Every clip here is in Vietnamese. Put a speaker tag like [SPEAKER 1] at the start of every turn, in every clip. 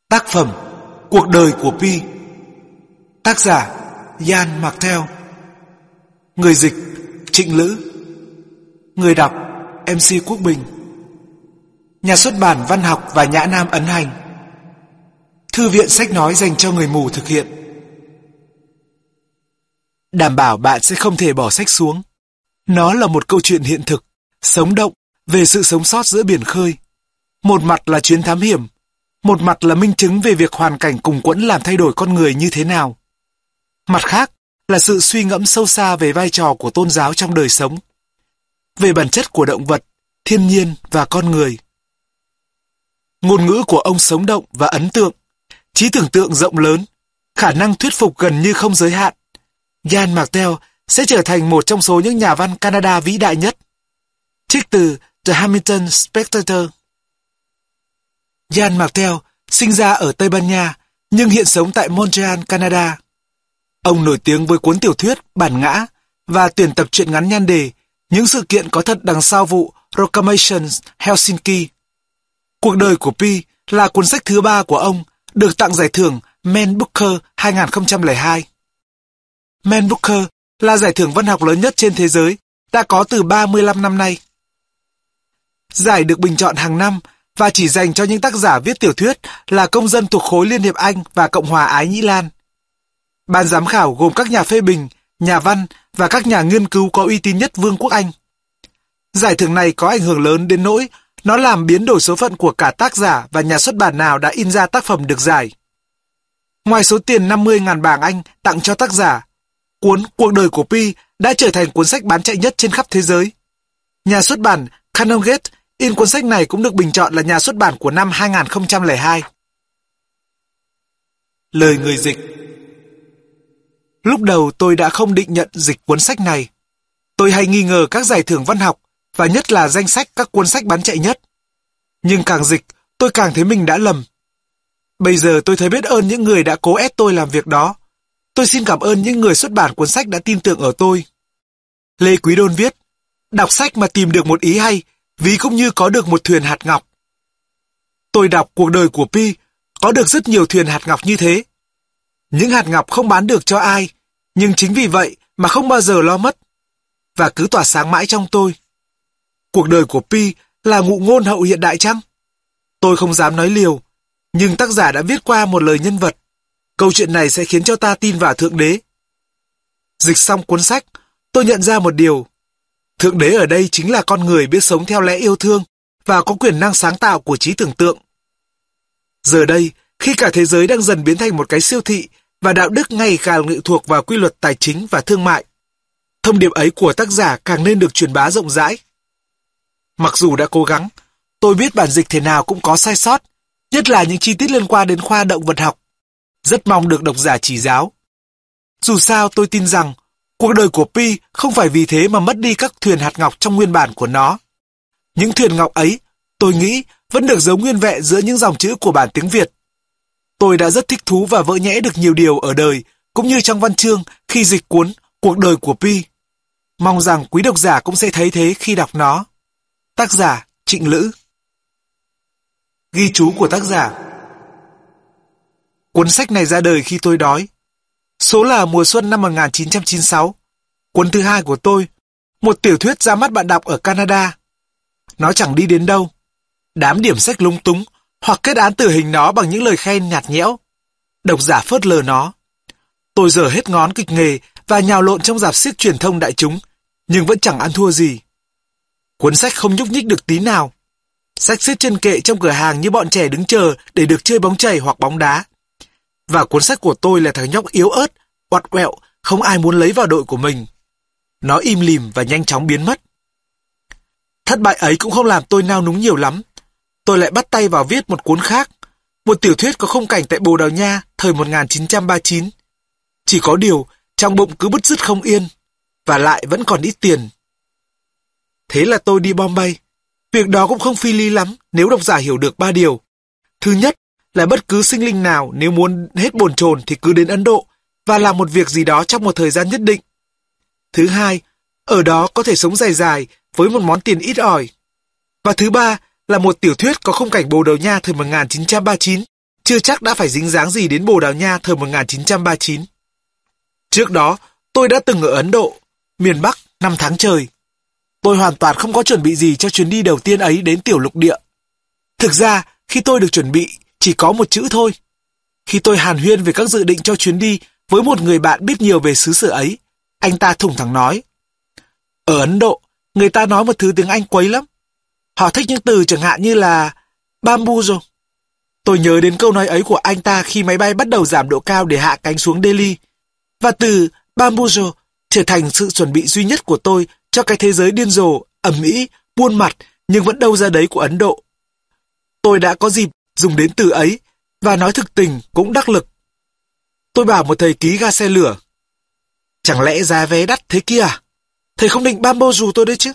[SPEAKER 1] Tác phẩm Cuộc đời của Pi. Tác giả Yann Martel. Người dịch Trịnh Lữ. Người đọc MC Quốc Bình. Nhà xuất bản Văn học và Nhã Nam ấn hành. Thư viện sách nói dành cho người mù thực hiện. Đảm bảo bạn sẽ không thể bỏ sách xuống. Nó là một câu chuyện hiện thực, sống động về sự sống sót giữa biển khơi. Một mặt là chuyến thám hiểm, một mặt là minh chứng về việc hoàn cảnh cùng quẫn làm thay đổi con người như thế nào. Mặt khác là sự suy ngẫm sâu xa về vai trò của tôn giáo trong đời sống, về bản chất của động vật, thiên nhiên và con người. Ngôn ngữ của ông sống động và ấn tượng, trí tưởng tượng rộng lớn, khả năng thuyết phục gần như không giới hạn. Yann Martel sẽ trở thành một trong số những nhà văn Canada vĩ đại nhất. Trích từ The Hamilton Spectator. Yann Martel sinh ra ở Tây Ban Nha nhưng hiện sống tại Montreal, Canada. Ông nổi tiếng với cuốn tiểu thuyết Bản ngã và tuyển tập truyện ngắn nhan đề Những sự kiện có thật đằng sau vụ Reclamation Helsinki. Cuộc đời của Pi là cuốn sách thứ 3 của ông, được tặng giải thưởng Man Booker 2002. Man Booker là giải thưởng văn học lớn nhất trên thế giới, đã có từ 35 năm nay. Giải được bình chọn hàng năm và chỉ dành cho những tác giả viết tiểu thuyết là công dân thuộc khối Liên hiệp Anh và Cộng hòa Ái Nhĩ Lan. Ban giám khảo gồm các nhà phê bình, nhà văn và các nhà nghiên cứu có uy tín nhất Vương quốc Anh. Giải thưởng này có ảnh hưởng lớn đến nỗi nó làm biến đổi số phận của cả tác giả và nhà xuất bản nào đã in ra tác phẩm được giải. Ngoài số tiền 50.000 bảng Anh tặng cho tác giả, cuốn Cuộc đời của Pi đã trở thành cuốn sách bán chạy nhất trên khắp thế giới. Nhà xuất bản Canongate in cuốn sách này cũng được bình chọn là nhà xuất bản của năm 2002. Lời người dịch. Lúc đầu tôi đã không định nhận dịch cuốn sách này. Tôi hay nghi ngờ các giải thưởng văn học và nhất là danh sách các cuốn sách bán chạy nhất. Nhưng càng dịch, tôi càng thấy mình đã lầm. Bây giờ tôi thấy biết ơn những người đã cố ép tôi làm việc đó. Tôi xin cảm ơn những người xuất bản cuốn sách đã tin tưởng ở tôi. Lê Quý Đôn viết, đọc sách mà tìm được một ý hay, ví cũng như có được một thuyền hạt ngọc. Tôi đọc Cuộc đời của Pi, có được rất nhiều thuyền hạt ngọc như thế. Những hạt ngọc không bán được cho ai, nhưng chính vì vậy mà không bao giờ lo mất, và cứ tỏa sáng mãi trong tôi. Cuộc đời của Pi là ngụ ngôn hậu hiện đại chăng? Tôi không dám nói liều, nhưng tác giả đã viết qua một lời nhân vật. Câu chuyện này sẽ khiến cho ta tin vào Thượng Đế. Dịch xong cuốn sách, tôi nhận ra một điều. Thượng Đế ở đây chính là con người biết sống theo lẽ yêu thương và có quyền năng sáng tạo của trí tưởng tượng. Giờ đây, khi cả thế giới đang dần biến thành một cái siêu thị và đạo đức ngày càng lệ thuộc vào quy luật tài chính và thương mại, thông điệp ấy của tác giả càng nên được truyền bá rộng rãi. Mặc dù đã cố gắng, tôi biết bản dịch thế nào cũng có sai sót, nhất là những chi tiết liên quan đến khoa động vật học. Rất mong được độc giả chỉ giáo. Dù sao tôi tin rằng cuộc đời của Pi không phải vì thế mà mất đi các thuyền hạt ngọc trong nguyên bản của nó. Những thuyền ngọc ấy, tôi nghĩ, vẫn được giấu nguyên vẹn giữa những dòng chữ của bản tiếng Việt. Tôi đã rất thích thú và vỡ nhẽ được nhiều điều ở đời, cũng như trong văn chương khi dịch cuốn Cuộc đời của Pi. Mong rằng quý độc giả cũng sẽ thấy thế khi đọc nó. Tác giả Trịnh Lữ. Ghi chú của tác giả. Cuốn sách này ra đời khi tôi đói. Số là mùa xuân năm 1996. Cuốn thứ 2 của tôi, một tiểu thuyết ra mắt bạn đọc ở Canada. Nó chẳng đi đến đâu. Đám điểm sách lúng túng hoặc kết án tử hình nó bằng những lời khen nhạt nhẽo. Độc giả phớt lờ nó. Tôi dở hết ngón kịch nghề và nhào lộn trong rạp xiếc truyền thông đại chúng, nhưng vẫn chẳng ăn thua gì. Cuốn sách không nhúc nhích được tí nào. Sách xếp trên kệ trong cửa hàng như bọn trẻ đứng chờ để được chơi bóng chày hoặc bóng đá. Và cuốn sách của tôi là thằng nhóc yếu ớt, oặt quẹo, không ai muốn lấy vào đội của mình. Nó im lìm và nhanh chóng biến mất. Thất bại ấy cũng không làm tôi nao núng nhiều lắm. Tôi lại bắt tay vào viết một cuốn khác, một tiểu thuyết có khung cảnh tại Bồ Đào Nha thời 1939. Chỉ có điều, trong bụng cứ bứt rứt không yên, và lại vẫn còn ít tiền. Thế là tôi đi Bombay. Việc đó cũng không phi lý lắm nếu độc giả hiểu được 3 điều. Thứ nhất là bất cứ sinh linh nào nếu muốn hết bồn chồn thì cứ đến Ấn Độ và làm một việc gì đó trong một thời gian nhất định. Thứ hai, ở đó có thể sống dài dài với một món tiền ít ỏi. Và thứ ba là một tiểu thuyết có khung cảnh Bồ Đào Nha thời 1939 chưa chắc đã phải dính dáng gì đến Bồ Đào Nha thời 1939. Trước đó, tôi đã từng ở Ấn Độ, miền Bắc 5 tháng trời. Tôi hoàn toàn không có chuẩn bị gì cho chuyến đi đầu tiên ấy đến tiểu lục địa. Thực ra, khi tôi được chuẩn bị, chỉ có một chữ thôi. Khi tôi hàn huyên về các dự định cho chuyến đi với một người bạn biết nhiều về xứ sở ấy, anh ta thủng thẳng nói: ở Ấn Độ, người ta nói một thứ tiếng Anh quấy lắm. Họ thích những từ chẳng hạn như là bamboozle. Tôi nhớ đến câu nói ấy của anh ta khi máy bay bắt đầu giảm độ cao để hạ cánh xuống Delhi. Và từ bamboozle trở thành sự chuẩn bị duy nhất của tôi cho cái thế giới điên rồ, ầm ĩ, buôn mặt nhưng vẫn đâu ra đấy của Ấn Độ. Tôi đã có dịp dùng đến từ ấy và nói thực tình cũng đắc lực. Tôi bảo một thầy ký ga xe lửa: chẳng lẽ giá vé đắt thế kia à? Thầy không định bamboozle tôi đấy chứ?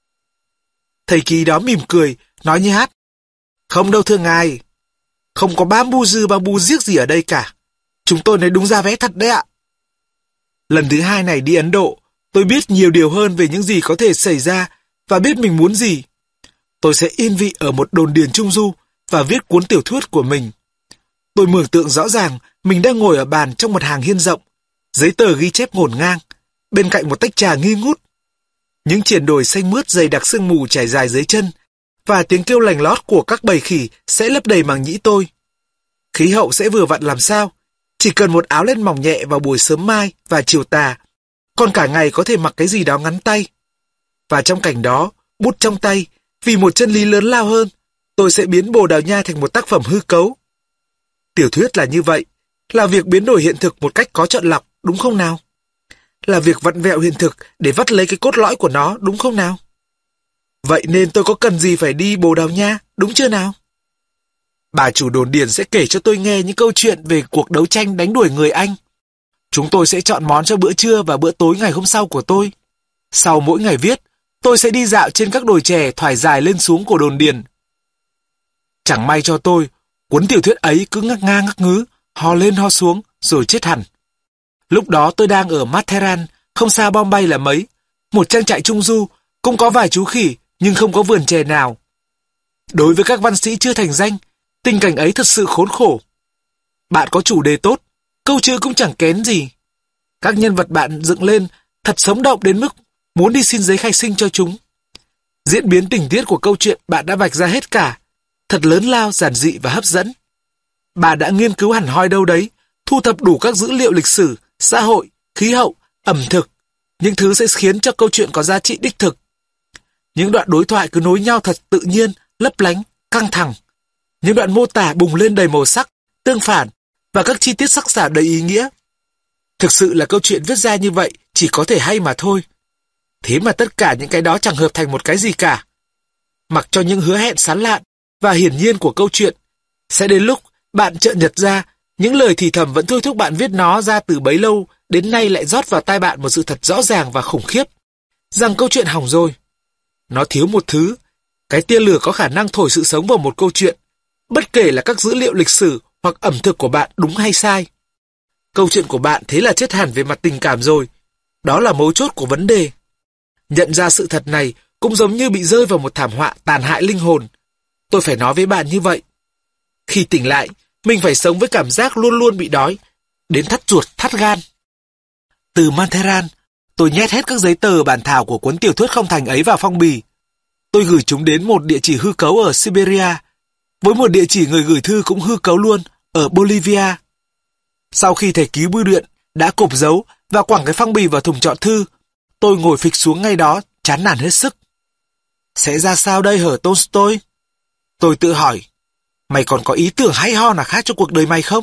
[SPEAKER 1] Thầy ký đó mỉm cười, nói như hát: không đâu thưa ngài, không có bamboozle gì ở đây cả. Chúng tôi nói đúng giá vé thật đấy ạ. Lần thứ hai này đi Ấn Độ, tôi biết nhiều điều hơn về những gì có thể xảy ra và biết mình muốn gì. Tôi sẽ yên vị ở một đồn điền trung du và viết cuốn tiểu thuyết của mình. Tôi mường tượng rõ ràng mình đang ngồi ở bàn trong một hàng hiên rộng, giấy tờ ghi chép ngổn ngang, bên cạnh một tách trà nghi ngút. Những triển đồi xanh mướt dày đặc sương mù trải dài dưới chân, và tiếng kêu lành lót của các bầy khỉ sẽ lấp đầy màng nhĩ tôi. Khí hậu sẽ vừa vặn làm sao, chỉ cần một áo len mỏng nhẹ vào buổi sớm mai và chiều tà, còn cả ngày có thể mặc cái gì đó ngắn tay. Và trong cảnh đó, bút trong tay, vì một chân lý lớn lao hơn, tôi sẽ biến Bồ Đào Nha thành một tác phẩm hư cấu. Tiểu thuyết là như vậy, là việc biến đổi hiện thực một cách có chọn lọc, đúng không nào? Là việc vặn vẹo hiện thực để vắt lấy cái cốt lõi của nó, đúng không nào? Vậy nên tôi có cần gì phải đi Bồ Đào Nha, đúng chưa nào? Bà chủ đồn điền sẽ kể cho tôi nghe những câu chuyện về cuộc đấu tranh đánh đuổi người Anh. Chúng tôi sẽ chọn món cho bữa trưa và bữa tối ngày hôm sau của tôi. Sau mỗi ngày viết, tôi sẽ đi dạo trên các đồi chè thoải dài lên xuống của đồn điền. Chẳng may cho tôi, cuốn tiểu thuyết ấy cứ ngắc ngang ngắc ngứ, hò lên ho xuống, rồi chết hẳn. Lúc đó tôi đang ở Matheran, không xa Bombay là mấy, một trang trại trung du, cũng có vài chú khỉ, nhưng không có vườn chè nào. Đối với các văn sĩ chưa thành danh, tình cảnh ấy thật sự khốn khổ. Bạn có chủ đề tốt, câu chữ cũng chẳng kén gì. Các nhân vật bạn dựng lên thật sống động đến mức muốn đi xin giấy khai sinh cho chúng. Diễn biến tình tiết của câu chuyện bạn đã vạch ra hết cả, thật lớn lao, giản dị và hấp dẫn. Bạn đã nghiên cứu hẳn hoi đâu đấy, thu thập đủ các dữ liệu lịch sử, xã hội, khí hậu, ẩm thực, những thứ sẽ khiến cho câu chuyện có giá trị đích thực. Những đoạn đối thoại cứ nối nhau thật tự nhiên, lấp lánh, căng thẳng. Những đoạn mô tả bùng lên đầy màu sắc, tương phản và các chi tiết sắc sảo đầy ý nghĩa. Thực sự là câu chuyện viết ra như vậy chỉ có thể hay mà thôi. Thế mà tất cả những cái đó chẳng hợp thành một cái gì cả. Mặc cho những hứa hẹn sán lạn và hiển nhiên của câu chuyện, sẽ đến lúc bạn chợt nhận ra những lời thì thầm vẫn thôi thúc bạn viết nó ra từ bấy lâu đến nay lại rót vào tai bạn một sự thật rõ ràng và khủng khiếp, rằng câu chuyện hỏng rồi. Nó thiếu một thứ, cái tia lửa có khả năng thổi sự sống vào một câu chuyện, bất kể là các dữ liệu lịch sử hoặc ẩm thực của bạn đúng hay sai. Câu chuyện của bạn thế là chết hẳn về mặt tình cảm rồi. Đó là mấu chốt của vấn đề. Nhận ra sự thật này cũng giống như bị rơi vào một thảm họa tàn hại linh hồn. Tôi phải nói với bạn như vậy. Khi tỉnh lại, mình phải sống với cảm giác luôn luôn bị đói, đến thắt ruột thắt gan. Từ Matheran, tôi nhét hết các giấy tờ bản thảo của cuốn tiểu thuyết không thành ấy vào phong bì. Tôi gửi chúng đến một địa chỉ hư cấu ở Siberia, với một địa chỉ người gửi thư cũng hư cấu luôn, ở Bolivia. Sau khi thầy ký bưu điện đã cộp dấu và quẳng cái phong bì vào thùng chọn thư, tôi ngồi phịch xuống ngay đó, chán nản hết sức. Sẽ ra sao đây hở Tolstoy? Tôi tự hỏi, mày còn có ý tưởng hay ho nào khác cho cuộc đời mày không?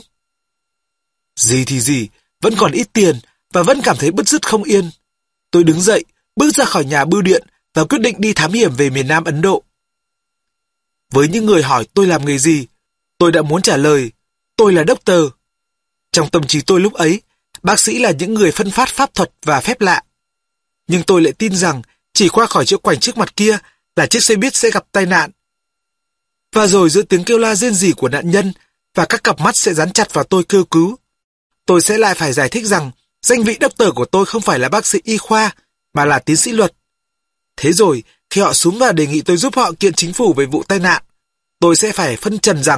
[SPEAKER 1] Gì thì gì, vẫn còn ít tiền và vẫn cảm thấy bứt rứt không yên. Tôi đứng dậy, bước ra khỏi nhà bưu điện và quyết định đi thám hiểm về miền Nam Ấn Độ. Với những người hỏi tôi làm nghề gì, tôi đã muốn trả lời, tôi là doctor. Trong tâm trí tôi lúc ấy, bác sĩ là những người phân phát pháp thuật và phép lạ. Nhưng tôi lại tin rằng chỉ qua khỏi chỗ quảnh trước mặt kia là chiếc xe buýt sẽ gặp tai nạn. Và rồi giữa tiếng kêu la rên rỉ của nạn nhân và các cặp mắt sẽ dán chặt vào tôi kêu cứu, tôi sẽ lại phải giải thích rằng danh vị doctor của tôi không phải là bác sĩ y khoa mà là tiến sĩ luật. Thế rồi khi họ xúm vào đề nghị tôi giúp họ kiện chính phủ về vụ tai nạn, tôi sẽ phải phân trần rằng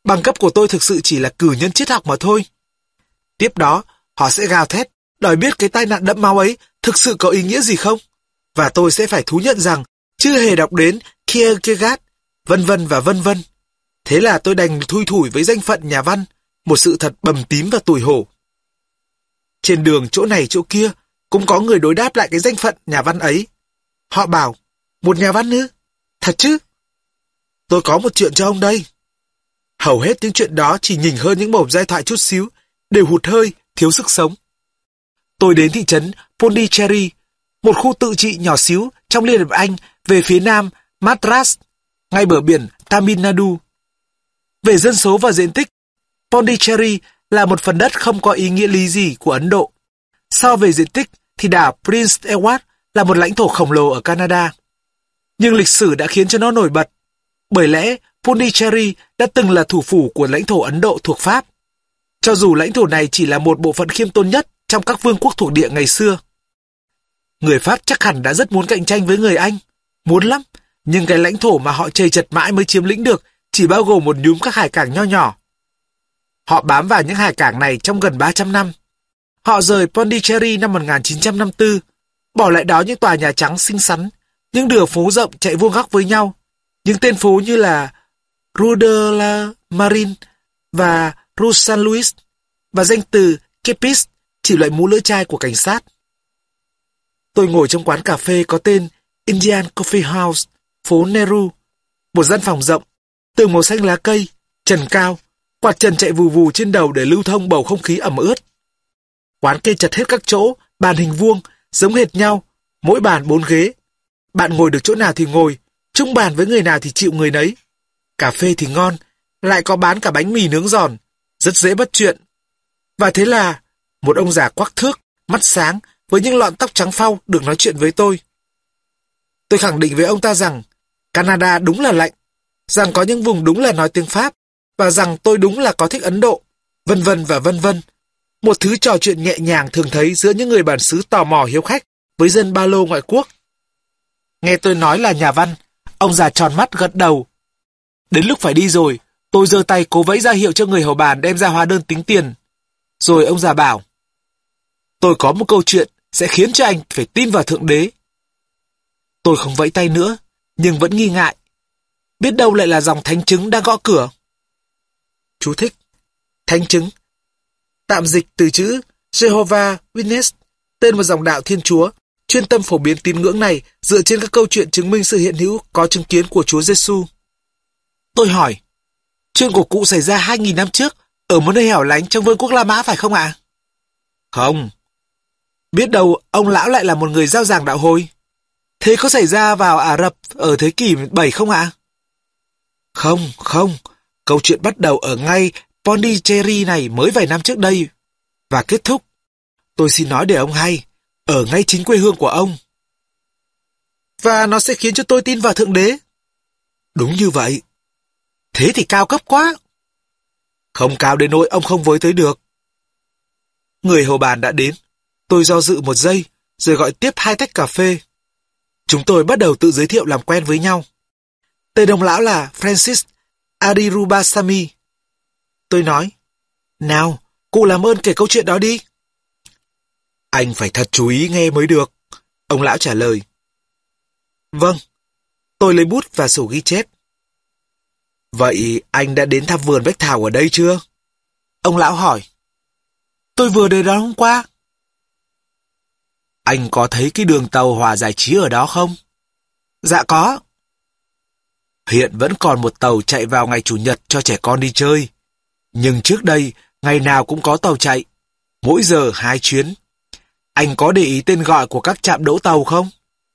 [SPEAKER 1] Bằng cấp của tôi thực sự chỉ là cử nhân triết học mà thôi. Tiếp đó, họ sẽ gào thét, đòi biết cái tai nạn đẫm máu ấy thực sự có ý nghĩa gì không? Và tôi sẽ phải thú nhận rằng chưa hề đọc đến Kierkegaard, vân vân và vân vân. Thế là tôi đành thui thủi với danh phận nhà văn, một sự thật bầm tím và tủi hổ. Trên đường chỗ này chỗ kia, cũng có người đối đáp lại cái danh phận nhà văn ấy. Họ bảo, một nhà văn ư? Thật chứ? Tôi có một chuyện cho ông đây. Hầu hết những chuyện đó chỉ nhỉnh hơn những mẩu giai thoại chút xíu, đều hụt hơi, thiếu sức sống. Tôi đến thị trấn Pondicherry, một khu tự trị nhỏ xíu trong Liên hiệp Anh về phía nam Madras, ngay bờ biển Tamil Nadu. Về dân số và diện tích, Pondicherry là một phần đất không có ý nghĩa lý gì của Ấn Độ. So về diện tích thì đảo Prince Edward là một lãnh thổ khổng lồ ở Canada. Nhưng lịch sử đã khiến cho nó nổi bật, bởi lẽ Pondicherry đã từng là thủ phủ của lãnh thổ Ấn Độ thuộc Pháp. Cho dù lãnh thổ này chỉ là một bộ phận khiêm tốn nhất trong các vương quốc thuộc địa ngày xưa. Người Pháp chắc hẳn đã rất muốn cạnh tranh với người Anh, muốn lắm, nhưng cái lãnh thổ mà họ chầy chật mãi mới chiếm lĩnh được chỉ bao gồm một nhúm các hải cảng nho nhỏ. Họ bám vào những hải cảng này trong gần 300 năm. Họ rời Pondicherry năm 1954, bỏ lại đó những tòa nhà trắng xinh xắn, những đường phố rộng chạy vuông góc với nhau, những tên phố như là Rue de la Marine và Rue San Luis, và danh từ Kepis chỉ loại mũ lưỡi chai của cảnh sát. Tôi ngồi trong quán cà phê có tên Indian Coffee House, phố Nehru, một gian phòng rộng, tường màu xanh lá cây, trần cao, quạt trần chạy vù vù trên đầu để lưu thông bầu không khí ẩm ướt. Quán kê chật hết các chỗ, bàn hình vuông, giống hệt nhau, mỗi bàn 4 ghế. Bạn ngồi được chỗ nào thì ngồi, chung bàn với người nào thì chịu người nấy. Cà phê thì ngon, lại có bán cả bánh mì nướng giòn, rất dễ bắt chuyện. Và thế là, một ông già quắc thước, mắt sáng, với những lọn tóc trắng phau được nói chuyện với tôi. Tôi khẳng định với ông ta rằng, Canada đúng là lạnh, rằng có những vùng đúng là nói tiếng Pháp, và rằng tôi đúng là có thích Ấn Độ, vân vân và vân vân. Một thứ trò chuyện nhẹ nhàng thường thấy giữa những người bản xứ tò mò hiếu khách với dân ba lô ngoại quốc. Nghe tôi nói là nhà văn, ông già tròn mắt gật đầu. Đến lúc phải đi rồi, tôi giơ tay cố vẫy ra hiệu cho người hầu bàn đem ra hóa đơn tính tiền. Rồi ông già bảo, tôi có một câu chuyện sẽ khiến cho anh phải tin vào Thượng Đế. Tôi không vẫy tay nữa, nhưng vẫn nghi ngại. Biết đâu lại là dòng thánh chứng đang gõ cửa. Chú thích. Thánh chứng. Tạm dịch từ chữ Jehovah Witness, tên một dòng đạo Thiên Chúa, chuyên tâm phổ biến tín ngưỡng này dựa trên các câu chuyện chứng minh sự hiện hữu có chứng kiến của Chúa Giêsu. Tôi hỏi, chuyện của cụ xảy ra 2.000 năm trước ở một nơi hẻo lánh trong vương quốc La Mã phải không ạ? Không. Biết đâu ông lão lại là một người rao giảng đạo hồi. Thế có xảy ra vào Ả Rập ở thế kỷ 7 không ạ? Không. Câu chuyện bắt đầu ở ngay Pondicherry này mới vài năm trước đây và kết thúc, tôi xin nói để ông hay, ở ngay chính quê hương của ông. Và nó sẽ khiến cho tôi tin vào Thượng Đế. Đúng như vậy. Thế thì cao cấp quá. Không cao đến nỗi ông không với tới được. Người hầu bàn đã đến. Tôi do dự một giây, rồi gọi tiếp 2 tách cà phê. Chúng tôi bắt đầu tự giới thiệu làm quen với nhau. Tên ông lão là Francis Adirubasamy. Tôi nói, nào, cụ làm ơn kể câu chuyện đó đi. Anh phải thật chú ý nghe mới được, ông lão trả lời. Vâng, tôi lấy bút và sổ ghi chép. Vậy anh đã đến thăm vườn bách thảo ở đây chưa? Ông lão hỏi. Tôi vừa đến đó hôm qua. Anh có thấy cái đường tàu hỏa giải trí ở đó không? Dạ có. Hiện vẫn còn một tàu chạy vào ngày Chủ nhật cho trẻ con đi chơi. Nhưng trước đây, ngày nào cũng có tàu chạy. Mỗi giờ 2 chuyến. Anh có để ý tên gọi của các trạm đỗ tàu không?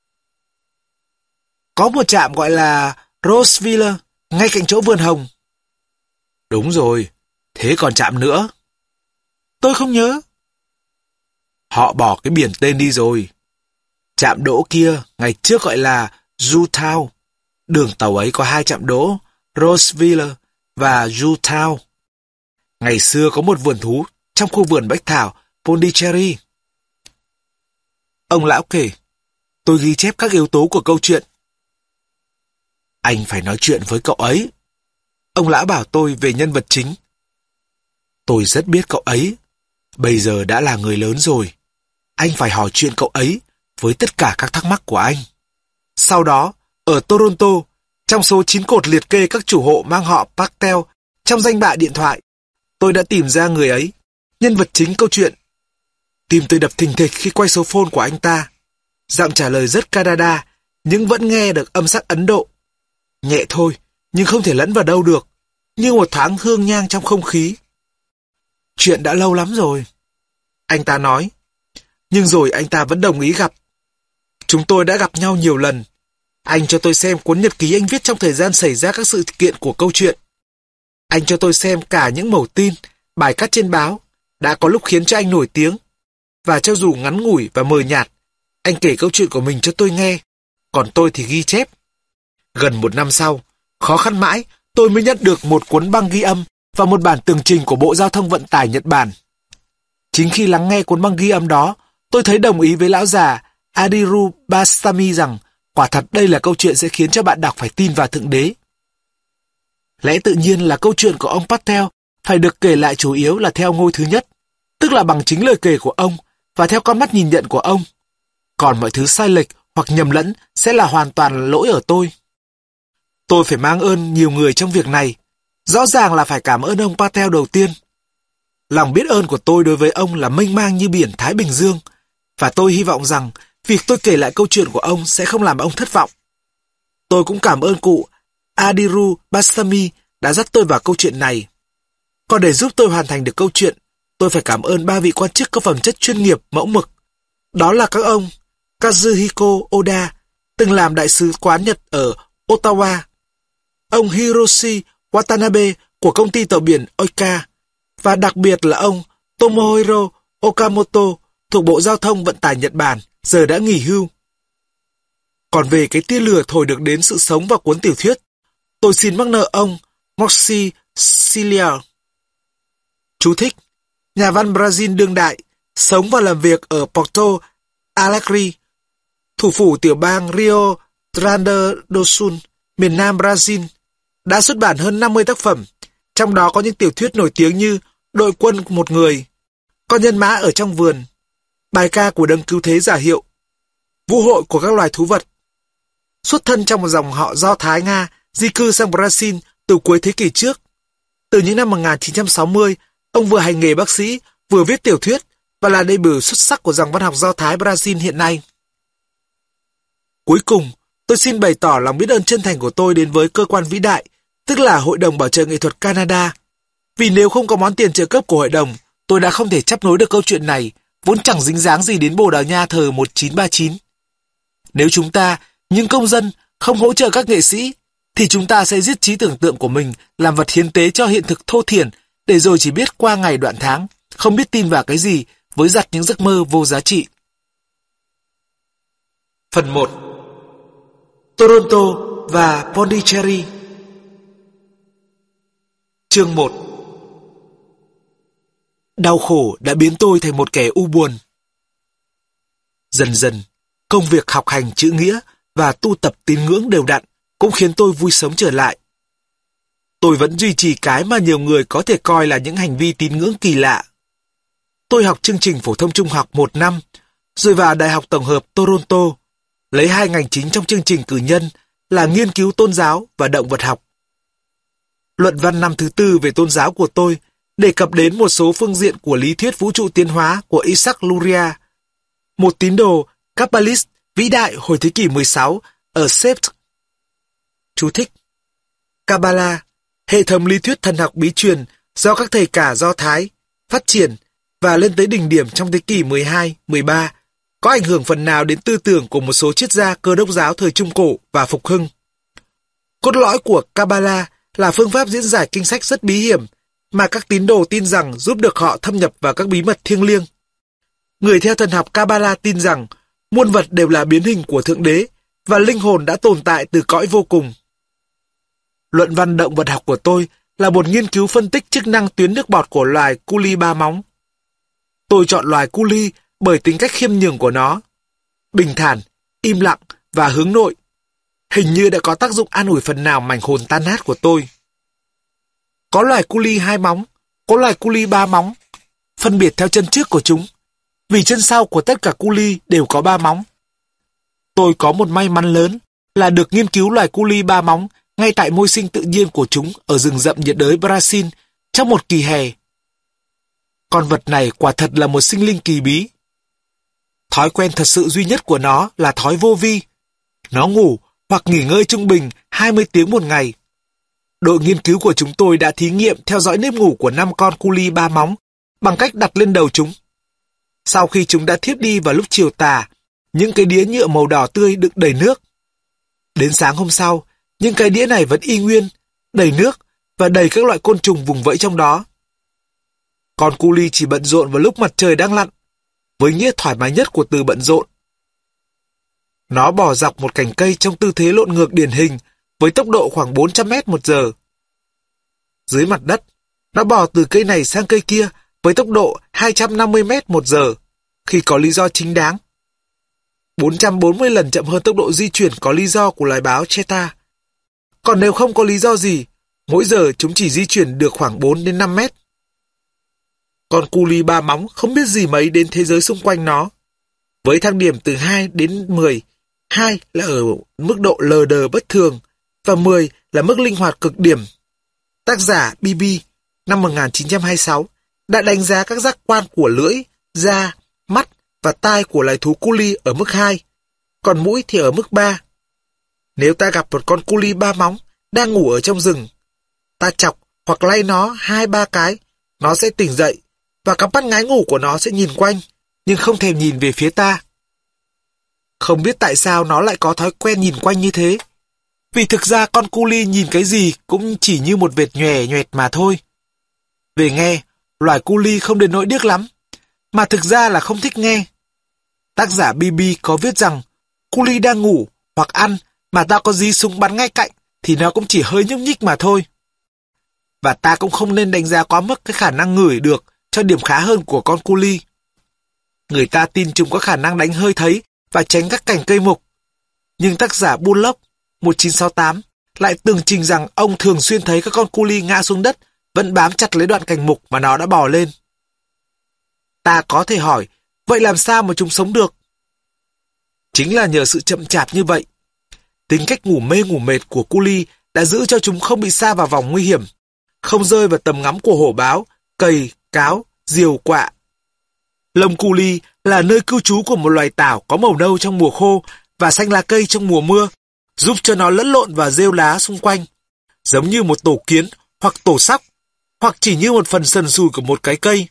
[SPEAKER 1] Có một trạm gọi là Roseville, ngay cạnh chỗ vườn hồng. Đúng rồi. Thế còn trạm nữa? Tôi không nhớ. Họ bỏ cái biển tên đi rồi. Trạm đỗ kia ngày trước gọi là Zootown. Đường tàu ấy có 2 trạm đỗ, Roseville và Zootown. Ngày xưa có một vườn thú trong khu vườn bách thảo Pondicherry. Ông lão kể, tôi ghi chép các yếu tố của câu chuyện. Anh phải nói chuyện với cậu ấy. Ông lão bảo tôi về nhân vật chính. Tôi rất biết cậu ấy. Bây giờ đã là người lớn rồi. Anh phải hỏi chuyện cậu ấy với tất cả các thắc mắc của anh. Sau đó, ở Toronto, trong số 9 cột liệt kê các chủ hộ mang họ Patel trong danh bạ điện thoại, tôi đã tìm ra người ấy, nhân vật chính câu chuyện. Tim tôi đập thình thịch khi quay số phone của anh ta. Giọng trả lời rất Canada, nhưng vẫn nghe được âm sắc Ấn Độ. Nhẹ thôi, nhưng không thể lẫn vào đâu được, như một thoáng hương nhang trong không khí. Chuyện đã lâu lắm rồi, anh ta nói. Nhưng rồi anh ta vẫn đồng ý gặp. Chúng tôi đã gặp nhau nhiều lần. Anh cho tôi xem cuốn nhật ký anh viết trong thời gian xảy ra các sự kiện của câu chuyện. Anh cho tôi xem cả những mẩu tin, bài cắt trên báo, đã có lúc khiến cho anh nổi tiếng. Và cho dù ngắn ngủi và mờ nhạt, anh kể câu chuyện của mình cho tôi nghe, còn tôi thì ghi chép. Gần 1 năm sau, khó khăn mãi, tôi mới nhận được một cuốn băng ghi âm và một bản tường trình của Bộ Giao thông Vận tải Nhật Bản. Chính khi lắng nghe cuốn băng ghi âm đó, tôi thấy đồng ý với lão già Adiru Bastami rằng quả thật đây là câu chuyện sẽ khiến cho bạn đọc phải tin vào Thượng Đế. Lẽ tự nhiên là câu chuyện của ông Patel phải được kể lại chủ yếu là theo ngôi thứ nhất, tức là bằng chính lời kể của ông và theo con mắt nhìn nhận của ông. Còn mọi thứ sai lệch hoặc nhầm lẫn sẽ là hoàn toàn lỗi ở tôi. Tôi phải mang ơn nhiều người trong việc này. Rõ ràng là phải cảm ơn ông Patel đầu tiên. Lòng biết ơn của tôi đối với ông là mênh mang như biển Thái Bình Dương, và tôi hy vọng rằng việc tôi kể lại câu chuyện của ông sẽ không làm ông thất vọng. Tôi cũng cảm ơn cụ Adiru Bastami đã dắt tôi vào câu chuyện này. Còn để giúp tôi hoàn thành được câu chuyện, tôi phải cảm ơn 3 vị quan chức có phẩm chất chuyên nghiệp, mẫu mực. Đó là các ông Kazuhiko Oda, từng làm đại sứ quán Nhật ở Ottawa, ông Hiroshi Watanabe của công ty tàu biển Oika, và đặc biệt là ông Tomohiro Okamoto thuộc Bộ Giao thông Vận tải Nhật Bản, giờ đã nghỉ hưu. Còn về cái tia lửa thổi được đến sự sống vào cuốn tiểu thuyết, tôi xin mắc nợ ông Moxie Cilia. Chú thích: nhà văn Brazil đương đại, sống và làm việc ở Porto Alegre, thủ phủ tiểu bang Rio Grande do Sul, miền Nam Brazil, đã xuất bản hơn 50 tác phẩm, trong đó có những tiểu thuyết nổi tiếng như Đội quân một người, Con nhân mã ở trong vườn, Bài ca của đấng cứu thế giả hiệu, Vũ hội của các loài thú vật. Xuất thân trong một dòng họ Do Thái Nga di cư sang Brazil từ cuối thế kỷ trước. Từ những năm 1960, ông vừa hành nghề bác sĩ, vừa viết tiểu thuyết và là đại biểu xuất sắc của dòng văn học Do Thái Brazil hiện nay. Cuối cùng, tôi xin bày tỏ lòng biết ơn chân thành của tôi đến với cơ quan vĩ đại, tức là Hội đồng Bảo trợ Nghệ thuật Canada. Vì nếu không có món tiền trợ cấp của hội đồng, tôi đã không thể chấp nối được câu chuyện này, vốn chẳng dính dáng gì đến Bồ Đào Nha thời 1939. Nếu chúng ta, những công dân, không hỗ trợ các nghệ sĩ, thì chúng ta sẽ giết trí tưởng tượng của mình làm vật hiến tế cho hiện thực thô thiển, để rồi chỉ biết qua ngày đoạn tháng, không biết tin vào cái gì, với giặt những giấc mơ vô giá trị. Phần 1. Toronto và Pondicherry. Chương 1. Đau khổ đã biến tôi thành một kẻ u buồn. Dần dần, công việc học hành chữ nghĩa và tu tập tín ngưỡng đều đặn cũng khiến tôi vui sống trở lại. Tôi vẫn duy trì cái mà nhiều người có thể coi là những hành vi tín ngưỡng kỳ lạ. Tôi học chương trình phổ thông trung học 1 năm, rồi vào Đại học Tổng hợp Toronto, lấy 2 ngành chính trong chương trình cử nhân là nghiên cứu tôn giáo và động vật học. Luận văn năm thứ 4 về tôn giáo của tôi đề cập đến một số phương diện của lý thuyết vũ trụ tiến hóa của Isaac Luria, một tín đồ Kabbalist vĩ đại hồi thế kỷ 16 ở Sept. Chú thích: Kabbalah, hệ thống lý thuyết thần học bí truyền do các thầy cả Do Thái phát triển và lên tới đỉnh điểm trong thế kỷ 12, 13, có ảnh hưởng phần nào đến tư tưởng của một số triết gia Cơ đốc giáo thời Trung Cổ và Phục Hưng. Cốt lõi của Kabbalah là phương pháp diễn giải kinh sách rất bí hiểm mà các tín đồ tin rằng giúp được họ thâm nhập vào các bí mật thiêng liêng. Người theo thần học Kabbalah tin rằng muôn vật đều là biến hình của Thượng Đế và linh hồn đã tồn tại từ cõi vô cùng. Luận văn động vật học của tôi là một nghiên cứu phân tích chức năng tuyến nước bọt của loài cu li ba móng. Tôi chọn loài cu li bởi tính cách khiêm nhường của nó, bình thản, im lặng và hướng nội. Hình như đã có tác dụng an ủi phần nào mảnh hồn tan nát của tôi. Có loài cu li 2 móng, có loài cu li 3 móng, phân biệt theo chân trước của chúng, vì chân sau của tất cả cu li đều có 3 móng. Tôi có một may mắn lớn là được nghiên cứu loài cu li 3 móng ngay tại môi sinh tự nhiên của chúng ở rừng rậm nhiệt đới Brazil trong một kỳ hè. Con vật này quả thật là một sinh linh kỳ bí. Thói quen thật sự duy nhất của nó là thói vô vi. Nó ngủ hoặc nghỉ ngơi trung bình 20 tiếng một ngày. Đội nghiên cứu của chúng tôi đã thí nghiệm theo dõi nếp ngủ của 5 con cu li 3 móng bằng cách đặt lên đầu chúng. Sau khi chúng đã thiếp đi vào lúc chiều tà, những cái đĩa nhựa màu đỏ tươi đựng đầy nước. Đến sáng hôm sau, những cái đĩa này vẫn y nguyên, đầy nước và đầy các loại côn trùng vùng vẫy trong đó. Con cu li chỉ bận rộn vào lúc mặt trời đang lặn, với nghĩa thoải mái nhất của từ bận rộn. Nó bò dọc một cành cây trong tư thế lộn ngược điển hình với tốc độ khoảng 400 mét một giờ. Dưới mặt đất, nó bò từ cây này sang cây kia với tốc độ 250 mét một giờ, khi có lý do chính đáng. 440 lần chậm hơn tốc độ di chuyển có lý do của loài báo cheetah. Còn nếu không có lý do gì, mỗi giờ chúng chỉ di chuyển được khoảng 4 đến 5 mét. Con cu li 3 móng không biết gì mấy đến thế giới xung quanh nó. Với thang điểm từ 2 đến 10, 2 là ở mức độ lờ đờ bất thường, và 10 là mức linh hoạt cực điểm. Tác giả BB năm 1926 đã đánh giá các giác quan của lưỡi, da, mắt và tai của loài thú cu li ở mức 2, còn mũi thì ở mức 3. Nếu ta gặp một con cu li 3 móng đang ngủ ở trong rừng, ta chọc hoặc lay nó 2-3 cái, nó sẽ tỉnh dậy, và cặp mắt ngái ngủ của nó sẽ nhìn quanh, nhưng không thèm nhìn về phía ta. Không biết tại sao nó lại có thói quen nhìn quanh như thế. Vì thực ra con cu li nhìn cái gì cũng chỉ như một vệt nhòe nhoẹt mà thôi. Về nghe, loài cu li không đến nỗi điếc lắm, mà thực ra là không thích nghe. Tác giả BB có viết rằng, cu li đang ngủ hoặc ăn mà ta có dí súng bắn ngay cạnh thì nó cũng chỉ hơi nhúc nhích mà thôi. Và ta cũng không nên đánh giá quá mức cái khả năng ngửi được cho điểm khá hơn của con cu li. Người ta tin chúng có khả năng đánh hơi thấy và tránh các cành cây mục. Nhưng tác giả Bullock 1968 lại tường trình rằng ông thường xuyên thấy các con cu li ngã xuống đất vẫn bám chặt lấy đoạn cành mục mà nó đã bò lên. Ta có thể hỏi, vậy làm sao mà chúng sống được? Chính là nhờ sự chậm chạp như vậy. Tính cách ngủ mê ngủ mệt của cu li đã giữ cho chúng không bị sa vào vòng nguy hiểm, không rơi vào tầm ngắm của hổ báo, cầy, cáo, diều, quạ. Lông cu li là nơi cư trú của một loài tảo có màu nâu trong mùa khô và xanh lá cây trong mùa mưa, giúp cho nó lẫn lộn và rêu lá xung quanh, giống như một tổ kiến hoặc tổ sóc, hoặc chỉ như một phần sần sùi của một cái cây.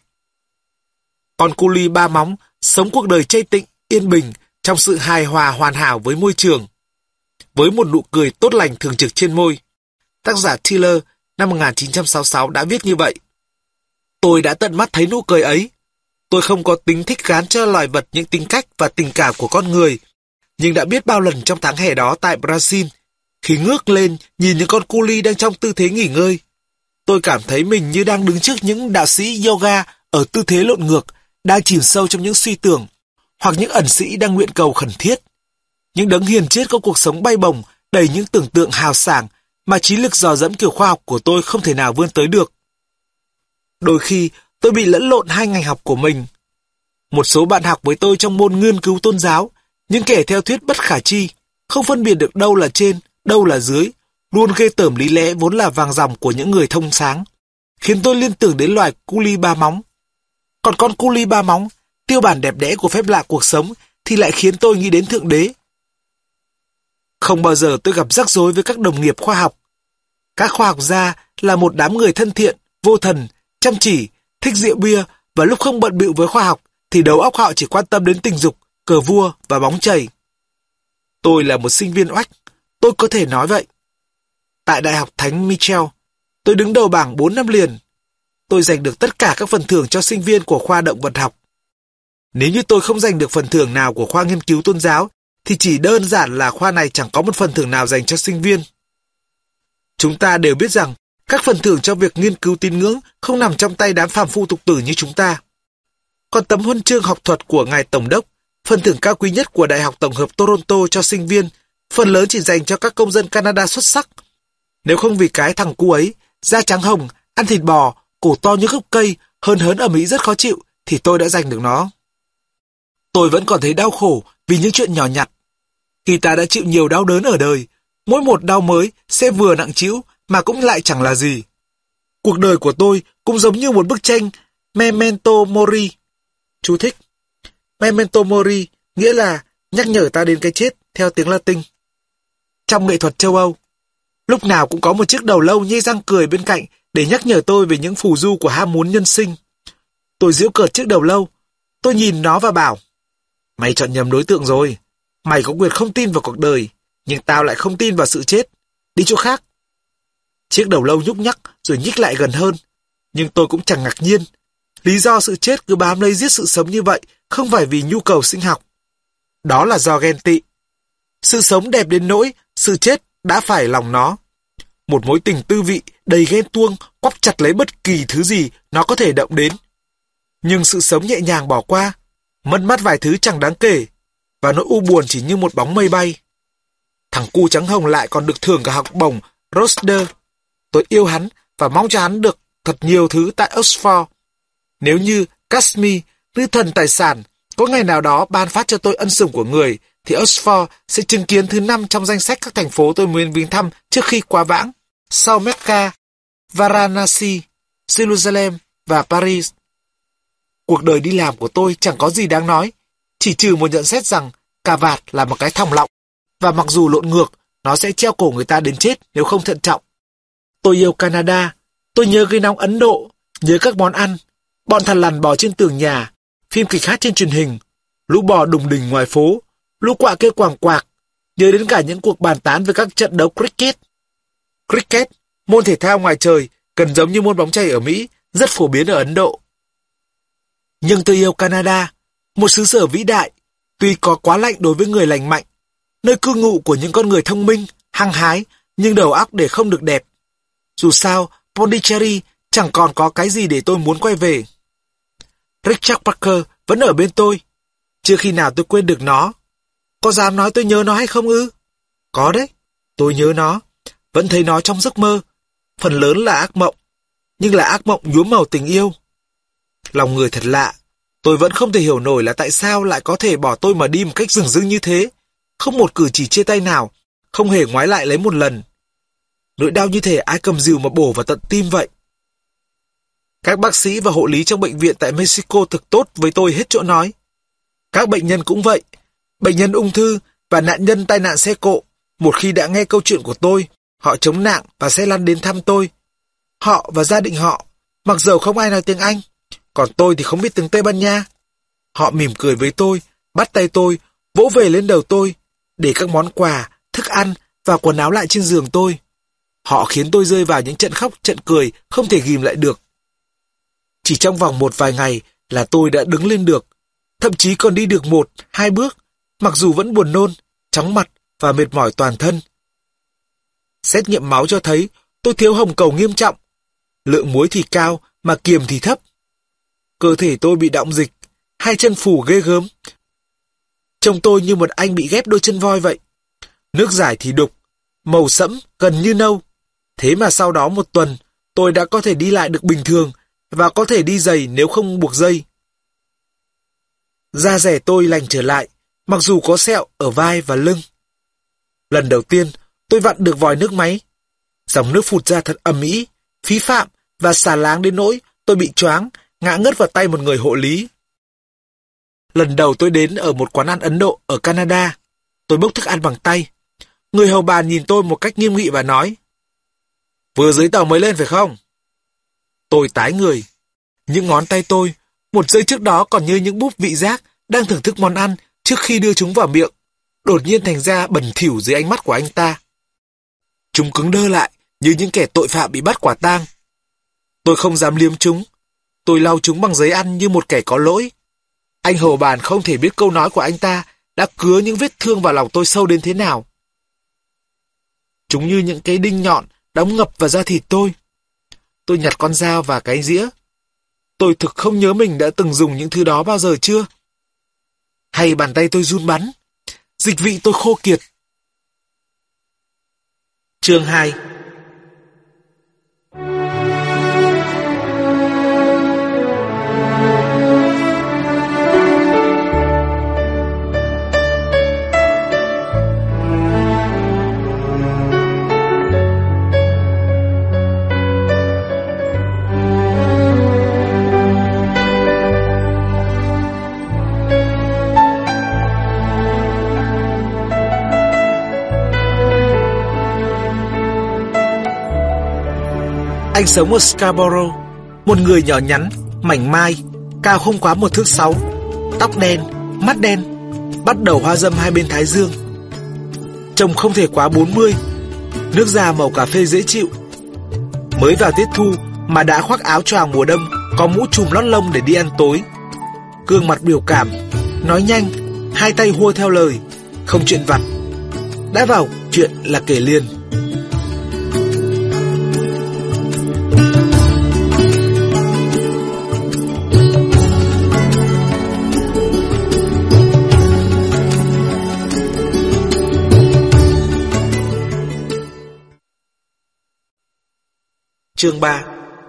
[SPEAKER 1] Con cu li 3 móng sống cuộc đời trây tịnh, yên bình trong sự hài hòa hoàn hảo với môi trường, với một nụ cười tốt lành thường trực trên môi. Tác giả Tiller năm 1966 đã viết như vậy. Tôi đã tận mắt thấy nụ cười ấy. Tôi không có tính thích gán cho loài vật những tính cách và tình cảm của con người, nhưng đã biết bao lần trong tháng hè đó tại Brazil, khi ngước lên nhìn những con cu li đang trong tư thế nghỉ ngơi, tôi cảm thấy mình như đang đứng trước những đạo sĩ yoga ở tư thế lộn ngược, đang chìm sâu trong những suy tưởng, hoặc những ẩn sĩ đang nguyện cầu khẩn thiết. Những đấng hiền triết có cuộc sống bay bổng, đầy những tưởng tượng hào sảng mà trí lực dò dẫm kiểu khoa học của tôi không thể nào vươn tới được. Đôi khi, tôi bị lẫn lộn hai ngành học của mình. Một số bạn học với tôi trong môn nghiên cứu tôn giáo, những kẻ theo thuyết bất khả tri, không phân biệt được đâu là trên, đâu là dưới, luôn ghê tởm lý lẽ vốn là vàng dòng của những người thông sáng, khiến tôi liên tưởng đến loài cu li 3 móng. Còn con cu li 3 móng, tiêu bản đẹp đẽ của phép lạ cuộc sống, thì lại khiến tôi nghĩ đến Thượng Đế. Không bao giờ tôi gặp rắc rối với các đồng nghiệp khoa học. Các khoa học gia là một đám người thân thiện, vô thần, chăm chỉ, thích rượu bia, và lúc không bận bịu với khoa học thì đầu óc họ chỉ quan tâm đến tình dục, cờ vua và bóng chày. Tôi là một sinh viên oách, tôi có thể nói vậy. Tại Đại học Thánh Michel, tôi đứng đầu bảng 4 năm liền. Tôi giành được tất cả các phần thưởng cho sinh viên của khoa động vật học. Nếu như tôi không giành được phần thưởng nào của khoa nghiên cứu tôn giáo, thì chỉ đơn giản là khoa này chẳng có một phần thưởng nào dành cho sinh viên. Chúng ta đều biết rằng các phần thưởng cho việc nghiên cứu tín ngưỡng không nằm trong tay đám phàm phu tục tử như chúng ta. Còn tấm huân chương học thuật của ngài Tổng đốc, phần thưởng cao quý nhất của Đại học Tổng hợp Toronto cho sinh viên, phần lớn chỉ dành cho các công dân Canada xuất sắc. Nếu không vì cái thằng cu ấy, da trắng hồng, ăn thịt bò, cổ to như gốc cây, hớn hớn ở Mỹ rất khó chịu, thì tôi đã giành được nó. Tôi vẫn còn thấy đau khổ vì những chuyện nhỏ nhặt. Khi ta đã chịu nhiều đau đớn ở đời, mỗi một đau mới sẽ vừa nặng trĩu mà cũng lại chẳng là gì. Cuộc đời của tôi cũng giống như một bức tranh Memento Mori. Chú thích. Memento Mori nghĩa là nhắc nhở ta đến cái chết theo tiếng Latin. Trong nghệ thuật châu Âu, lúc nào cũng có một chiếc đầu lâu nhếch răng cười bên cạnh để nhắc nhở tôi về những phù du của ham muốn nhân sinh. Tôi giễu cợt chiếc đầu lâu. Tôi nhìn nó và bảo, mày chọn nhầm đối tượng rồi. Mày có quyền không tin vào cuộc đời, nhưng tao lại không tin vào sự chết. Đi chỗ khác. Chiếc đầu lâu nhúc nhắc rồi nhích lại gần hơn. Nhưng tôi cũng chẳng ngạc nhiên. Lý do sự chết cứ bám lấy giết sự sống như vậy không phải vì nhu cầu sinh học. Đó là do ghen tị. Sự sống đẹp đến nỗi sự chết đã phải lòng nó. Một mối tình tư vị đầy ghen tuông quắp chặt lấy bất kỳ thứ gì nó có thể động đến. Nhưng sự sống nhẹ nhàng bỏ qua, mất mát vài thứ chẳng đáng kể, và nỗi u buồn chỉ như một bóng mây bay. Thằng cu trắng hồng lại còn được thưởng cả học bổng Roster. Tôi yêu hắn và mong cho hắn được thật nhiều thứ tại Oxford. Nếu như Kashmir, nữ thần tài sản, có ngày nào đó ban phát cho tôi ân sủng của người, thì Oxford sẽ chứng kiến thứ 5 trong danh sách các thành phố tôi muốn viếng thăm trước khi quá vãng, sau Mecca, Varanasi, Jerusalem và Paris. Cuộc đời đi làm của tôi chẳng có gì đáng nói, chỉ trừ một nhận xét rằng cà vạt là một cái thòng lọng, và mặc dù lộn ngược, nó sẽ treo cổ người ta đến chết nếu không thận trọng. Tôi yêu Canada, tôi nhớ cây nóng Ấn Độ, nhớ các món ăn, bọn thằn lằn bò trên tường nhà, phim kịch hát trên truyền hình, lũ bò đùng đỉnh ngoài phố, lũ quạ kêu quàng quạc, nhớ đến cả những cuộc bàn tán về các trận đấu cricket. Cricket, môn thể thao ngoài trời, gần giống như môn bóng chày ở Mỹ, rất phổ biến ở Ấn Độ. Nhưng tôi yêu Canada, một xứ sở vĩ đại, tuy có quá lạnh đối với người lành mạnh, nơi cư ngụ của những con người thông minh, hăng hái, nhưng đầu óc để không được đẹp. Dù sao, Pondicherry chẳng còn có cái gì để tôi muốn quay về. Richard Parker vẫn ở bên tôi. Chưa khi nào tôi quên được nó. Có dám nói tôi nhớ nó hay không ư? Có đấy, tôi nhớ nó. Vẫn thấy nó trong giấc mơ. Phần lớn là ác mộng, nhưng là ác mộng nhuốm màu tình yêu. Lòng người thật lạ. Tôi vẫn không thể hiểu nổi là tại sao lại có thể bỏ tôi mà đi một cách dửng dưng như thế. Không một cử chỉ chia tay nào, không hề ngoái lại lấy một lần. Nỗi đau như thể ai cầm rìu mà bổ vào tận tim vậy. Các bác sĩ và hộ lý trong bệnh viện tại Mexico thực tốt với tôi hết chỗ nói. Các bệnh nhân cũng vậy. Bệnh nhân ung thư và nạn nhân tai nạn xe cộ, một khi đã nghe câu chuyện của tôi, họ chống nạng và sẽ lăn đến thăm tôi. Họ và gia đình họ, mặc dầu không ai nói tiếng Anh, còn tôi thì không biết tiếng Tây Ban Nha. Họ mỉm cười với tôi, bắt tay tôi, vỗ về lên đầu tôi, để các món quà, thức ăn và quần áo lại trên giường tôi. Họ khiến tôi rơi vào những trận khóc, trận cười, không thể ghìm lại được. Chỉ trong vòng một vài ngày là tôi đã đứng lên được, thậm chí còn đi được 1-2 bước, mặc dù vẫn buồn nôn, chóng mặt và mệt mỏi toàn thân. Xét nghiệm máu cho thấy tôi thiếu hồng cầu nghiêm trọng, lượng muối thì cao mà kiềm thì thấp. Cơ thể tôi bị đọng dịch, hai chân phù ghê gớm. Trông tôi như một anh bị ghép đôi chân voi vậy. Nước giải thì đục, màu sẫm gần như nâu. Thế mà sau đó 1 tuần, tôi đã có thể đi lại được bình thường và có thể đi giày nếu không buộc dây. Da rẻ tôi lành trở lại, mặc dù có sẹo ở vai và lưng. Lần đầu tiên, tôi vặn được vòi nước máy. Dòng nước phụt ra thật ầm ĩ, phí phạm và xả láng đến nỗi tôi bị choáng, ngã ngất vào tay một người hộ lý. Lần đầu tôi đến ở một quán ăn Ấn Độ ở Canada, tôi bốc thức ăn bằng tay. Người hầu bàn nhìn tôi một cách nghiêm nghị và nói, vừa dưới tàu mới lên phải không? Tôi tái người. Những ngón tay tôi, một giây trước đó còn như những búp vị giác đang thưởng thức món ăn trước khi đưa chúng vào miệng, đột nhiên thành ra bẩn thỉu dưới ánh mắt của anh ta. Chúng cứng đơ lại như những kẻ tội phạm bị bắt quả tang. Tôi không dám liếm chúng. Tôi lau chúng bằng giấy ăn như một kẻ có lỗi. Anh hầu bàn không thể biết câu nói của anh ta đã cứa những vết thương vào lòng tôi sâu đến thế nào. Chúng như những cái đinh nhọn đóng ngập vào da thịt tôi. Tôi nhặt con dao và cái dĩa. Tôi thực không nhớ mình đã từng dùng những thứ đó bao giờ chưa. Hay bàn tay tôi run bắn. Dịch vị tôi khô kiệt. Chương 2. Anh sống ở Scarborough, một người nhỏ nhắn, mảnh mai, cao không quá 1 thước 6, tóc đen, mắt đen, bắt đầu hoa râm hai bên thái dương. Trông không thể quá 40, nước da màu cà phê dễ chịu. Mới vào tiết thu mà đã khoác áo choàng mùa đông, có mũ trùm lót lông để đi ăn tối. Gương mặt biểu cảm, nói nhanh, hai tay hua theo lời, không chuyện vặt. Đã vào chuyện là kể liền. Chương 3.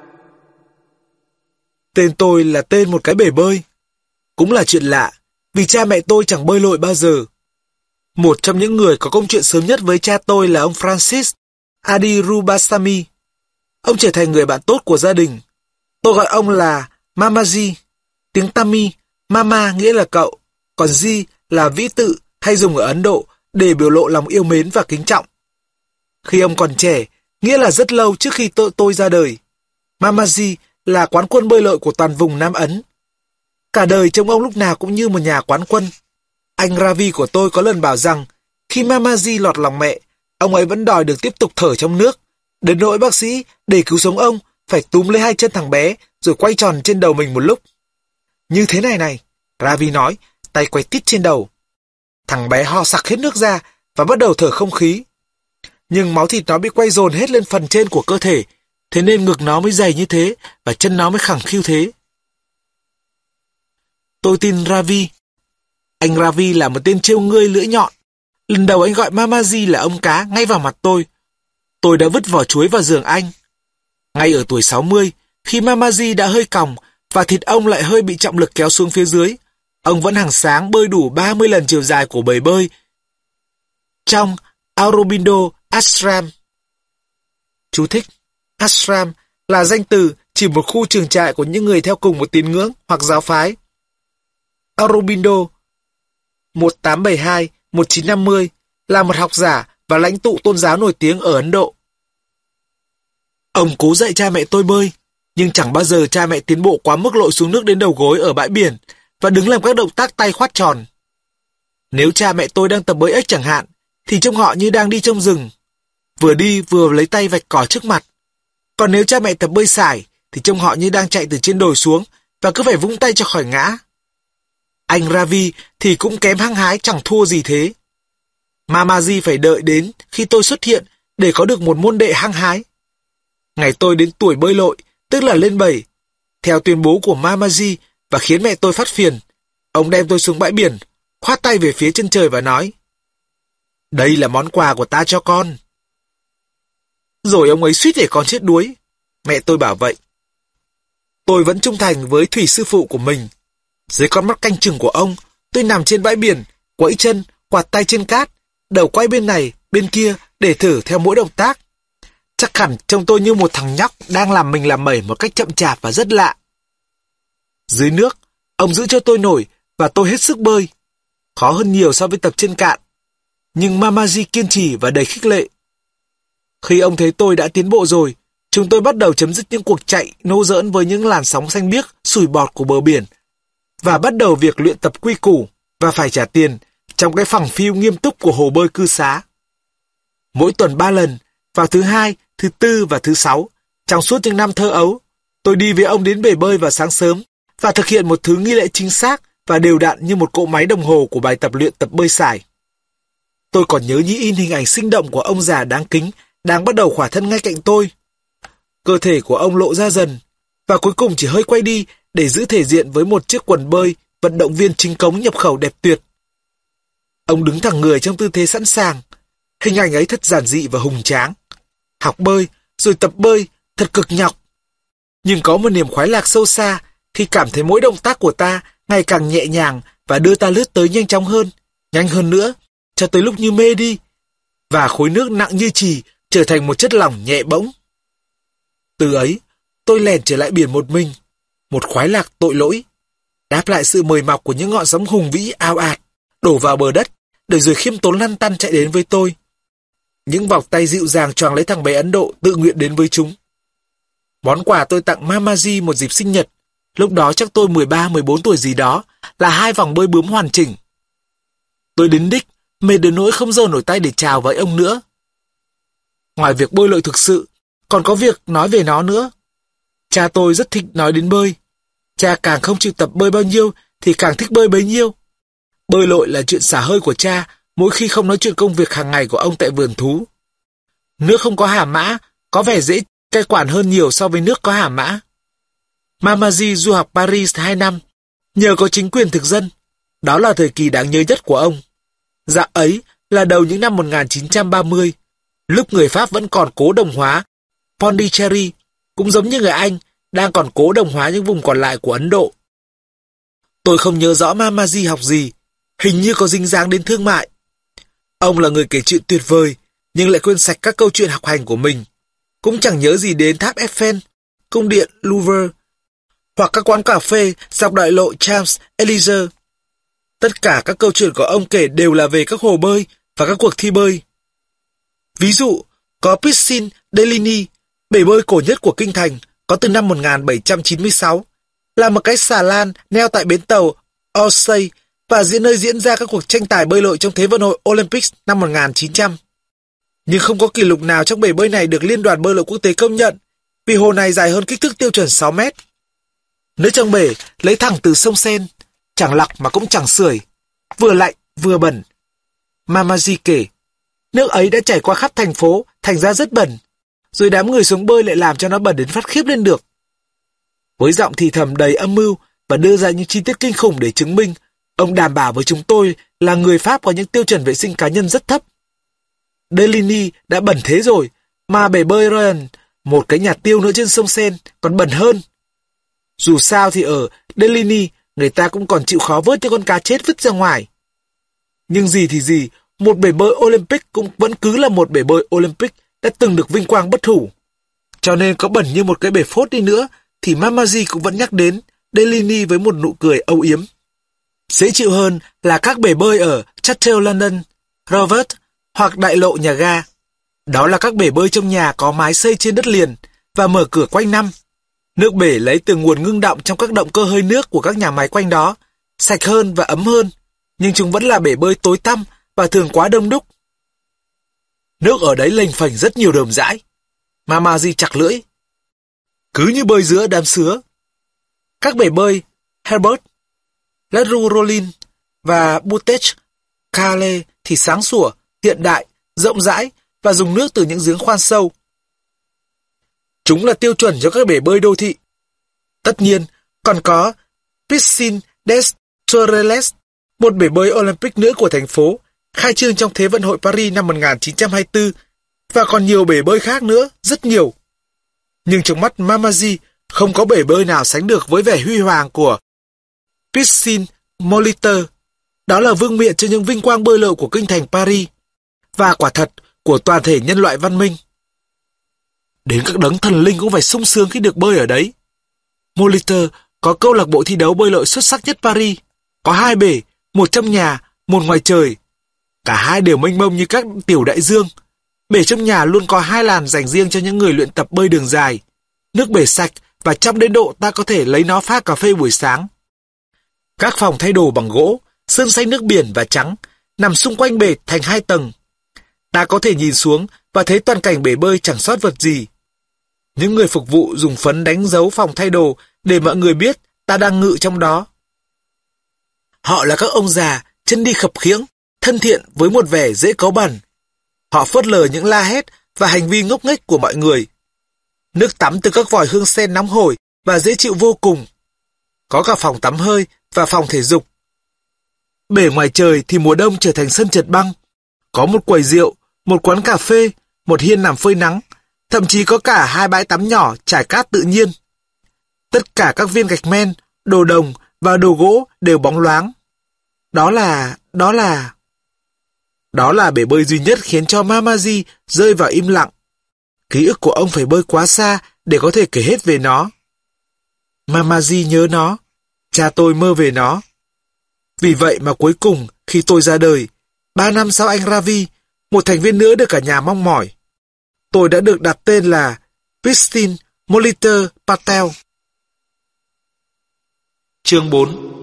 [SPEAKER 1] Tên tôi là tên một cái bể bơi. Cũng là chuyện lạ, vì cha mẹ tôi chẳng bơi lội bao giờ. Một trong những người có câu chuyện sớm nhất với cha tôi là ông Francis Adirubasami. Ông trở thành người bạn tốt của gia đình. Tôi gọi ông là Mamaji. Tiếng Tamil, Mama nghĩa là cậu, còn Ji là vĩ tự hay dùng ở Ấn Độ để biểu lộ lòng yêu mến và kính trọng. Khi ông còn trẻ, nghĩa là rất lâu trước khi tôi ra đời, Mamaji là quán quân bơi lội của toàn vùng Nam Ấn. Cả đời trông ông lúc nào cũng như một nhà quán quân. Anh Ravi của tôi có lần bảo rằng khi Mamaji lọt lòng mẹ, ông ấy vẫn đòi được tiếp tục thở trong nước, đến nỗi bác sĩ để cứu sống ông phải túm lấy hai chân thằng bé rồi quay tròn trên đầu mình một lúc. Như thế này, Ravi nói, tay quay tít trên đầu. Thằng bé ho sặc hết nước ra và bắt đầu thở không khí. Nhưng máu thịt nó bị quay dồn hết lên phần trên của cơ thể, thế nên ngực nó mới dày như thế và chân nó mới khẳng khiu thế. Tôi tin Ravi. Anh Ravi là một tên trêu ngươi lưỡi nhọn. Lần đầu anh gọi Mamaji là ông cá ngay vào mặt tôi. Tôi đã vứt vỏ chuối vào giường anh. Ngay ở tuổi 60, khi Mamaji đã hơi còng và thịt ông lại hơi bị trọng lực kéo xuống phía dưới, ông vẫn hàng sáng bơi đủ 30 lần chiều dài của bể bơi trong Aurobindo Ashram. Chú thích: Ashram là danh từ chỉ một khu trường trại của những người theo cùng một tín ngưỡng hoặc giáo phái. Aurobindo 1872-1950 là một học giả và lãnh tụ tôn giáo nổi tiếng ở Ấn Độ. Ông cố dạy cha mẹ tôi bơi, nhưng chẳng bao giờ cha mẹ tiến bộ quá mức lội xuống nước đến đầu gối ở bãi biển và đứng làm các động tác tay khoát tròn. Nếu cha mẹ tôi đang tập bơi ếch chẳng hạn, thì trông họ như đang đi trong rừng, vừa đi vừa lấy tay vạch cỏ trước mặt. Còn nếu cha mẹ tập bơi sải, thì trông họ như đang chạy từ trên đồi xuống và cứ phải vung tay cho khỏi ngã. Anh Ravi thì cũng kém hăng hái chẳng thua gì thế. Mamaji phải đợi đến khi tôi xuất hiện để có được một môn đệ hăng hái. Ngày tôi đến tuổi bơi lội, tức là lên 7, theo tuyên bố của Mamaji và khiến mẹ tôi phát phiền, ông đem tôi xuống bãi biển, khoát tay về phía chân trời và nói: "Đây là món quà của ta cho con." Rồi ông ấy suýt để con chết đuối. Mẹ tôi bảo vậy. Tôi vẫn trung thành với thủy sư phụ của mình. Dưới con mắt canh chừng của ông, tôi nằm trên bãi biển, quẫy chân, quạt tay trên cát, đầu quay bên này, bên kia để thử theo mỗi động tác. Chắc hẳn trông tôi như một thằng nhóc đang làm mình làm mẩy một cách chậm chạp và rất lạ. Dưới nước, ông giữ cho tôi nổi và tôi hết sức bơi. Khó hơn nhiều so với tập trên cạn. Nhưng Mamaji kiên trì và đầy khích lệ. Khi ông thấy tôi đã tiến bộ rồi, chúng tôi bắt đầu chấm dứt những cuộc chạy nô giỡn với những làn sóng xanh biếc, sủi bọt của bờ biển và bắt đầu việc luyện tập quy củ và phải trả tiền trong cái phẳng phiu nghiêm túc của hồ bơi cư xá. Mỗi tuần 3 lần, vào thứ Hai, thứ Tư và thứ Sáu, trong suốt những năm thơ ấu, tôi đi với ông đến bể bơi vào sáng sớm và thực hiện một thứ nghi lễ chính xác và đều đặn như một cỗ máy đồng hồ của bài tập luyện tập bơi sải. Tôi còn nhớ như in hình ảnh sinh động của ông già đáng kính đang bắt đầu khỏa thân ngay cạnh tôi. Cơ thể của ông lộ ra dần và cuối cùng chỉ hơi quay đi để giữ thể diện với một chiếc quần bơi vận động viên chính cống nhập khẩu đẹp tuyệt. Ông đứng thẳng người trong tư thế sẵn sàng. Hình ảnh ấy thật giản dị và hùng tráng. Học bơi, rồi tập bơi, thật cực nhọc. Nhưng có một niềm khoái lạc sâu xa khi cảm thấy mỗi động tác của ta ngày càng nhẹ nhàng và đưa ta lướt tới nhanh hơn nữa, cho tới lúc như mê đi. Và khối nước nặng như chì trở thành một chất lỏng nhẹ bỗng. Từ ấy, tôi lẻn trở lại biển một mình, một khoái lạc tội lỗi, đáp lại sự mời mọc của những ngọn sóng hùng vĩ ào ạt, đổ vào bờ đất, để rồi khiêm tốn lăn tăn chạy đến với tôi. Những vòng tay dịu dàng choàng lấy thằng bé Ấn Độ tự nguyện đến với chúng. Món quà tôi tặng Mamaji một dịp sinh nhật, lúc đó chắc tôi 13-14 tuổi gì đó, là 2 vòng bơi bướm hoàn chỉnh. Tôi đến đích, mệt đến nỗi không giơ nổi tay để chào với ông nữa. Ngoài việc bơi lội thực sự, còn có việc nói về nó nữa. Cha tôi rất thích nói đến bơi. Cha càng không chịu tập bơi bao nhiêu thì càng thích bơi bấy nhiêu. Bơi lội là chuyện xả hơi của cha mỗi khi không nói chuyện công việc hàng ngày của ông tại vườn thú. Nước không có hàm mã, có vẻ dễ cai quản hơn nhiều so với nước có hàm mã. Mamaji du học Paris 2 năm, nhờ có chính quyền thực dân. Đó là thời kỳ đáng nhớ nhất của ông. Dạ ấy là đầu những năm 1930, lúc người Pháp vẫn còn cố đồng hóa Pondicherry, cũng giống như người Anh đang còn cố đồng hóa những vùng còn lại của Ấn Độ. Tôi không nhớ rõ Mamaji học gì, hình như có dính dáng đến thương mại. Ông là người kể chuyện tuyệt vời, nhưng lại quên sạch các câu chuyện học hành của mình. Cũng chẳng nhớ gì đến tháp Eiffel, cung điện Louvre, hoặc các quán cà phê dọc đại lộ Champs-Élysées. Tất cả các câu chuyện của ông kể đều là về các hồ bơi và các cuộc thi bơi. Ví dụ, có Piscine Deligny, bể bơi cổ nhất của kinh thành, có từ năm 1796, là một cái xà lan neo tại bến tàu Orsay và nơi diễn ra các cuộc tranh tài bơi lội trong Thế vận hội Olympics năm 1900. Nhưng không có kỷ lục nào trong bể bơi này được Liên đoàn bơi lội quốc tế công nhận, vì hồ này dài hơn kích thước tiêu chuẩn 6 mét. Nước trong bể lấy thẳng từ sông Sen, chẳng lọc mà cũng chẳng sưởi, vừa lạnh vừa bẩn. Mamaji kể, nước ấy đã chảy qua khắp thành phố, thành ra rất bẩn, rồi đám người xuống bơi lại làm cho nó bẩn đến phát khiếp lên được. Với giọng thì thầm đầy âm mưu và đưa ra những chi tiết kinh khủng để chứng minh, ông đảm bảo với chúng tôi là người Pháp có những tiêu chuẩn vệ sinh cá nhân rất thấp. Deligny đã bẩn thế rồi, mà bể bơi Ryan, một cái nhà tiêu nữa trên sông Sen, còn bẩn hơn. Dù sao thì ở Deligny, người ta cũng còn chịu khó vớt những con cá chết vứt ra ngoài. Nhưng gì thì gì, một bể bơi Olympic cũng vẫn cứ là một bể bơi Olympic đã từng được vinh quang bất hủ. Cho nên có bẩn như một cái bể phốt đi nữa, thì Mamaji cũng vẫn nhắc đến Deligny với một nụ cười âu yếm. Dễ chịu hơn là các bể bơi ở Château London, Rovert hoặc đại lộ nhà ga. Đó là các bể bơi trong nhà có mái xây trên đất liền và mở cửa quanh năm. Nước bể lấy từ nguồn ngưng đọng trong các động cơ hơi nước của các nhà máy quanh đó, sạch hơn và ấm hơn, nhưng chúng vẫn là bể bơi tối tăm và thường quá đông đúc. Nước ở đấy lềnh phềnh rất nhiều đờm dãi. Mamaji chặt lưỡi. Cứ như bơi giữa đám sứa. Các bể bơi Herbert, La Rollin và Butech Cale thì sáng sủa, hiện đại, rộng rãi và dùng nước từ những giếng khoan sâu. Chúng là tiêu chuẩn cho các bể bơi đô thị. Tất nhiên, còn có Piscine des Tourelles, một bể bơi Olympic nữa của thành phố, khai trương trong Thế vận hội Paris năm 1924, và còn nhiều bể bơi khác nữa, rất nhiều. Nhưng trong mắt Mamaji, không có bể bơi nào sánh được với vẻ huy hoàng của Piscine Molitor. Đó là vương miện cho những vinh quang bơi lội của kinh thành Paris, và quả thật của toàn thể nhân loại văn minh. Đến các đấng thần linh cũng phải sung sướng khi được bơi ở đấy. Molitor có câu lạc bộ thi đấu bơi lội xuất sắc nhất Paris, có 2 bể, một trong nhà, một ngoài trời. Cả hai đều mênh mông như các tiểu đại dương. Bể trong nhà luôn có 2 làn dành riêng cho những người luyện tập bơi đường dài. Nước bể sạch và trong đến độ ta có thể lấy nó pha cà phê buổi sáng. Các phòng thay đồ bằng gỗ, sơn xanh nước biển và trắng, nằm xung quanh bể thành 2 tầng. Ta có thể nhìn xuống và thấy toàn cảnh bể bơi chẳng sót vật gì. Những người phục vụ dùng phấn đánh dấu phòng thay đồ để mọi người biết ta đang ngự trong đó. Họ là các ông già, chân đi khập khiễng, thân thiện với một vẻ dễ cáu bẩn. Họ phớt lờ những la hét và hành vi ngốc nghếch của mọi người. Nước tắm từ các vòi hương sen nóng hổi và dễ chịu vô cùng. Có cả phòng tắm hơi và phòng thể dục. Bể ngoài trời thì mùa đông trở thành sân trượt băng. Có một quầy rượu, một quán cà phê, một hiên nằm phơi nắng, thậm chí có cả 2 bãi tắm nhỏ trải cát tự nhiên. Tất cả các viên gạch men, đồ đồng và đồ gỗ đều bóng loáng. Đó là bể bơi duy nhất khiến cho Mamaji rơi vào im lặng. Ký ức của ông phải bơi quá xa để có thể kể hết về nó. Mamaji nhớ nó, cha tôi mơ về nó. Vì vậy mà cuối cùng khi tôi ra đời, 3 năm sau anh Ravi, một thành viên nữa được cả nhà mong mỏi, tôi đã được đặt tên là Piscine Molitor Patel. Chương 4.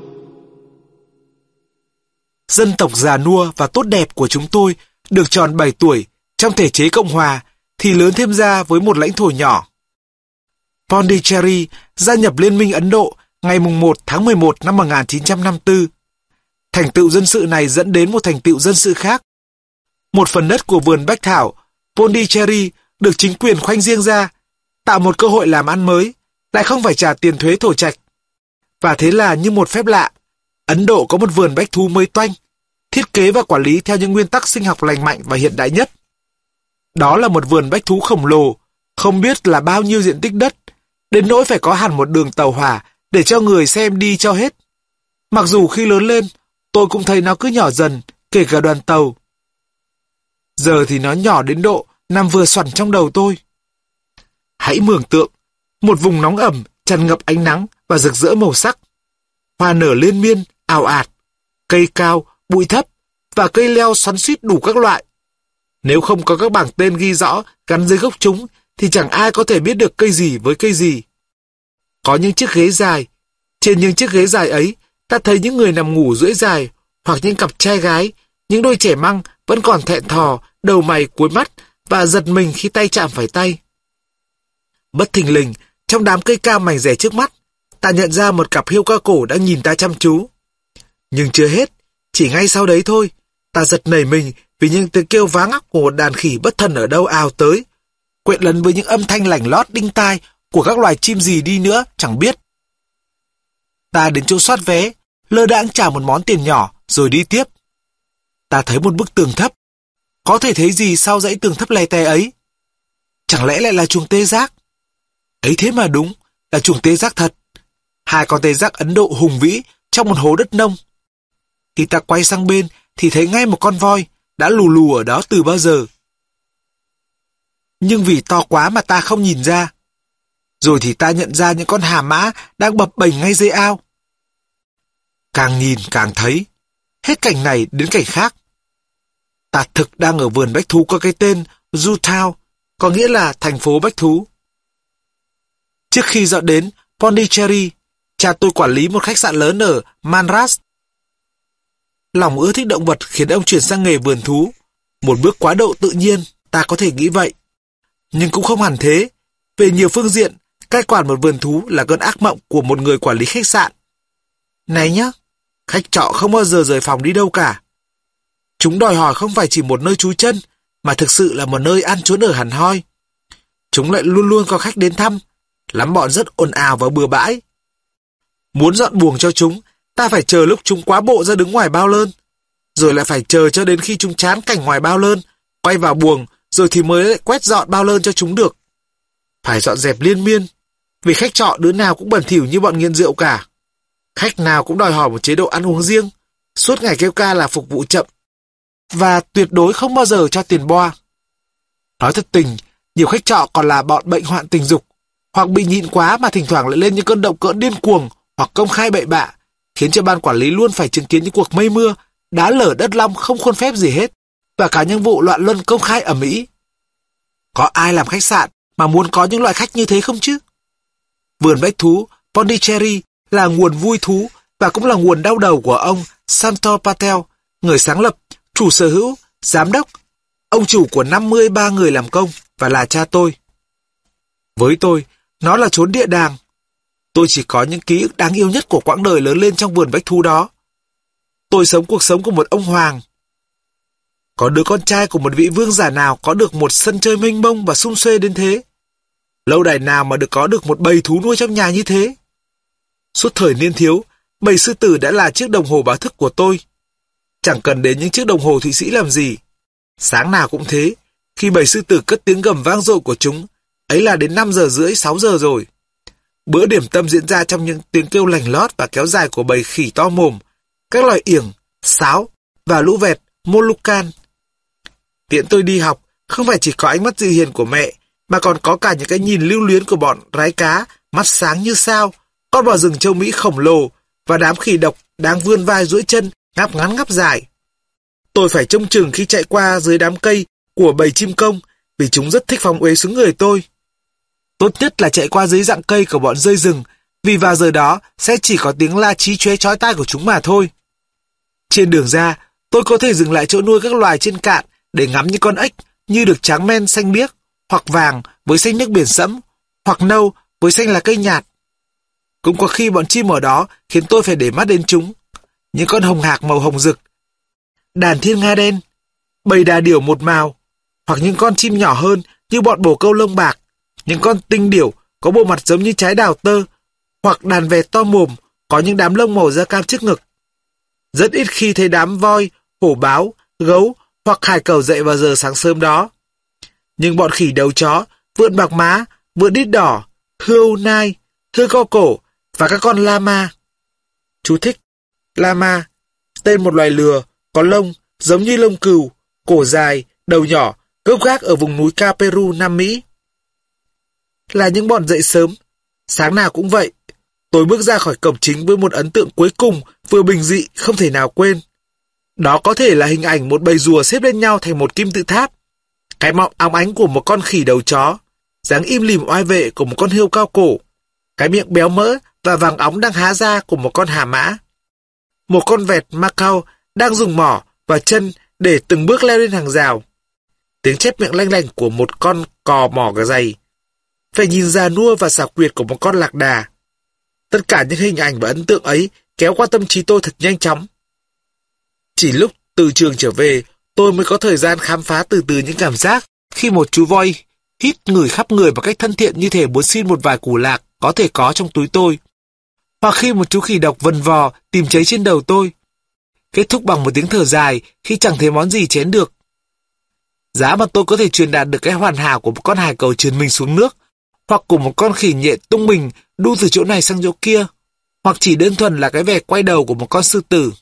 [SPEAKER 1] Dân tộc già nua và tốt đẹp của chúng tôi được tròn 7 tuổi trong thể chế Cộng Hòa thì lớn thêm ra với một lãnh thổ nhỏ. Pondicherry gia nhập Liên minh Ấn Độ ngày 1 tháng 11 năm 1954. Thành tựu dân sự này dẫn đến một thành tựu dân sự khác. Một phần đất của vườn Bách Thảo, Pondicherry, được chính quyền khoanh riêng ra, tạo một cơ hội làm ăn mới, lại không phải trả tiền thuế thổ trạch. Và thế là như một phép lạ, Ấn Độ có một vườn bách thú mới toanh, thiết kế và quản lý theo những nguyên tắc sinh học lành mạnh và hiện đại nhất. Đó là một vườn bách thú khổng lồ, không biết là bao nhiêu diện tích đất, đến nỗi phải có hẳn một đường tàu hỏa để cho người xem đi cho hết. Mặc dù khi lớn lên, tôi cũng thấy nó cứ nhỏ dần, kể cả đoàn tàu. Giờ thì nó nhỏ đến độ nằm vừa xoằn trong đầu tôi. Hãy mường tượng, một vùng nóng ẩm, tràn ngập ánh nắng và rực rỡ màu sắc. Hoa nở liên miên, ào ạt, cây cao, bụi thấp và cây leo xoắn xuýt đủ các loại. Nếu không có các bảng tên ghi rõ gắn dưới gốc chúng thì chẳng ai có thể biết được cây gì với cây gì. Có những chiếc ghế dài. Trên những chiếc ghế dài ấy, ta thấy những người nằm ngủ duỗi dài, hoặc những cặp trai gái, những đôi trẻ măng vẫn còn thẹn thò, đầu mày cúi mắt và giật mình khi tay chạm phải tay. Bất thình lình, trong đám cây cao mảnh rẻ trước mắt, ta nhận ra một cặp hươu cao cổ đang nhìn ta chăm chú. Nhưng chưa hết, chỉ ngay sau đấy thôi, ta giật nảy mình vì những tiếng kêu vá ngóc của một đàn khỉ bất thần ở đâu ào tới, quện lẫn với những âm thanh lảnh lót đinh tai của các loài chim gì đi nữa chẳng biết. Ta đến chỗ soát vé, lơ đãng trả một món tiền nhỏ rồi đi tiếp. Ta thấy một bức tường thấp. Có thể thấy gì sau dãy tường thấp lè tè ấy? Chẳng lẽ lại là chuồng tê giác? Ấy thế mà đúng, là chuồng tê giác thật. 2 con tê giác Ấn Độ hùng vĩ trong một hố đất nông. Khi ta quay sang bên thì thấy ngay một con voi đã lù lù ở đó từ bao giờ. Nhưng vì to quá mà ta không nhìn ra. Rồi thì ta nhận ra những con hà mã đang bập bềnh ngay dưới ao. Càng nhìn càng thấy, hết cảnh này đến cảnh khác. Ta thực đang ở vườn bách thú có cái tên Zoo Town, có nghĩa là thành phố bách thú. Trước khi dọn đến Pondicherry, cha tôi quản lý một khách sạn lớn ở Madras. Lòng ưa thích động vật khiến ông chuyển sang nghề vườn thú. Một bước quá độ tự nhiên, ta có thể nghĩ vậy. Nhưng cũng không hẳn thế. Về nhiều phương diện, cai quản một vườn thú là cơn ác mộng của một người quản lý khách sạn. Này nhá, khách trọ không bao giờ rời phòng đi đâu cả. Chúng đòi hỏi không phải chỉ một nơi trú chân, mà thực sự là một nơi ăn trốn ở hẳn hoi. Chúng lại luôn luôn có khách đến thăm, lắm bọn rất ồn ào và bừa bãi. Muốn dọn buồng cho chúng, ta phải chờ lúc chúng quá bộ ra đứng ngoài bao lơn, rồi lại phải chờ cho đến khi chúng chán cảnh ngoài bao lơn, quay vào buồng, rồi thì mới lại quét dọn bao lơn cho chúng được. Phải dọn dẹp liên miên, vì khách trọ đứa nào cũng bẩn thỉu như bọn nghiện rượu cả. Khách nào cũng đòi hỏi một chế độ ăn uống riêng, suốt ngày kêu ca là phục vụ chậm, và tuyệt đối không bao giờ cho tiền boa. Nói thật tình, nhiều khách trọ còn là bọn bệnh hoạn tình dục, hoặc bị nhịn quá mà thỉnh thoảng lại lên những cơn động cỡn điên cuồng, hoặc công khai bậy bạ, khiến cho ban quản lý luôn phải chứng kiến những cuộc mây mưa, đá lở đất long không khuôn phép gì hết, và cả những vụ loạn luân công khai ầm ĩ. Có ai làm khách sạn mà muốn có những loại khách như thế không chứ? Vườn bách thú Pondicherry là nguồn vui thú và cũng là nguồn đau đầu của ông Santo Patel, người sáng lập, chủ sở hữu, giám đốc, ông chủ của 53 người làm công và là cha tôi. Với tôi, nó là chốn địa đàng. Tôi chỉ có những ký ức đáng yêu nhất của quãng đời lớn lên trong vườn bách thú đó. Tôi sống cuộc sống của một ông hoàng. Có đứa con trai của một vị vương giả nào có được một sân chơi mênh mông và sum suê đến thế? Lâu đài nào mà có được một bầy thú nuôi trong nhà như thế? Suốt thời niên thiếu, bầy sư tử đã là chiếc đồng hồ báo thức của tôi. Chẳng cần đến những chiếc đồng hồ Thụy Sĩ làm gì. Sáng nào cũng thế, khi bầy sư tử cất tiếng gầm vang dội của chúng, ấy là đến 5 giờ rưỡi, 6 giờ rồi. Bữa điểm tâm diễn ra trong những tiếng kêu lành lót và kéo dài của bầy khỉ to mồm, các loài yểng, sáo và lũ vẹt Moluccan. Tiện tôi đi học, không phải chỉ có ánh mắt dịu hiền của mẹ, mà còn có cả những cái nhìn lưu luyến của bọn rái cá, mắt sáng như sao, con bò rừng châu Mỹ khổng lồ và đám khỉ độc đang vươn vai duỗi chân, ngáp ngắn ngáp dài. Tôi phải trông chừng khi chạy qua dưới đám cây của bầy chim công, vì chúng rất thích phóng uế xuống người tôi. Tốt nhất là chạy qua dưới rặng cây của bọn rơi rừng, vì vào giờ đó sẽ chỉ có tiếng la chí chóe chói tai của chúng mà thôi. Trên đường ra, tôi có thể dừng lại chỗ nuôi các loài trên cạn để ngắm những con ếch như được trắng men xanh biếc, hoặc vàng với xanh nước biển sẫm, hoặc nâu với xanh lá cây nhạt. Cũng có khi bọn chim ở đó khiến tôi phải để mắt đến chúng. Những con hồng hạc màu hồng rực, đàn thiên nga đen, bầy đà điểu một màu, hoặc những con chim nhỏ hơn như bọn bồ câu lông bạc, những con tinh điểu có bộ mặt giống như trái đào tơ, hoặc đàn vẹt to mồm có những đám lông màu da cam trước ngực. Rất ít khi thấy đám voi, hổ báo, gấu hoặc hải cẩu dậy vào giờ sáng sớm đó. Nhưng bọn khỉ đầu chó, vượn bạc má, vượn đít đỏ, hươu nai, hươu co cổ và các con lama. Chú thích: Lama, tên một loài lừa, có lông giống như lông cừu, cổ dài, đầu nhỏ, gốc gác ở vùng núi cao Peru, Nam Mỹ. Là những bọn dậy sớm, sáng nào cũng vậy. Tôi bước ra khỏi cổng chính với một ấn tượng cuối cùng vừa bình dị không thể nào quên. Đó có thể là hình ảnh một bầy rùa xếp lên nhau thành một kim tự tháp, cái mọng óng ánh của một con khỉ đầu chó, dáng im lìm oai vệ của một con hươu cao cổ, cái miệng béo mỡ và vàng óng đang há ra của một con hà mã, một con vẹt Macau đang dùng mỏ và chân để từng bước leo lên hàng rào, tiếng chép miệng lanh lảnh của một con cò mỏ dày, phải nhìn già nua và xảo quyệt của một con lạc đà. Tất cả những hình ảnh và ấn tượng ấy kéo qua tâm trí tôi thật nhanh chóng. Chỉ lúc từ trường trở về, tôi mới có thời gian khám phá từ từ những cảm giác khi một chú voi hít ngửi khắp người một cách thân thiện như thể muốn xin một vài củ lạc có thể có trong túi tôi. Hoặc khi một chú khỉ độc vần vò tìm cháy trên đầu tôi. Kết thúc bằng một tiếng thở dài khi chẳng thấy món gì chén được. Giá mà tôi có thể truyền đạt được cái hoàn hảo của một con hải cẩu trườn mình xuống nước, hoặc của một con khỉ nhện tung mình đu từ chỗ này sang chỗ kia, hoặc chỉ đơn thuần là cái vẻ quay đầu của một con sư tử.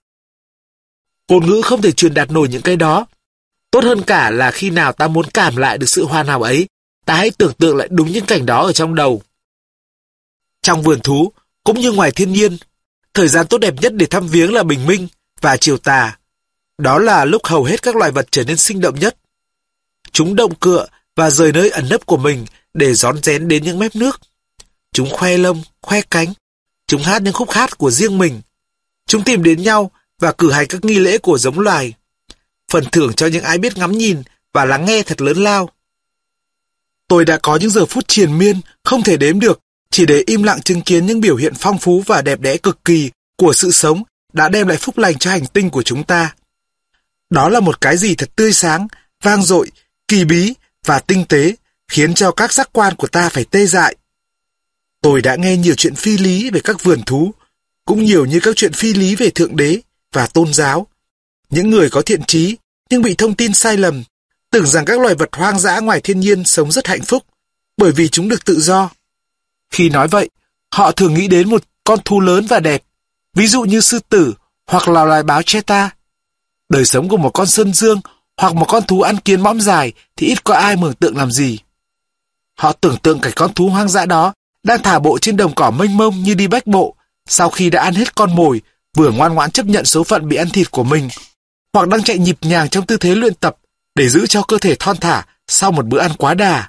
[SPEAKER 1] Ngôn ngữ không thể truyền đạt nổi những cái đó. Tốt hơn cả là khi nào ta muốn cảm lại được sự hoàn hảo ấy, ta hãy tưởng tượng lại đúng những cảnh đó ở trong đầu. Trong vườn thú, cũng như ngoài thiên nhiên, thời gian tốt đẹp nhất để thăm viếng là bình minh và chiều tà. Đó là lúc hầu hết các loài vật trở nên sinh động nhất. Chúng động cựa và rời nơi ẩn nấp của mình để rón rén đến những mép nước. Chúng khoe lông, khoe cánh. Chúng hát những khúc hát của riêng mình. Chúng tìm đến nhau và cử hành các nghi lễ của giống loài. Phần thưởng cho những ai biết ngắm nhìn và lắng nghe thật lớn lao. Tôi đã có những giờ phút triền miên không thể đếm được, chỉ để im lặng chứng kiến những biểu hiện phong phú và đẹp đẽ cực kỳ của sự sống đã đem lại phúc lành cho hành tinh của chúng ta. Đó là một cái gì thật tươi sáng, vang dội, kỳ bí và tinh tế, khiến cho các giác quan của ta phải tê dại. Tôi đã nghe nhiều chuyện phi lý về các vườn thú, cũng nhiều như các chuyện phi lý về Thượng Đế và tôn giáo. Những người có thiện trí nhưng bị thông tin sai lầm, tưởng rằng các loài vật hoang dã ngoài thiên nhiên sống rất hạnh phúc, bởi vì chúng được tự do. Khi nói vậy, họ thường nghĩ đến một con thú lớn và đẹp, ví dụ như sư tử hoặc là loài báo cheetah. Đời sống của một con sơn dương hoặc một con thú ăn kiến mõm dài thì ít có ai mường tượng làm gì. Họ tưởng tượng cảnh con thú hoang dã đó đang thả bộ trên đồng cỏ mênh mông như đi bách bộ, sau khi đã ăn hết con mồi, vừa ngoan ngoãn chấp nhận số phận bị ăn thịt của mình, hoặc đang chạy nhịp nhàng trong tư thế luyện tập để giữ cho cơ thể thon thả sau một bữa ăn quá đà.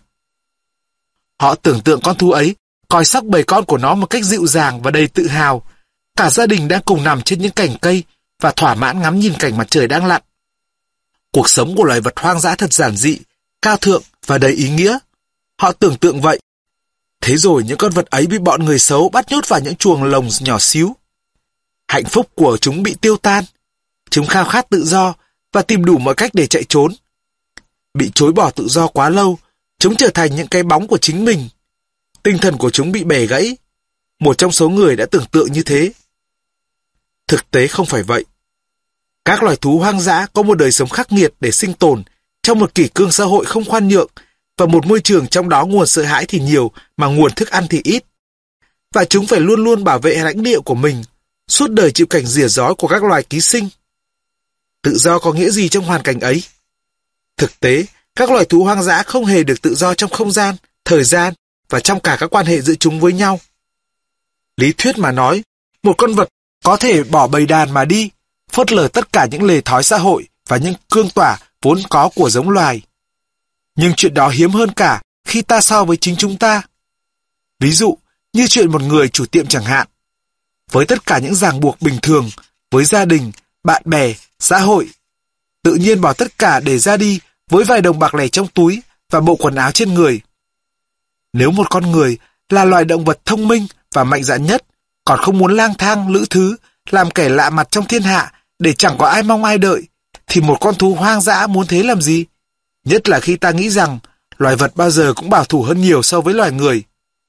[SPEAKER 1] Họ tưởng tượng con thú ấy coi sóc bầy con của nó một cách dịu dàng và đầy tự hào. Cả gia đình đang cùng nằm trên những cành cây và thỏa mãn ngắm nhìn cảnh mặt trời đang lặn. Cuộc sống của loài vật hoang dã thật giản dị, cao thượng và đầy ý nghĩa. Họ tưởng tượng vậy. Thế rồi những con vật ấy bị bọn người xấu bắt nhốt vào những chuồng lồng nhỏ xíu. Hạnh phúc của chúng bị tiêu tan. Chúng khao khát tự do và tìm đủ mọi cách để chạy trốn. Bị chối bỏ tự do quá lâu, chúng trở thành những cái bóng của chính mình. Tinh thần của chúng bị bẻ gãy. Một trong số người đã tưởng tượng như thế. Thực tế không phải vậy. Các loài thú hoang dã có một đời sống khắc nghiệt để sinh tồn trong một kỷ cương xã hội không khoan nhượng và một môi trường trong đó nguồn sợ hãi thì nhiều mà nguồn thức ăn thì ít. Và chúng phải luôn luôn bảo vệ lãnh địa của mình, suốt đời chịu cảnh rỉa rói của các loài ký sinh. Tự do có nghĩa gì trong hoàn cảnh ấy? Thực tế, các loài thú hoang dã không hề được tự do trong không gian, thời gian và trong cả các quan hệ giữa chúng với nhau. Lý thuyết mà nói, một con vật có thể bỏ bầy đàn mà đi, phớt lờ tất cả những lề thói xã hội và những cương tỏa vốn có của giống loài. Nhưng chuyện đó hiếm hơn cả khi ta so với chính chúng ta. Ví dụ, như chuyện một người chủ tiệm chẳng hạn. Với tất cả những ràng buộc bình thường, với gia đình, bạn bè, xã hội, tự nhiên bỏ tất cả để ra đi với vài đồng bạc lẻ trong túi và bộ quần áo trên người. Nếu một con người là loài động vật thông minh và mạnh dạn nhất, còn không muốn lang thang lữ thứ, làm kẻ lạ mặt trong thiên hạ để chẳng có ai mong ai đợi, thì một con thú hoang dã muốn thế làm gì? Nhất là khi ta nghĩ rằng loài vật bao giờ cũng bảo thủ hơn nhiều so với loài người.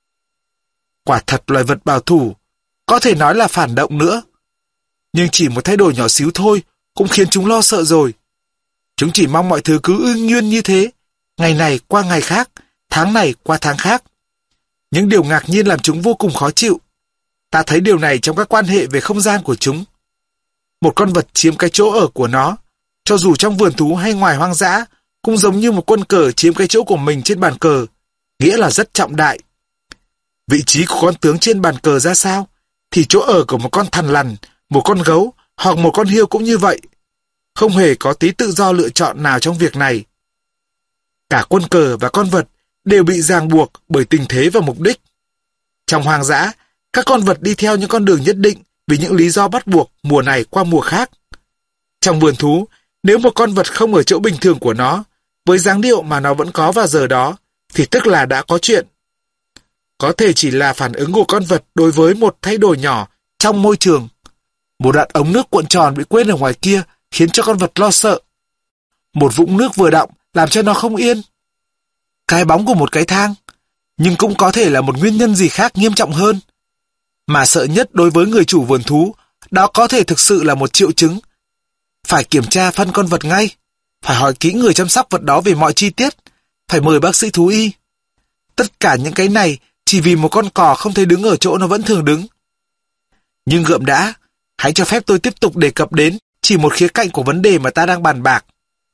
[SPEAKER 1] Quả thật loài vật bảo thủ, có thể nói là phản động nữa. Nhưng chỉ một thay đổi nhỏ xíu thôi cũng khiến chúng lo sợ rồi. Chúng chỉ mong mọi thứ cứ ưng nguyên như thế, ngày này qua ngày khác, tháng này qua tháng khác. Những điều ngạc nhiên làm chúng vô cùng khó chịu. Ta thấy điều này trong các quan hệ về không gian của chúng. Một con vật chiếm cái chỗ ở của nó, cho dù trong vườn thú hay ngoài hoang dã, cũng giống như một quân cờ chiếm cái chỗ của mình trên bàn cờ, nghĩa là rất trọng đại. Vị trí của con tướng trên bàn cờ ra sao, thì chỗ ở của một con thằn lằn, một con gấu hoặc một con hươu cũng như vậy. Không hề có tí tự do lựa chọn nào trong việc này. Cả quân cờ và con vật đều bị ràng buộc bởi tình thế và mục đích. Trong hoang dã, các con vật đi theo những con đường nhất định vì những lý do bắt buộc mùa này qua mùa khác. Trong vườn thú, nếu một con vật không ở chỗ bình thường của nó, với dáng điệu mà nó vẫn có vào giờ đó, thì tức là đã có chuyện. Có thể chỉ là phản ứng của con vật đối với một thay đổi nhỏ trong môi trường. Một đoạn ống nước cuộn tròn bị quên ở ngoài kia khiến cho con vật lo sợ. Một vũng nước vừa đọng làm cho nó không yên. Cái bóng của một cái thang, nhưng cũng có thể là một nguyên nhân gì khác nghiêm trọng hơn. Mà sợ nhất đối với người chủ vườn thú, đó có thể thực sự là một triệu chứng. Phải kiểm tra phân con vật ngay, phải hỏi kỹ người chăm sóc vật đó về mọi chi tiết, phải mời bác sĩ thú y. Tất cả những cái này chỉ vì một con cò không thấy đứng ở chỗ nó vẫn thường đứng. Nhưng gượm đã, hãy cho phép tôi tiếp tục đề cập đến chỉ một khía cạnh của vấn đề mà ta đang bàn bạc.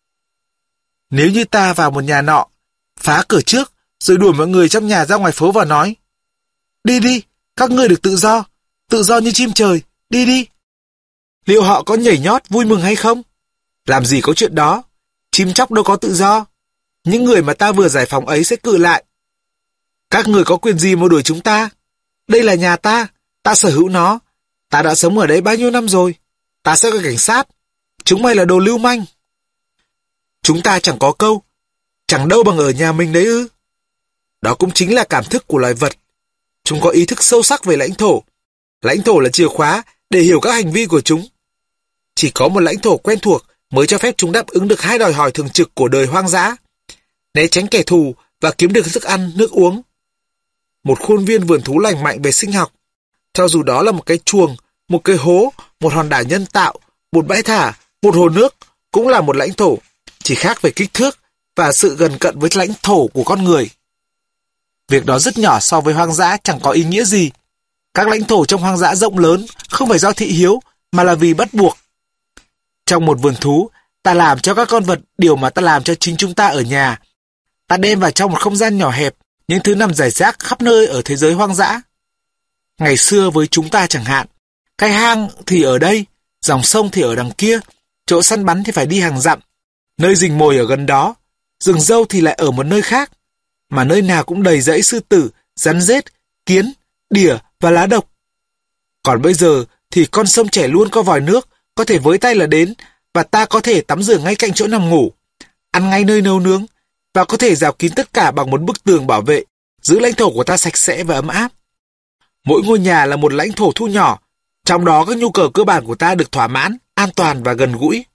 [SPEAKER 1] Nếu như ta vào một nhà nọ, phá cửa trước, rồi đuổi mọi người trong nhà ra ngoài phố và nói: đi đi, các ngươi được tự do như chim trời, đi đi. Liệu họ có nhảy nhót vui mừng hay không? Làm gì có chuyện đó, chim chóc đâu có tự do. Những người mà ta vừa giải phóng ấy sẽ cự lại: các người có quyền gì mà đuổi chúng ta? Đây là nhà ta sở hữu nó, ta đã sống ở đây bao nhiêu năm rồi, ta sẽ có cảnh sát, chúng mày là đồ lưu manh. Chúng ta chẳng có câu, chẳng đâu bằng ở nhà mình đấy ư? Đó cũng chính là cảm thức của loài vật. Chúng có ý thức sâu sắc về lãnh thổ. Lãnh thổ là chìa khóa để hiểu các hành vi của chúng. Chỉ có một lãnh thổ quen thuộc mới cho phép chúng đáp ứng được hai đòi hỏi thường trực của đời hoang dã: né tránh kẻ thù và kiếm được thức ăn, nước uống. Một khuôn viên vườn thú lành mạnh về sinh học, cho dù đó là một cái chuồng, một cái hố, một hòn đảo nhân tạo, một bãi thả, một hồ nước, cũng là một lãnh thổ, chỉ khác về kích thước và sự gần cận với lãnh thổ của con người. Việc đó rất nhỏ so với hoang dã chẳng có ý nghĩa gì. Các lãnh thổ trong hoang dã rộng lớn không phải do thị hiếu, mà là vì bắt buộc. Trong một vườn thú, ta làm cho các con vật điều mà ta làm cho chính chúng ta ở nhà. Ta đem vào trong một không gian nhỏ hẹp những thứ nằm rải rác khắp nơi ở thế giới hoang dã. Ngày xưa với chúng ta chẳng hạn, cái hang thì ở đây, dòng sông thì ở đằng kia, chỗ săn bắn thì phải đi hàng dặm, nơi rình mồi ở gần đó, rừng dâu thì lại ở một nơi khác, mà nơi nào cũng đầy rẫy sư tử, rắn rết, kiến, đỉa và lá độc. Còn bây giờ thì con sông chảy luôn có vòi nước, có thể với tay là đến, và ta có thể tắm rửa ngay cạnh chỗ nằm ngủ, ăn ngay nơi nấu nướng, và có thể rào kín tất cả bằng một bức tường bảo vệ, giữ lãnh thổ của ta sạch sẽ và ấm áp. Mỗi ngôi nhà là một lãnh thổ thu nhỏ, trong đó các nhu cầu cơ bản của ta được thỏa mãn, an toàn và gần gũi.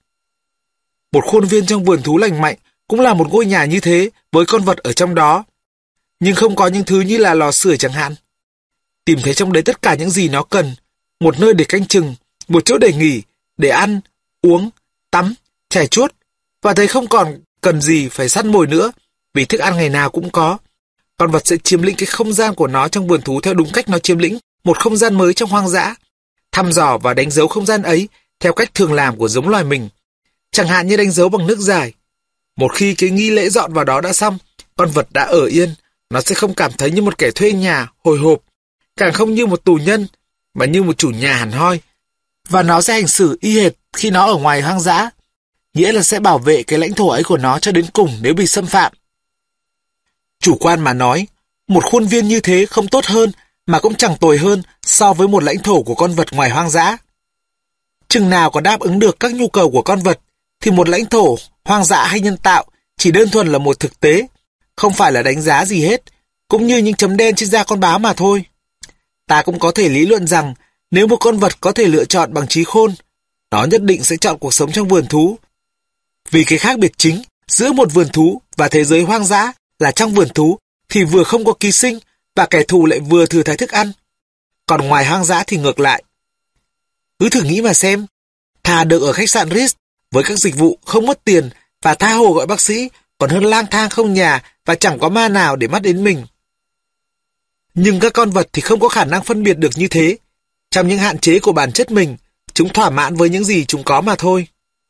[SPEAKER 1] Một khuôn viên trong vườn thú lành mạnh cũng là một ngôi nhà như thế với con vật ở trong đó, nhưng không có những thứ như là lò sưởi chẳng hạn. Tìm thấy trong đấy tất cả những gì nó cần: một nơi để canh chừng, một chỗ để nghỉ, để ăn, uống, tắm, chải chuốt, và thấy không còn cần gì phải săn mồi nữa, vì thức ăn ngày nào cũng có. Con vật sẽ chiếm lĩnh cái không gian của nó trong vườn thú theo đúng cách nó chiếm lĩnh một không gian mới trong hoang dã, thăm dò và đánh dấu không gian ấy theo cách thường làm của giống loài mình, chẳng hạn như đánh dấu bằng nước giải. Một khi cái nghi lễ dọn vào đó đã xong, con vật đã ở yên, nó sẽ không cảm thấy như một kẻ thuê nhà hồi hộp, càng không như một tù nhân, mà như một chủ nhà hẳn hoi. Và nó sẽ hành xử y hệt khi nó ở ngoài hoang dã, nghĩa là sẽ bảo vệ cái lãnh thổ ấy của nó cho đến cùng nếu bị xâm phạm. Chủ quan mà nói, một khuôn viên như thế không tốt hơn mà cũng chẳng tồi hơn so với một lãnh thổ của con vật ngoài hoang dã. Chừng nào có đáp ứng được các nhu cầu của con vật, thì một lãnh thổ, hoang dã hay nhân tạo chỉ đơn thuần là một thực tế, không phải là đánh giá gì hết, cũng như những chấm đen trên da con báo mà thôi. Ta cũng có thể lý luận rằng, nếu một con vật có thể lựa chọn bằng trí khôn, nó nhất định sẽ chọn cuộc sống trong vườn thú. Vì cái khác biệt chính giữa một vườn thú và thế giới hoang dã là trong vườn thú thì vừa không có ký sinh và kẻ thù lại vừa thừa thãi thức ăn. Còn ngoài hoang dã thì ngược lại. Cứ thử nghĩ mà xem, thà được ở khách sạn Ritz với các dịch vụ không mất tiền và tha hồ gọi bác sĩ còn hơn lang thang không nhà và chẳng có ma nào để mắt đến mình. Nhưng các con vật thì không có khả năng phân biệt được như thế. Trong những hạn chế của bản chất mình, chúng thỏa mãn với những gì chúng có mà thôi.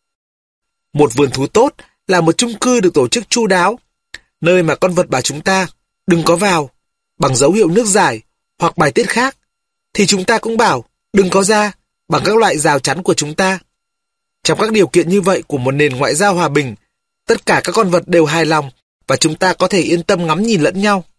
[SPEAKER 1] Một vườn thú tốt là một chung cư được tổ chức chu đáo, nơi mà con vật bảo chúng ta đừng có vào, bằng dấu hiệu nước giải hoặc bài tiết khác, thì chúng ta cũng bảo đừng có ra bằng các loại rào chắn của chúng ta. Trong các điều kiện như vậy của một nền ngoại giao hòa bình, tất cả các con vật đều hài lòng và chúng ta có thể yên tâm ngắm nhìn lẫn nhau.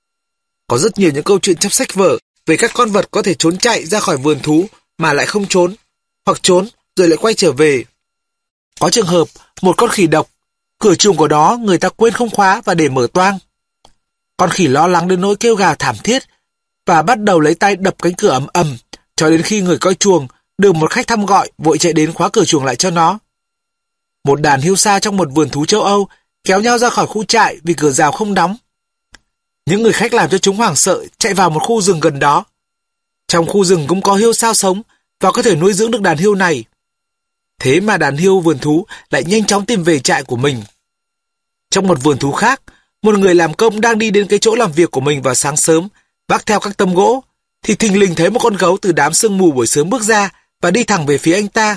[SPEAKER 1] Có rất nhiều những câu chuyện trong sách vở về các con vật có thể trốn chạy ra khỏi vườn thú mà lại không trốn, hoặc trốn rồi lại quay trở về. Có trường hợp một con khỉ độc, cửa chuồng của nó người ta quên không khóa và để mở toang. Con khỉ lo lắng đến nỗi kêu gào thảm thiết và bắt đầu lấy tay đập cánh cửa ầm ầm cho đến khi người coi chuồng được một khách thăm gọi vội chạy đến khóa cửa chuồng lại cho nó. Một đàn hiêu sa trong một vườn thú châu Âu kéo nhau ra khỏi khu trại vì cửa rào không đóng. Những người khách làm cho chúng hoảng sợ chạy vào một khu rừng gần đó. Trong khu rừng cũng có hiêu sao sống và có thể nuôi dưỡng được đàn hiêu này. Thế mà đàn hiêu vườn thú lại nhanh chóng tìm về trại của mình. Trong một vườn thú khác, một người làm công đang đi đến cái chỗ làm việc của mình vào sáng sớm, vác theo các tấm gỗ, thì thình lình thấy một con gấu từ đám sương mù buổi sớm bước ra và đi thẳng về phía anh ta.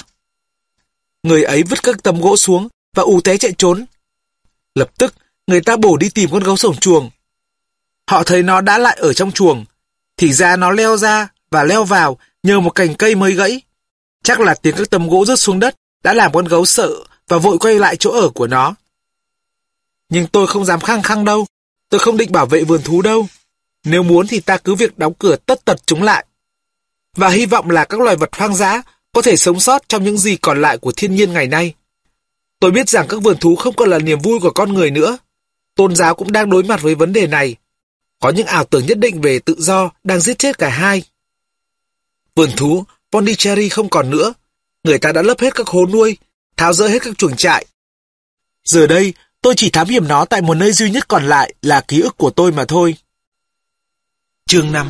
[SPEAKER 1] Người ấy vứt các tấm gỗ xuống và ù té chạy trốn. Lập tức, người ta bổ đi tìm con gấu sổng chuồng. Họ thấy nó đã lại ở trong chuồng, thì ra nó leo ra và leo vào nhờ một cành cây mới gãy. Chắc là tiếng các tấm gỗ rớt xuống đất đã làm con gấu sợ và vội quay lại chỗ ở của nó. Nhưng tôi không dám khăng khăng đâu, tôi không định bảo vệ vườn thú đâu. Nếu muốn thì ta cứ việc đóng cửa tất tật chúng lại. Và hy vọng là các loài vật hoang dã có thể sống sót trong những gì còn lại của thiên nhiên ngày nay. Tôi biết rằng các vườn thú không còn là niềm vui của con người nữa. Tôn giáo cũng đang đối mặt với vấn đề này. Có những ảo tưởng nhất định về tự do đang giết chết cả hai. Vườn thú Pondicherry không còn nữa. Người ta đã lấp hết các hố nuôi, tháo dỡ hết các chuồng trại. Giờ đây, tôi chỉ thám hiểm nó tại một nơi duy nhất còn lại là ký ức của tôi mà thôi. Chương 5.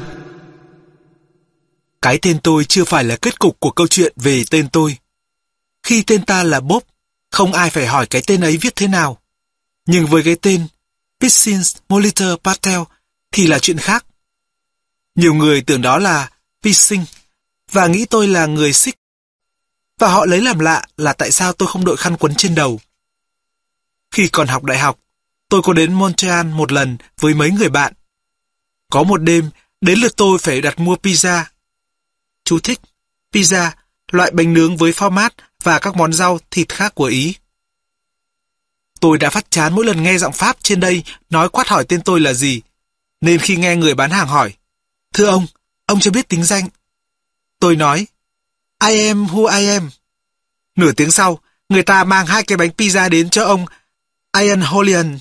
[SPEAKER 1] Cái tên tôi chưa phải là kết cục của câu chuyện về tên tôi. Khi tên ta là Bob, không ai phải hỏi cái tên ấy viết thế nào. Nhưng với cái tên Piscins Molitor Patel thì là chuyện khác. Nhiều người tưởng đó là Piscin và nghĩ tôi là người Sikh. Và họ lấy làm lạ là tại sao tôi không đội khăn quấn trên đầu. Khi còn học đại học, tôi có đến Montreal một lần với mấy người bạn. Có một đêm, đến lượt tôi phải đặt mua pizza. Chú thích: pizza, loại bánh nướng với format và các món rau thịt khác của Ý. Tôi đã phát chán mỗi lần nghe giọng Pháp trên đây nói quát hỏi tên tôi là gì, nên khi nghe người bán hàng hỏi: "Thưa ông cho biết tính danh." Tôi nói: "I am who I am." Nửa tiếng sau, người ta mang 2 cái bánh pizza đến cho ông Ian Holian.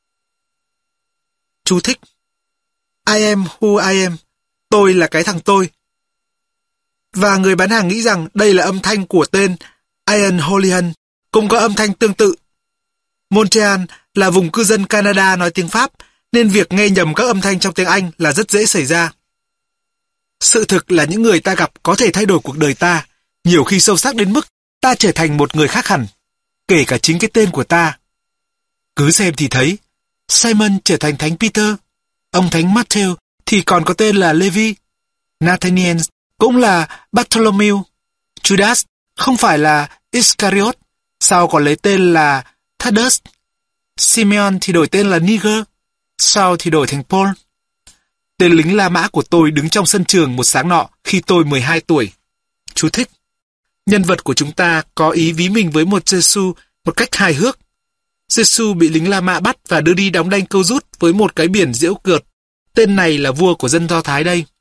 [SPEAKER 1] Chú thích: I am who I am. Tôi là cái thằng tôi. Và người bán hàng nghĩ rằng đây là âm thanh của tên Ian Holian, cũng có âm thanh tương tự. Montreal là vùng cư dân Canada nói tiếng Pháp, nên việc nghe nhầm các âm thanh trong tiếng Anh là rất dễ xảy ra. Sự thực là những người ta gặp có thể thay đổi cuộc đời ta, nhiều khi sâu sắc đến mức ta trở thành một người khác hẳn, kể cả chính cái tên của ta. Cứ xem thì thấy, Simon trở thành Thánh Peter, ông Thánh Matthew thì còn có tên là Levi, Nathaniel cũng là Bartholomew, Judas không phải là Iscariot, sau còn lấy tên là Thaddeus, Simeon thì đổi tên là Niger, sau thì đổi thành Paul. Tên lính La Mã của tôi đứng trong sân trường một sáng nọ khi tôi 12 tuổi. Chú thích: nhân vật của chúng ta có ý ví mình với một Giêsu một cách hài hước. Giêsu bị lính La Mã bắt và đưa đi đóng đanh câu rút với một cái biển giễu cợt. Tên này là vua của dân Do Thái đây.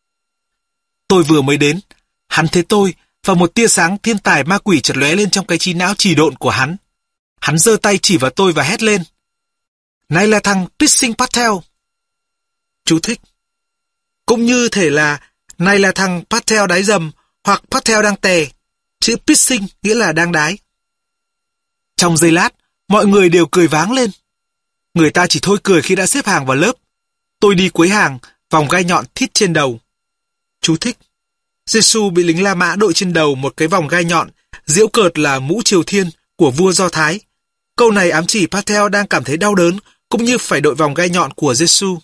[SPEAKER 1] Tôi vừa mới đến, hắn thấy tôi và một tia sáng thiên tài ma quỷ chợt lóe lên trong cái trí não trì độn của hắn. Hắn giơ tay chỉ vào tôi và hét lên. Này là thằng Pissing Patel. Chú thích. Cũng như thể là này là thằng Patel đái dầm hoặc Patel đang tè. Chữ Pissing nghĩa là đang đái. Trong giây lát, mọi người đều cười váng lên. Người ta chỉ thôi cười khi đã xếp hàng vào lớp. Tôi đi cuối hàng, vòng gai nhọn thít trên đầu. Chú thích. Giêsu bị lính La Mã đội trên đầu một cái vòng gai nhọn, giễu cợt là mũ triều thiên của vua Do Thái. Câu này ám chỉ Patel đang cảm thấy đau đớn, cũng như phải đội vòng gai nhọn của Giêsu.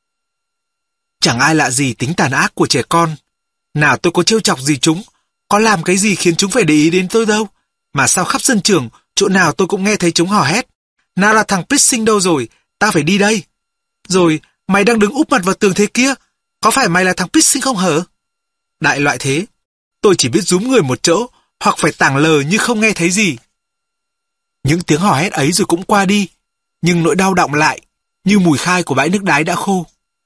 [SPEAKER 1] Chẳng ai lạ gì tính tàn ác của trẻ con. Nào tôi có trêu chọc gì chúng, có làm cái gì khiến chúng phải để ý đến tôi đâu. Mà sao khắp sân trường, chỗ nào tôi cũng nghe thấy chúng hò hét. Nào là thằng Pissing đâu rồi, ta phải đi đây. Rồi, mày đang đứng úp mặt vào tường thế kia, có phải mày là thằng Pissing không hở? Đại loại thế, tôi chỉ biết rúm người một chỗ, hoặc phải tảng lờ như không nghe thấy gì. Những tiếng hò hét ấy rồi cũng qua đi, nhưng nỗi đau đọng lại, như mùi khai của bãi nước đái đã khô.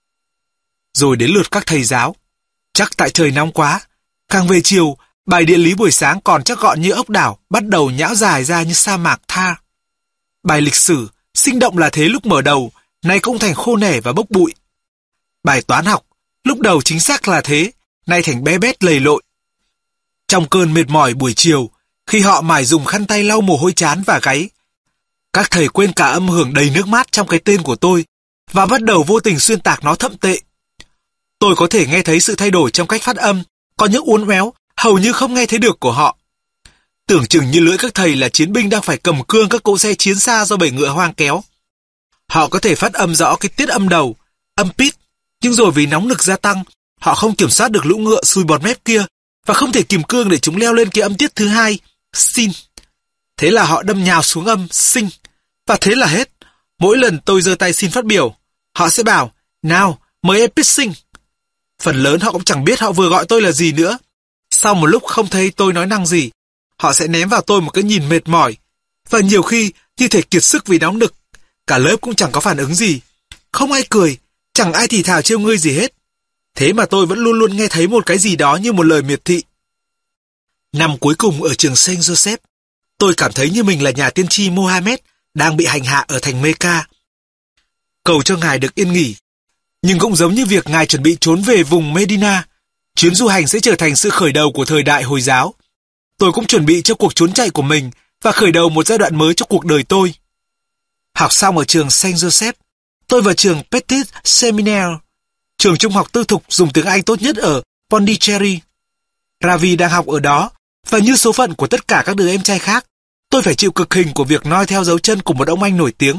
[SPEAKER 1] Rồi đến lượt các thầy giáo. Chắc tại trời nóng quá, càng về chiều, bài địa lý buổi sáng còn chắc gọn như ốc đảo, bắt đầu nhão dài ra như sa mạc Thar. Bài lịch sử, sinh động là thế lúc mở đầu, nay cũng thành khô nẻ và bốc bụi. Bài toán học, lúc đầu chính xác là thế, nay thành bé bét lầy lội. Trong cơn mệt mỏi buổi chiều, khi họ mải dùng khăn tay lau mồ hôi trán và gáy, các thầy quên cả âm hưởng đầy nước mát trong cái tên của tôi và bắt đầu vô tình xuyên tạc nó thậm tệ. Tôi có thể nghe thấy sự thay đổi trong cách phát âm, có những uốn éo hầu như không nghe thấy được của họ. Tưởng chừng như lưỡi các thầy là chiến binh đang phải cầm cương các cỗ xe chiến xa do bầy ngựa hoang kéo. Họ có thể phát âm rõ cái tiết âm đầu, âm pít, nhưng rồi vì nóng nực gia tăng, họ không kiểm soát được lũ ngựa xùi bọt mép kia và không thể kìm cương để chúng leo lên cái âm tiết thứ hai, sin. Thế là họ đâm nhào xuống âm sinh, và thế là hết. Mỗi lần tôi giơ tay xin phát biểu, họ sẽ bảo, nào, mời em Pissing. Phần lớn họ cũng chẳng biết họ vừa gọi tôi là gì nữa. Sau một lúc không thấy tôi nói năng gì, họ sẽ ném vào tôi một cái nhìn mệt mỏi, và nhiều khi như thể kiệt sức vì nóng nực. Cả lớp cũng chẳng có phản ứng gì, không ai cười, chẳng ai thì thào trêu ngươi gì hết. Thế mà tôi vẫn luôn luôn nghe thấy một cái gì đó như một lời miệt thị. Năm cuối cùng ở trường Saint Joseph, tôi cảm thấy như mình là nhà tiên tri Mohammed đang bị hành hạ ở thành Mecca. Cầu cho ngài được yên nghỉ. Nhưng cũng giống như việc ngài chuẩn bị trốn về vùng Medina, chuyến du hành sẽ trở thành sự khởi đầu của thời đại Hồi giáo. Tôi cũng chuẩn bị cho cuộc trốn chạy của mình và khởi đầu một giai đoạn mới cho cuộc đời tôi. Học xong ở trường Saint Joseph, tôi vào trường Petit Seminaire, trường trung học tư thục dùng tiếng Anh tốt nhất ở Pondicherry. Ravi đang học ở đó, và như số phận của tất cả các đứa em trai khác, tôi phải chịu cực hình của việc noi theo dấu chân của một ông anh nổi tiếng.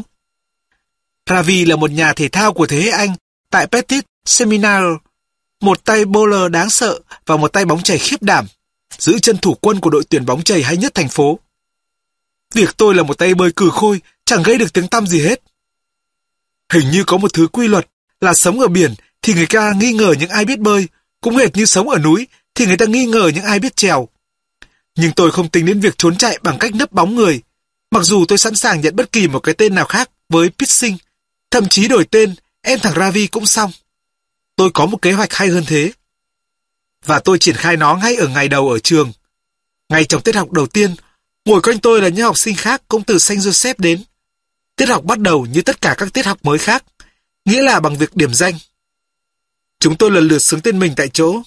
[SPEAKER 1] Ravi là một nhà thể thao của thế hệ Anh tại Petit Seminaire, một tay bowler đáng sợ và một tay bóng chày khiếp đảm, giữ chân thủ quân của đội tuyển bóng chày hay nhất thành phố. Việc tôi là một tay bơi cừ khôi chẳng gây được tiếng tăm gì hết. Hình như có một thứ quy luật là sống ở biển thì người ta nghi ngờ những ai biết bơi, cũng hệt như sống ở núi thì người ta nghi ngờ những ai biết trèo. Nhưng tôi không tính đến việc trốn chạy bằng cách nấp bóng người, mặc dù tôi sẵn sàng nhận bất kỳ một cái tên nào khác với Pissing, thậm chí đổi tên em thằng Ravi cũng xong. Tôi có một kế hoạch hay hơn thế, và tôi triển khai nó ngay ở ngày đầu ở trường. Ngay trong tiết học đầu tiên, ngồi quanh tôi là những học sinh khác cũng từ Saint Joseph đến. Tiết học bắt đầu như tất cả các tiết học mới khác, nghĩa là bằng việc điểm danh. Chúng tôi lần lượt xướng tên mình tại chỗ.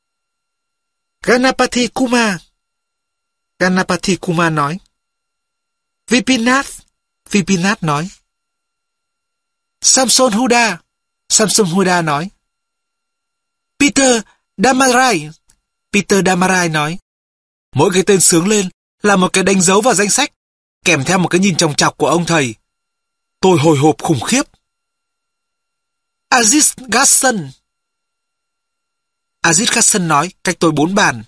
[SPEAKER 1] Ganapati Kumar. Ganapati Kumar nói. Vipinath. Vipinath nói. Samson Huda. Samson Huda nói. Peter Damarai. Peter Damarai nói. Mỗi cái tên xướng lên là một cái đánh dấu vào danh sách, kèm theo một cái nhìn chòng chọc của ông thầy. Tôi hồi hộp khủng khiếp. Aziz Gasson. Aziz Gasson nói cách tôi 4 bàn.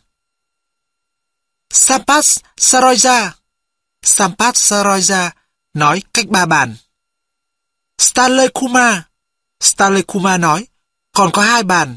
[SPEAKER 1] Sampat Saroja. Sampat Saroja nói cách 3 bàn. Stanley Kumar. Stanley Kumar nói còn có 2 bàn.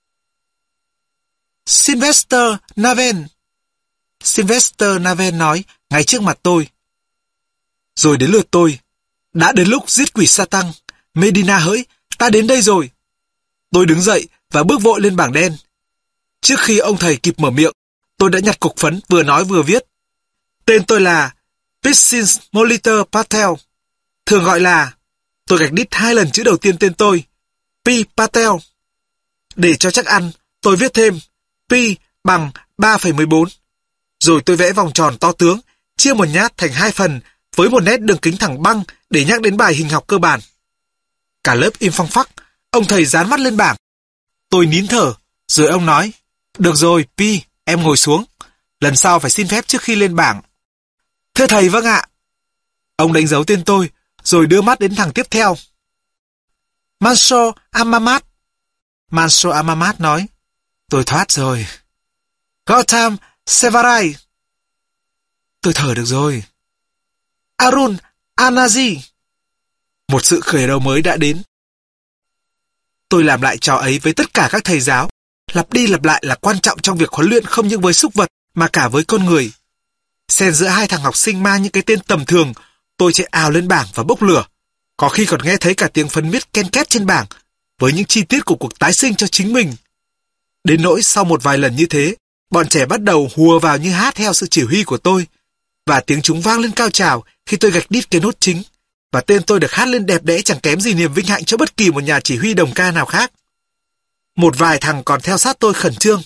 [SPEAKER 1] Sylvester Naven. Sylvester Naven nói ngay trước mặt tôi. Rồi đến lượt tôi. Đã đến lúc giết quỷ Satan. Medina hỡi, ta đến đây rồi. Tôi đứng dậy và bước vội lên bảng đen. Trước khi ông thầy kịp mở miệng, tôi đã nhặt cục phấn vừa nói vừa viết. Tên tôi là Piscins Molitor Patel. Thường gọi là... Tôi gạch đít 2 lần chữ đầu tiên tên tôi. P. Patel. Để cho chắc ăn, tôi viết thêm P bằng 3,14. Rồi tôi vẽ vòng tròn to tướng, chia một nhát thành 2 phần với một nét đường kính thẳng băng để nhắc đến bài hình học cơ bản. Cả lớp im phăng phắc, ông thầy dán mắt lên bảng. Tôi nín thở, rồi ông nói, được rồi, P, em ngồi xuống. Lần sau phải xin phép trước khi lên bảng. Thưa thầy, vâng ạ. Ông đánh dấu tên tôi, rồi đưa mắt đến thằng tiếp theo. Manso Amamat. Manso Amamat nói, tôi thoát rồi. Gautam Sevarai. Tôi thở được rồi. Arun Anaji. Một sự khởi đầu mới đã đến. Tôi làm lại trò ấy với tất cả các thầy giáo. Lặp đi lặp lại là quan trọng trong việc huấn luyện không những với súc vật mà cả với con người. Xen giữa 2 thằng học sinh mang những cái tên tầm thường, tôi chạy ào lên bảng và bốc lửa. Có khi còn nghe thấy cả tiếng phấn viết ken két trên bảng với những chi tiết của cuộc tái sinh cho chính mình. Đến nỗi sau một vài lần như thế, bọn trẻ bắt đầu hùa vào như hát theo sự chỉ huy của tôi, và tiếng chúng vang lên cao trào khi tôi gạch đít cái nốt chính, và tên tôi được hát lên đẹp đẽ chẳng kém gì niềm vinh hạnh cho bất kỳ một nhà chỉ huy đồng ca nào khác. Một vài thằng còn theo sát tôi khẩn trương.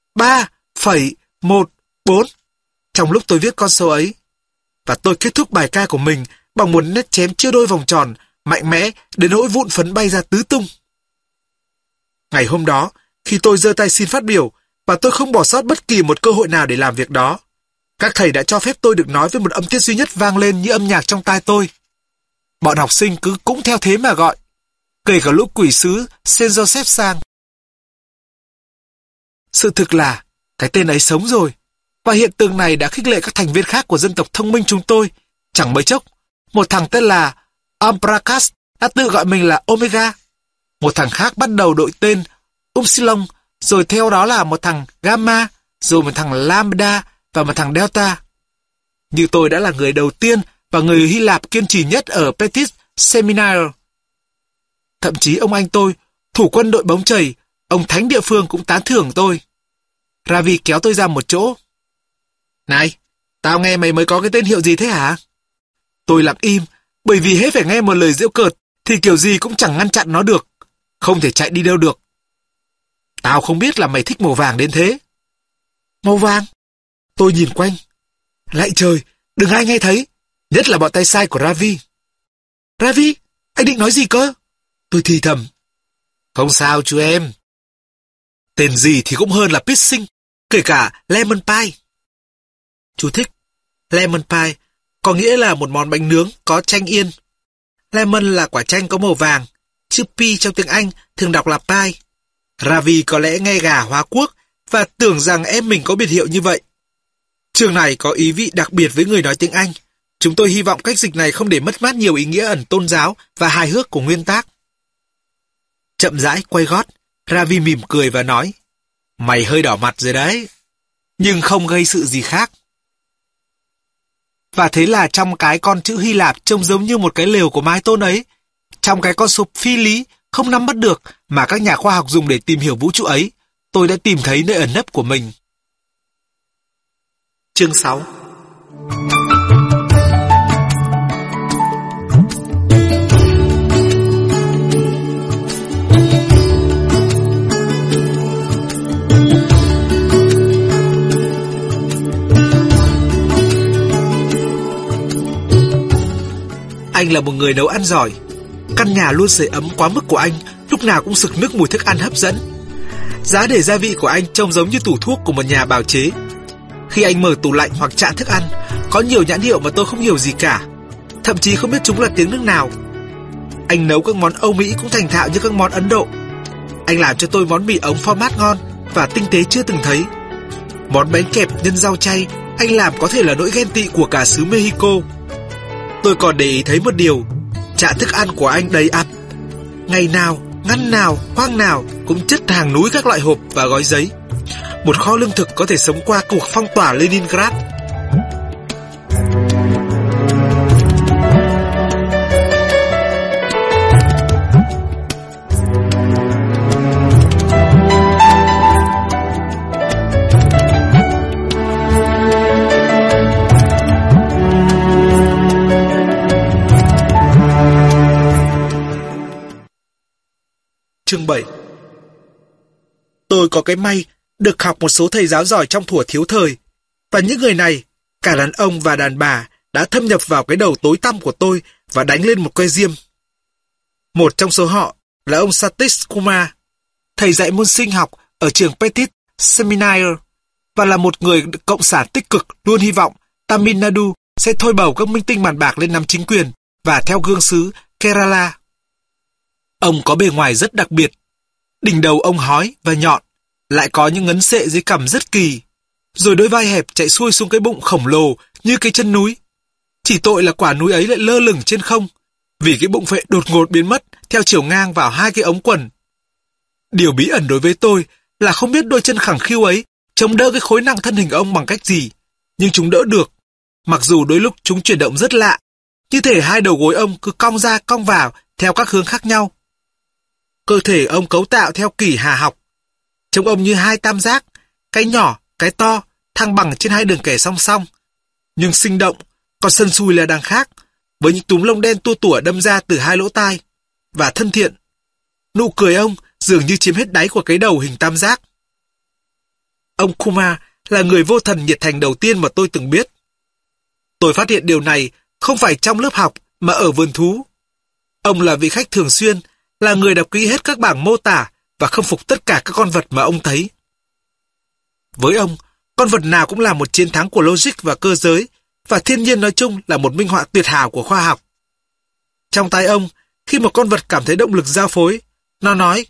[SPEAKER 1] 3,14 trong lúc tôi viết con số ấy. Và tôi kết thúc bài ca của mình bằng một nét chém chia đôi vòng tròn, mạnh mẽ đến nỗi vụn phấn bay ra tứ tung. Ngày hôm đó, khi tôi giơ tay xin phát biểu, và tôi không bỏ sót bất kỳ một cơ hội nào để làm việc đó, các thầy đã cho phép tôi được nói với một âm tiết duy nhất vang lên như âm nhạc trong tai tôi. Bọn học sinh cứ cũng theo thế mà gọi, kể cả lũ quỷ sứ Saint Joseph sang. Sự thực là, cái tên ấy sống rồi, và hiện tượng này đã khích lệ các thành viên khác của dân tộc thông minh chúng tôi. Chẳng mấy chốc, một thằng tên là Ambrakas đã tự gọi mình là Omega. Một thằng khác bắt đầu đội tên Upsilon, rồi theo đó là một thằng Gamma, rồi một thằng Lambda và một thằng Delta. Như tôi đã là người đầu tiên và người Hy Lạp kiên trì nhất ở Petit Seminary. Thậm chí ông anh tôi, thủ quân đội bóng chày, ông thánh địa phương cũng tán thưởng tôi. Ravi kéo tôi ra một chỗ. Này, tao nghe mày mới có cái tên hiệu gì thế hả? Tôi lặng im, bởi vì hễ phải nghe một lời giễu cợt thì kiểu gì cũng chẳng ngăn chặn nó được. Không thể chạy đi đâu được. Tao không biết là mày thích màu vàng đến thế. Màu vàng? Tôi nhìn quanh. Lạy trời, đừng ai nghe thấy, nhất là bọn tay sai của Ravi. Ravi, anh định nói gì cơ? Tôi thì thầm. Không sao chú em. Tên gì thì cũng hơn là Pissing, kể cả Lemon Pie. Chú thích. Lemon Pie có nghĩa là một món bánh nướng có chanh yên. Lemon là quả chanh có màu vàng. Chữ P trong tiếng Anh thường đọc là pie. Ravi có lẽ nghe gà Hóa Quốc và tưởng rằng em mình có biệt hiệu như vậy. Chương này có ý vị đặc biệt với người nói tiếng Anh. Chúng tôi hy vọng cách dịch này không để mất mát nhiều ý nghĩa ẩn tôn giáo và hài hước của nguyên tác. Chậm rãi quay gót, Ravi mỉm cười và nói, mày hơi đỏ mặt rồi đấy, nhưng không gây sự gì khác. Và thế là trong cái con chữ Hy Lạp trông giống như một cái lều của mái tôn ấy, trong cái con số phi lý không nắm bắt được mà các nhà khoa học dùng để tìm hiểu vũ trụ ấy, tôi đã tìm thấy nơi ẩn nấp của mình. Chương 6. Anh là một người nấu ăn giỏi. Căn nhà luôn sưởi ấm quá mức của anh lúc nào cũng sực nức mùi thức ăn hấp dẫn. Giá để gia vị của anh trông giống như tủ thuốc của một nhà bào chế. Khi anh mở tủ lạnh hoặc chạn thức ăn, có nhiều nhãn hiệu mà tôi không hiểu gì cả, thậm chí không biết chúng là tiếng nước nào. Anh nấu các món Âu Mỹ cũng thành thạo như các món Ấn Độ. Anh làm cho tôi món mì ống format ngon và tinh tế chưa từng thấy. Món bánh kẹp nhân rau chay anh làm có thể là nỗi ghen tị của cả xứ Mexico. Tôi còn để ý thấy một điều, chạn thức ăn của anh đầy ắp. Ngày nào, ngăn nào, khoang nào cũng chất hàng núi các loại hộp và gói giấy. Một kho lương thực có thể sống qua cuộc phong tỏa Leningrad. Tôi có cái may được học một số thầy giáo giỏi trong thuở thiếu thời, và những người này, cả đàn ông và đàn bà, đã thâm nhập vào cái đầu tối tăm của tôi và đánh lên một que diêm. Một trong số họ là ông Satish Kumar, thầy dạy môn sinh học ở trường Petit Seminary, và là một người cộng sản tích cực luôn hy vọng Tamil Nadu sẽ thôi bầu các minh tinh bàn bạc lên nắm chính quyền và theo gương xứ Kerala. Ông có bề ngoài rất đặc biệt. Đỉnh đầu ông hói và nhọn, lại có những ngấn sệ dưới cằm rất kỳ, rồi đôi vai hẹp chạy xuôi xuống cái bụng khổng lồ như cái chân núi. Chỉ tội là quả núi ấy lại lơ lửng trên không, vì cái bụng phệ đột ngột biến mất theo chiều ngang vào hai cái ống quần. Điều bí ẩn đối với tôi là không biết đôi chân khẳng khiu ấy chống đỡ cái khối nặng thân hình ông bằng cách gì, nhưng chúng đỡ được, mặc dù đôi lúc chúng chuyển động rất lạ, như thể hai đầu gối ông cứ cong ra cong vào theo các hướng khác nhau. Cơ thể ông cấu tạo theo kỷ hà học, trông ông như hai tam giác, cái nhỏ, cái to, thăng bằng trên hai đường kẻ song song, nhưng sinh động, còn sần sùi là đằng khác, với những túm lông đen tua tủa đâm ra từ hai lỗ tai, và thân thiện. Nụ cười ông dường như chiếm hết đáy của cái đầu hình tam giác. Ông Kumar là người vô thần nhiệt thành đầu tiên mà tôi từng biết. Tôi phát hiện điều này không phải trong lớp học mà ở vườn thú. Ông là vị khách thường xuyên, là người đọc kỹ hết các bảng mô tả và khâm phục tất cả các con vật mà ông thấy. Với ông, con vật nào cũng là một chiến thắng của logic và cơ giới, và thiên nhiên nói chung là một minh họa tuyệt hảo của khoa học. Trong tai ông, khi một con vật cảm thấy động lực giao phối, nó nói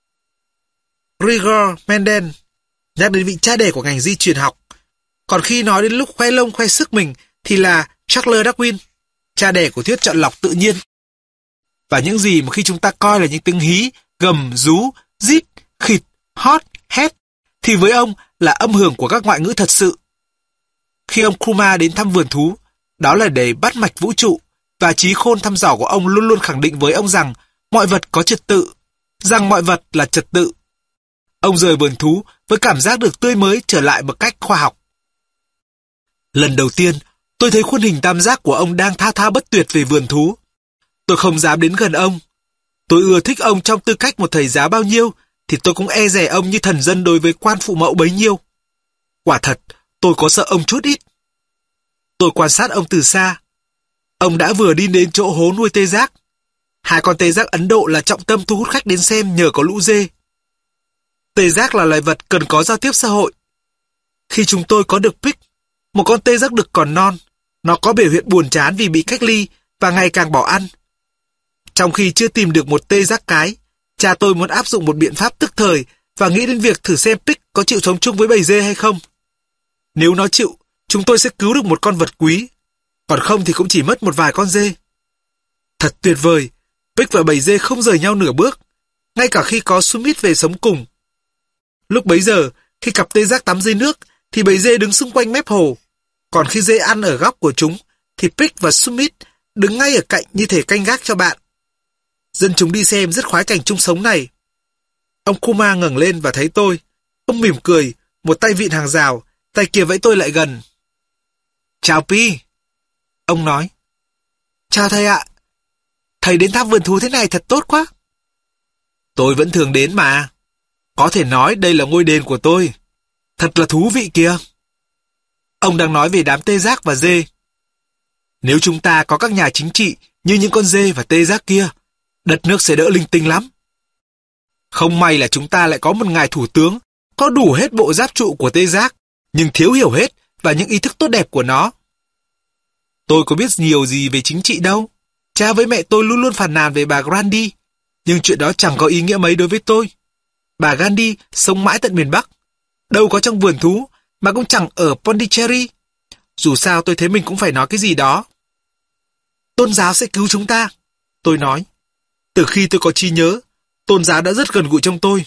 [SPEAKER 1] Rigor Mendel, nhắc đến vị cha đẻ của ngành di truyền học. Còn khi nói đến lúc khoe lông khoe sức mình thì là Charles Darwin, cha đẻ của thuyết chọn lọc tự nhiên. Và những gì mà khi chúng ta coi là những tiếng hí, gầm, rú, rít, khịt, hót, hét, thì với ông là âm hưởng của các ngoại ngữ thật sự. Khi ông Kumar đến thăm vườn thú, đó là để bắt mạch vũ trụ, và trí khôn thăm dò của ông luôn luôn khẳng định với ông rằng mọi vật có trật tự, rằng mọi vật là trật tự. Ông rời vườn thú với cảm giác được tươi mới trở lại một cách khoa học. Lần đầu tiên, tôi thấy khuôn hình tam giác của ông đang thao thao bất tuyệt về vườn thú. Tôi không dám đến gần ông. Tôi ưa thích ông trong tư cách một thầy giáo bao nhiêu, thì tôi cũng e dè ông như thần dân đối với quan phụ mẫu bấy nhiêu. Quả thật, tôi có sợ ông chút ít. Tôi quan sát ông từ xa. Ông đã vừa đi đến chỗ hố nuôi tê giác. Hai con tê giác Ấn Độ là trọng tâm thu hút khách đến xem nhờ có lũ dê. Tê giác là loài vật cần có giao tiếp xã hội. Khi chúng tôi có được Pic, một con tê giác đực còn non, nó có biểu hiện buồn chán vì bị cách ly và ngày càng bỏ ăn. Trong khi chưa tìm được một tê giác cái, cha tôi muốn áp dụng một biện pháp tức thời và nghĩ đến việc thử xem Pic có chịu sống chung với bầy dê hay không. Nếu nó chịu, chúng tôi sẽ cứu được một con vật quý, còn không thì cũng chỉ mất một vài con dê. Thật tuyệt vời, Pic và bầy dê không rời nhau nửa bước, ngay cả khi có Sumit về sống cùng. Lúc bấy giờ, khi cặp tê giác tắm dưới nước, thì bầy dê đứng xung quanh mép hồ, còn khi dê ăn ở góc của chúng, thì Pic và Sumit đứng ngay ở cạnh như thể canh gác cho bạn. Dân chúng đi xem rất khoái cảnh chung sống này. Ông Kumar ngẩng lên và thấy tôi. Ông mỉm cười, một tay vịn hàng rào, tay kia vẫy tôi lại gần. Chào Pi. Ông nói. Chào thầy ạ. Thầy đến thăm vườn thú thế này thật tốt quá. Tôi vẫn thường đến mà. Có thể nói đây là ngôi đền của tôi. Thật là thú vị kìa. Ông đang nói về đám tê giác và dê. Nếu chúng ta có các nhà chính trị như những con dê và tê giác kia, đất nước sẽ đỡ linh tinh lắm. Không may là chúng ta lại có một ngài thủ tướng có đủ hết bộ giáp trụ của tê giác, nhưng thiếu hiểu hết và những ý thức tốt đẹp của nó. Tôi có biết nhiều gì về chính trị đâu. Cha với mẹ tôi luôn luôn phàn nàn về bà Gandhi, nhưng chuyện đó chẳng có ý nghĩa mấy đối với tôi. Bà Gandhi sống mãi tận miền Bắc, đâu có trong vườn thú, mà cũng chẳng ở Pondicherry. Dù sao tôi thấy mình cũng phải nói cái gì đó. Tôn giáo sẽ cứu chúng ta, tôi nói. Từ khi tôi có trí nhớ, tôn giáo đã rất gần gũi trong tôi.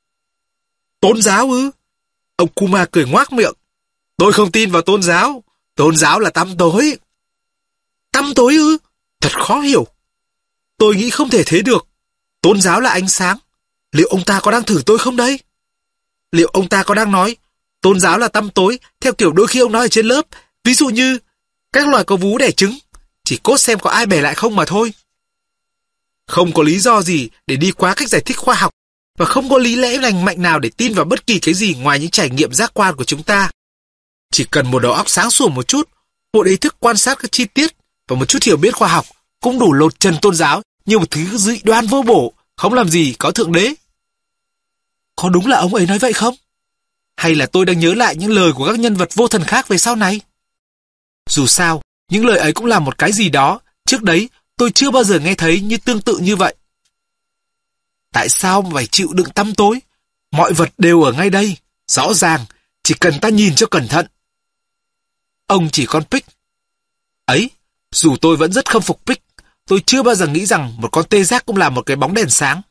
[SPEAKER 1] Tôn giáo ư? Ông Kumar cười ngoác miệng. Tôi không tin vào tôn giáo. Tôn giáo là tăm tối. Tăm tối ư? Thật khó hiểu. Tôi nghĩ không thể thế được. Tôn giáo là ánh sáng. Liệu ông ta có đang thử tôi không đấy? Liệu ông ta có đang nói tôn giáo là tăm tối theo kiểu đôi khi ông nói ở trên lớp, ví dụ như các loài có vú đẻ trứng, chỉ cốt xem có ai bẻ lại không mà thôi. Không có lý do gì để đi quá cách giải thích khoa học và không có lý lẽ lành mạnh nào để tin vào bất kỳ cái gì ngoài những trải nghiệm giác quan của chúng ta. Chỉ cần một đầu óc sáng sủa một chút, một ý thức quan sát các chi tiết và một chút hiểu biết khoa học cũng đủ lột trần tôn giáo như một thứ dị đoan vô bổ, không làm gì có thượng đế. Có đúng là ông ấy nói vậy không? Hay là tôi đang nhớ lại những lời của các nhân vật vô thần khác về sau này? Dù sao, những lời ấy cũng là một cái gì đó, trước đấy tôi chưa bao giờ nghe thấy như tương tự như vậy. Tại sao mà phải chịu đựng tăm tối? Mọi vật đều ở ngay đây, rõ ràng, chỉ cần ta nhìn cho cẩn thận. Ông chỉ con Pick. Ấy, dù tôi vẫn rất khâm phục Pick, tôi chưa bao giờ nghĩ rằng một con tê giác cũng là một cái bóng đèn sáng.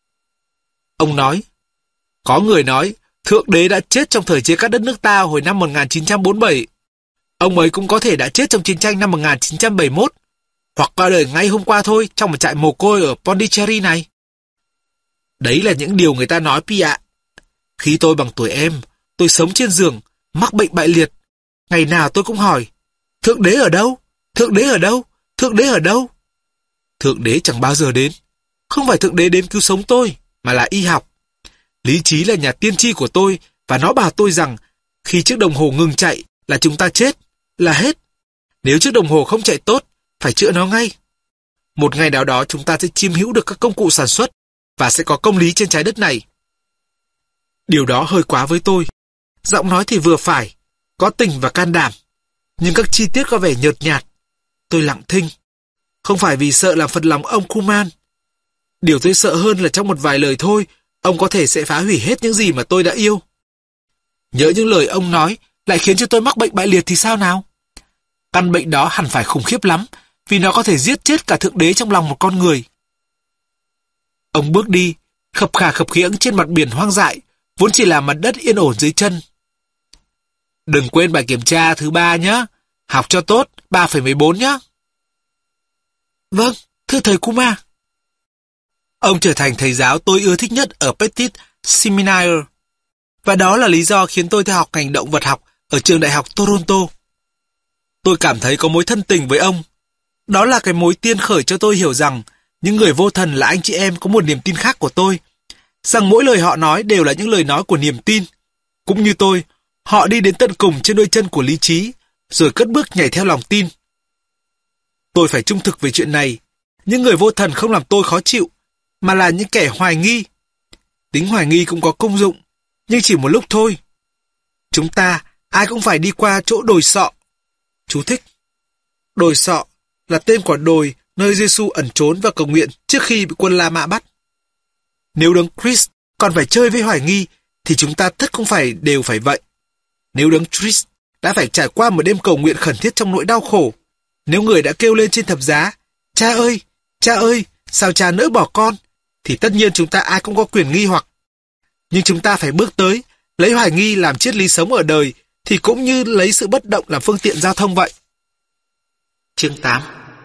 [SPEAKER 1] Ông nói, có người nói, Thượng Đế đã chết trong thời chia cắt đất nước ta hồi năm 1947. Ông ấy cũng có thể đã chết trong chiến tranh năm 1971, hoặc qua đời ngay hôm qua thôi trong một trại mồ côi ở Pondicherry này. Đấy là những điều người ta nói, Pi ạ. Khi tôi bằng tuổi em, tôi sống trên giường, mắc bệnh bại liệt. Ngày nào tôi cũng hỏi, Thượng Đế ở đâu? Thượng Đế ở đâu? Thượng Đế ở đâu? Thượng Đế chẳng bao giờ đến. Không phải Thượng Đế đến cứu sống tôi, mà là y học. Lý trí là nhà tiên tri của tôi, và nó bảo tôi rằng khi chiếc đồng hồ ngừng chạy là chúng ta chết, là hết. Nếu chiếc đồng hồ không chạy tốt, phải chữa nó ngay. Một ngày nào đó chúng ta sẽ chiêm hữu được các công cụ sản xuất và sẽ có công lý trên trái đất này. Điều đó hơi quá với tôi. Giọng nói thì vừa phải, có tình và can đảm, nhưng các chi tiết có vẻ nhợt nhạt. Tôi lặng thinh. Không phải vì sợ làm phật lòng ông Kuman. Điều tôi sợ hơn là trong một vài lời thôi, ông có thể sẽ phá hủy hết những gì mà tôi đã yêu. Nhớ những lời ông nói lại khiến cho tôi mắc bệnh bại liệt thì sao nào? Căn bệnh đó hẳn phải khủng khiếp lắm, vì nó có thể giết chết cả Thượng Đế trong lòng một con người. Ông bước đi, khập khà khập khiễng trên mặt biển hoang dại, vốn chỉ là mặt đất yên ổn dưới chân. Đừng quên bài kiểm tra thứ 3 nhé. Học cho tốt, 3,14 nhé. Vâng, thưa thầy Kuma. Ông trở thành thầy giáo tôi ưa thích nhất ở Petit Seminaire. Và đó là lý do khiến tôi theo học ngành động vật học ở trường đại học Toronto. Tôi cảm thấy có mối thân tình với ông. Đó là cái mối tiên khởi cho tôi hiểu rằng những người vô thần là anh chị em có một niềm tin khác của tôi. Rằng mỗi lời họ nói đều là những lời nói của niềm tin. Cũng như tôi, họ đi đến tận cùng trên đôi chân của lý trí, rồi cất bước nhảy theo lòng tin. Tôi phải trung thực về chuyện này. Những người vô thần không làm tôi khó chịu, mà là những kẻ hoài nghi. Tính hoài nghi cũng có công dụng, nhưng chỉ một lúc thôi. Chúng ta, ai cũng phải đi qua chỗ đồi sọ. Chú thích. Đồi sọ là tên của đồi nơi Giêsu ẩn trốn và cầu nguyện trước khi bị quân La Mã bắt. Nếu Đấng Christ còn phải chơi với hoài nghi, thì chúng ta tất không phải đều phải vậy. Nếu Đấng Christ đã phải trải qua một đêm cầu nguyện khẩn thiết trong nỗi đau khổ, nếu người đã kêu lên trên thập giá, cha ơi, sao cha nỡ bỏ con, thì tất nhiên chúng ta ai cũng có quyền nghi hoặc. Nhưng chúng ta phải bước tới, lấy hoài nghi làm triết lý sống ở đời, thì cũng như lấy sự bất động làm phương tiện giao thông vậy. Chương 8.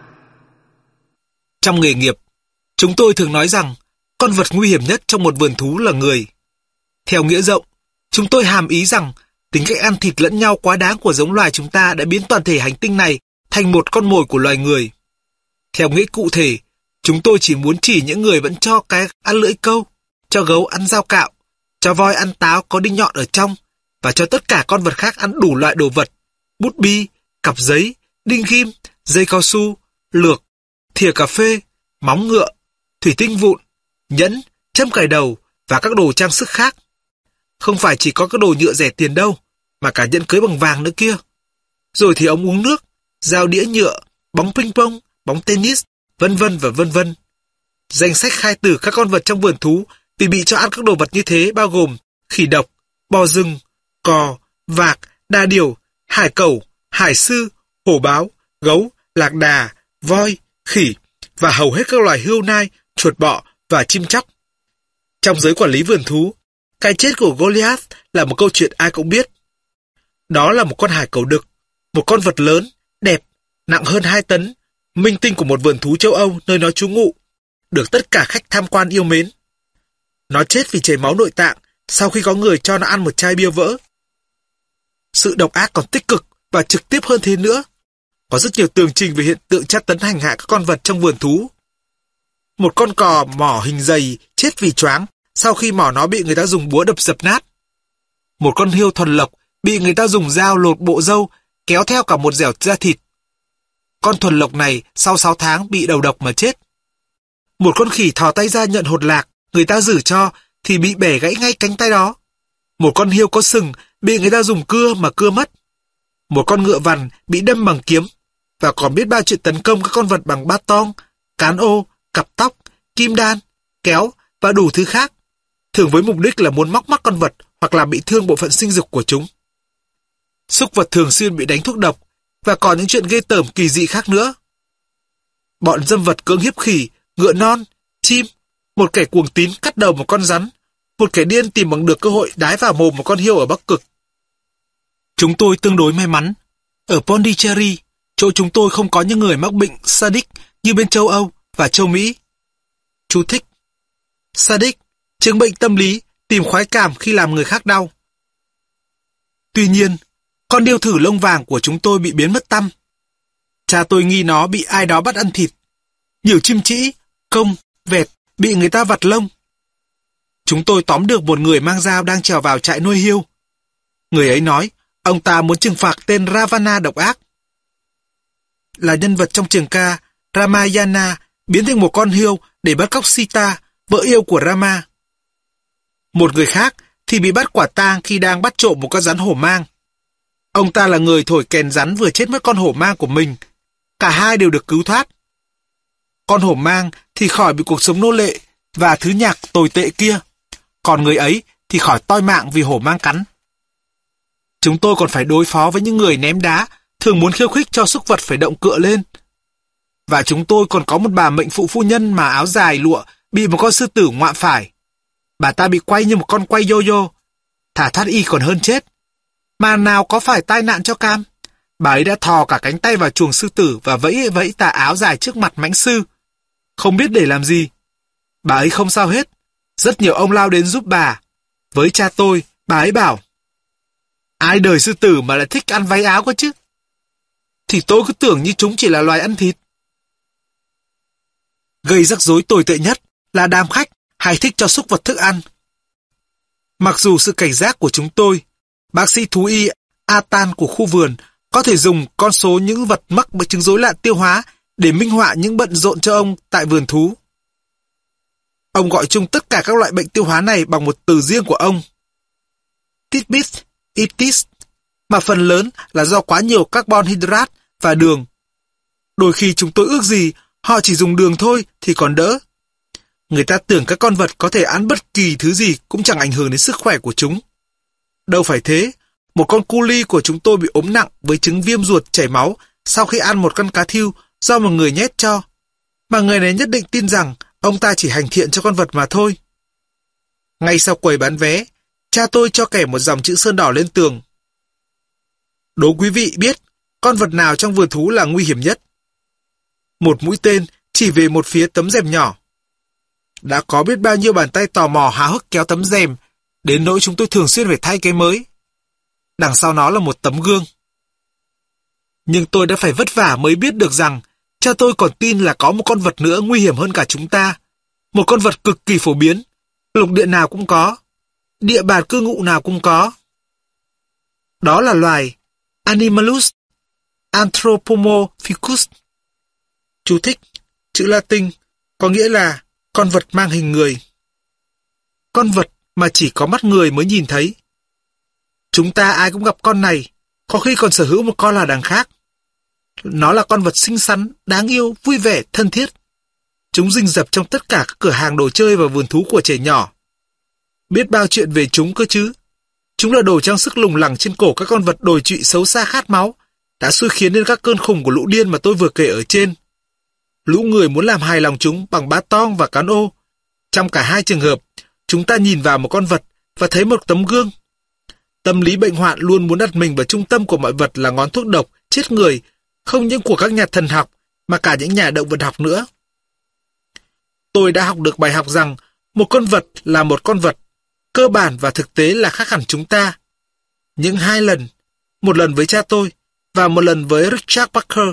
[SPEAKER 1] Trong nghề nghiệp, chúng tôi thường nói rằng con vật nguy hiểm nhất trong một vườn thú là người. Theo nghĩa rộng, chúng tôi hàm ý rằng tính cách ăn thịt lẫn nhau quá đáng của giống loài chúng ta đã biến toàn thể hành tinh này thành một con mồi của loài người. Theo nghĩa cụ thể, chúng tôi chỉ muốn chỉ những người vẫn cho cái ăn lưỡi câu, cho gấu ăn dao cạo, cho voi ăn táo có đinh nhọn ở trong, và cho tất cả con vật khác ăn đủ loại đồ vật, bút bi, cặp giấy, đinh ghim, dây cao su, lược, thìa cà phê, móng ngựa, thủy tinh vụn, nhẫn, châm cài đầu và các đồ trang sức khác. Không phải chỉ có các đồ nhựa rẻ tiền đâu, mà cả nhẫn cưới bằng vàng nữa kia. Rồi thì ống uống nước, dao đĩa nhựa, bóng ping pong, bóng tennis, vân vân và vân vân. Danh sách khai tử các con vật trong vườn thú vì bị cho ăn các đồ vật như thế bao gồm khỉ độc, bò rừng, cò, vạc, đa điểu, hải cẩu, hải sư, hổ báo, gấu, lạc đà, voi, khỉ và hầu hết các loài hươu nai, chuột bọ và chim chóc. Trong giới quản lý vườn thú, cái chết của Goliath là một câu chuyện ai cũng biết. Đó là một con hải cẩu đực, một con vật lớn, đẹp, nặng hơn 2 tấn, minh tinh của một vườn thú châu Âu nơi nó trú ngụ, được tất cả khách tham quan yêu mến. Nó chết vì chảy máu nội tạng sau khi có người cho nó ăn một chai bia vỡ. Sự độc ác còn tích cực và trực tiếp hơn thế nữa. Có rất nhiều tường trình về hiện tượng tra tấn hành hạ các con vật trong vườn thú. Một con cò mỏ hình dày chết vì choáng sau khi mỏ nó bị người ta dùng búa đập dập nát. Một con hươu thuần lộc bị người ta dùng dao lột bộ râu, kéo theo cả một dẻo da thịt. Con thuần lộc này sau 6 tháng bị đầu độc mà chết. Một con khỉ thò tay ra nhận hột lạc, người ta giữ cho, thì bị bẻ gãy ngay cánh tay đó. Một con hươu có sừng bị người ta dùng cưa mà cưa mất. Một con ngựa vằn bị đâm bằng kiếm, và còn biết bao chuyện tấn công các con vật bằng bát tong, cán ô, cặp tóc, kim đan, kéo và đủ thứ khác, thường với mục đích là muốn móc mắt con vật hoặc làm bị thương bộ phận sinh dục của chúng. Súc vật thường xuyên bị đánh thuốc độc, và còn những chuyện ghê tởm kỳ dị khác nữa. Bọn dâm vật cưỡng hiếp khỉ, ngựa non, chim, một kẻ cuồng tín cắt đầu một con rắn, một kẻ điên tìm bằng được cơ hội đái vào mồm một con hươu ở Bắc Cực. Chúng tôi tương đối may mắn. Ở Pondicherry, chỗ chúng tôi không có những người mắc bệnh Sadic như bên châu Âu và châu Mỹ. Chú thích: Sadic, chứng bệnh tâm lý, tìm khoái cảm khi làm người khác đau. Tuy nhiên, con điêu thử lông vàng của chúng tôi bị biến mất tăm. Cha tôi nghi nó bị ai đó bắt ăn thịt. Nhiều chim trĩ, công, vẹt bị người ta vặt lông. Chúng tôi tóm được một người mang dao đang trèo vào trại nuôi hươu. Người ấy nói, ông ta muốn trừng phạt tên Ravana độc ác. Là nhân vật trong trường ca Ramayana biến thành một con hươu để bắt cóc Sita, vợ yêu của Rama. Một người khác thì bị bắt quả tang khi đang bắt trộm một con rắn hổ mang. Ông ta là người thổi kèn rắn vừa chết mất con hổ mang của mình. Cả hai đều được cứu thoát. Con hổ mang thì khỏi bị cuộc sống nô lệ và thứ nhạc tồi tệ kia. Còn người ấy thì khỏi toi mạng vì hổ mang cắn. Chúng tôi còn phải đối phó với những người ném đá, thường muốn khiêu khích cho súc vật phải động cựa lên. Và chúng tôi còn có một bà mệnh phụ phu nhân mà áo dài lụa bị một con sư tử ngoạm phải. Bà ta bị quay như một con quay yo-yo. Thà thoát y còn hơn chết. Mà nào có phải tai nạn cho cam. Bà ấy đã thò cả cánh tay vào chuồng sư tử và vẫy vẫy tà áo dài trước mặt mãnh sư. Không biết để làm gì. Bà ấy không sao hết. Rất nhiều ông lao đến giúp bà. Với cha tôi, bà ấy bảo: ai đời sư tử mà lại thích ăn váy áo cơ chứ? Thì tôi cứ tưởng như chúng chỉ là loài ăn thịt. Gây rắc rối tồi tệ nhất là đám khách hay thích cho súc vật thức ăn. Mặc dù sự cảnh giác của chúng tôi, bác sĩ thú y Atan của khu vườn có thể dùng con số những vật mắc bệnh chứng rối loạn tiêu hóa để minh họa những bận rộn cho ông tại vườn thú. Ông gọi chung tất cả các loại bệnh tiêu hóa này bằng một từ riêng của ông: Titbit itis, mà phần lớn là do quá nhiều carbon hydrate và đường. Đôi khi chúng tôi ước gì họ chỉ dùng đường thôi thì còn đỡ. Người ta tưởng các con vật có thể ăn bất kỳ thứ gì cũng chẳng ảnh hưởng đến sức khỏe của chúng. Đâu phải thế, một con cu li của chúng tôi bị ốm nặng với chứng viêm ruột chảy máu sau khi ăn một con cá thiêu do một người nhét cho. Mà người này nhất định tin rằng ông ta chỉ hành thiện cho con vật mà thôi. Ngay sau quầy bán vé, cha tôi cho kẻ một dòng chữ sơn đỏ lên tường: đố quý vị biết con vật nào trong vườn thú là nguy hiểm nhất. Một mũi tên chỉ về một phía tấm rèm nhỏ. Đã có biết bao nhiêu bàn tay tò mò háo hức kéo tấm rèm, đến nỗi chúng tôi thường xuyên phải thay cái mới. Đằng sau nó là một tấm gương. Nhưng tôi đã phải vất vả mới biết được rằng cha tôi còn tin là có một con vật nữa nguy hiểm hơn cả chúng ta. Một con vật cực kỳ phổ biến. Lục địa nào cũng có. Địa bàn cư ngụ nào cũng có. Đó là loài Animalus anthropomorphicus. Chú thích: chữ Latin có nghĩa là con vật mang hình người. Con vật mà chỉ có mắt người mới nhìn thấy. Chúng ta ai cũng gặp con này, có khi còn sở hữu một con là đằng khác. Nó là con vật xinh xắn, đáng yêu, vui vẻ, thân thiết. Chúng rình rập trong tất cả các cửa hàng đồ chơi và vườn thú của trẻ nhỏ. Biết bao chuyện về chúng cơ chứ. Chúng là đồ trang sức lủng lẳng trên cổ các con vật đồi trụy xấu xa khát máu, đã xui khiến nên các cơn khùng của lũ điên mà tôi vừa kể ở trên. Lũ người muốn làm hài lòng chúng bằng bát tong và cán ô. Trong cả hai trường hợp, chúng ta nhìn vào một con vật và thấy một tấm gương. Tâm lý bệnh hoạn luôn muốn đặt mình vào trung tâm của mọi vật là ngón thuốc độc, chết người, không những của các nhà thần học, mà cả những nhà động vật học nữa. Tôi đã học được bài học rằng một con vật là một con vật, cơ bản và thực tế là khác hẳn chúng ta. Những hai lần, một lần với cha tôi và một lần với Richard Parker.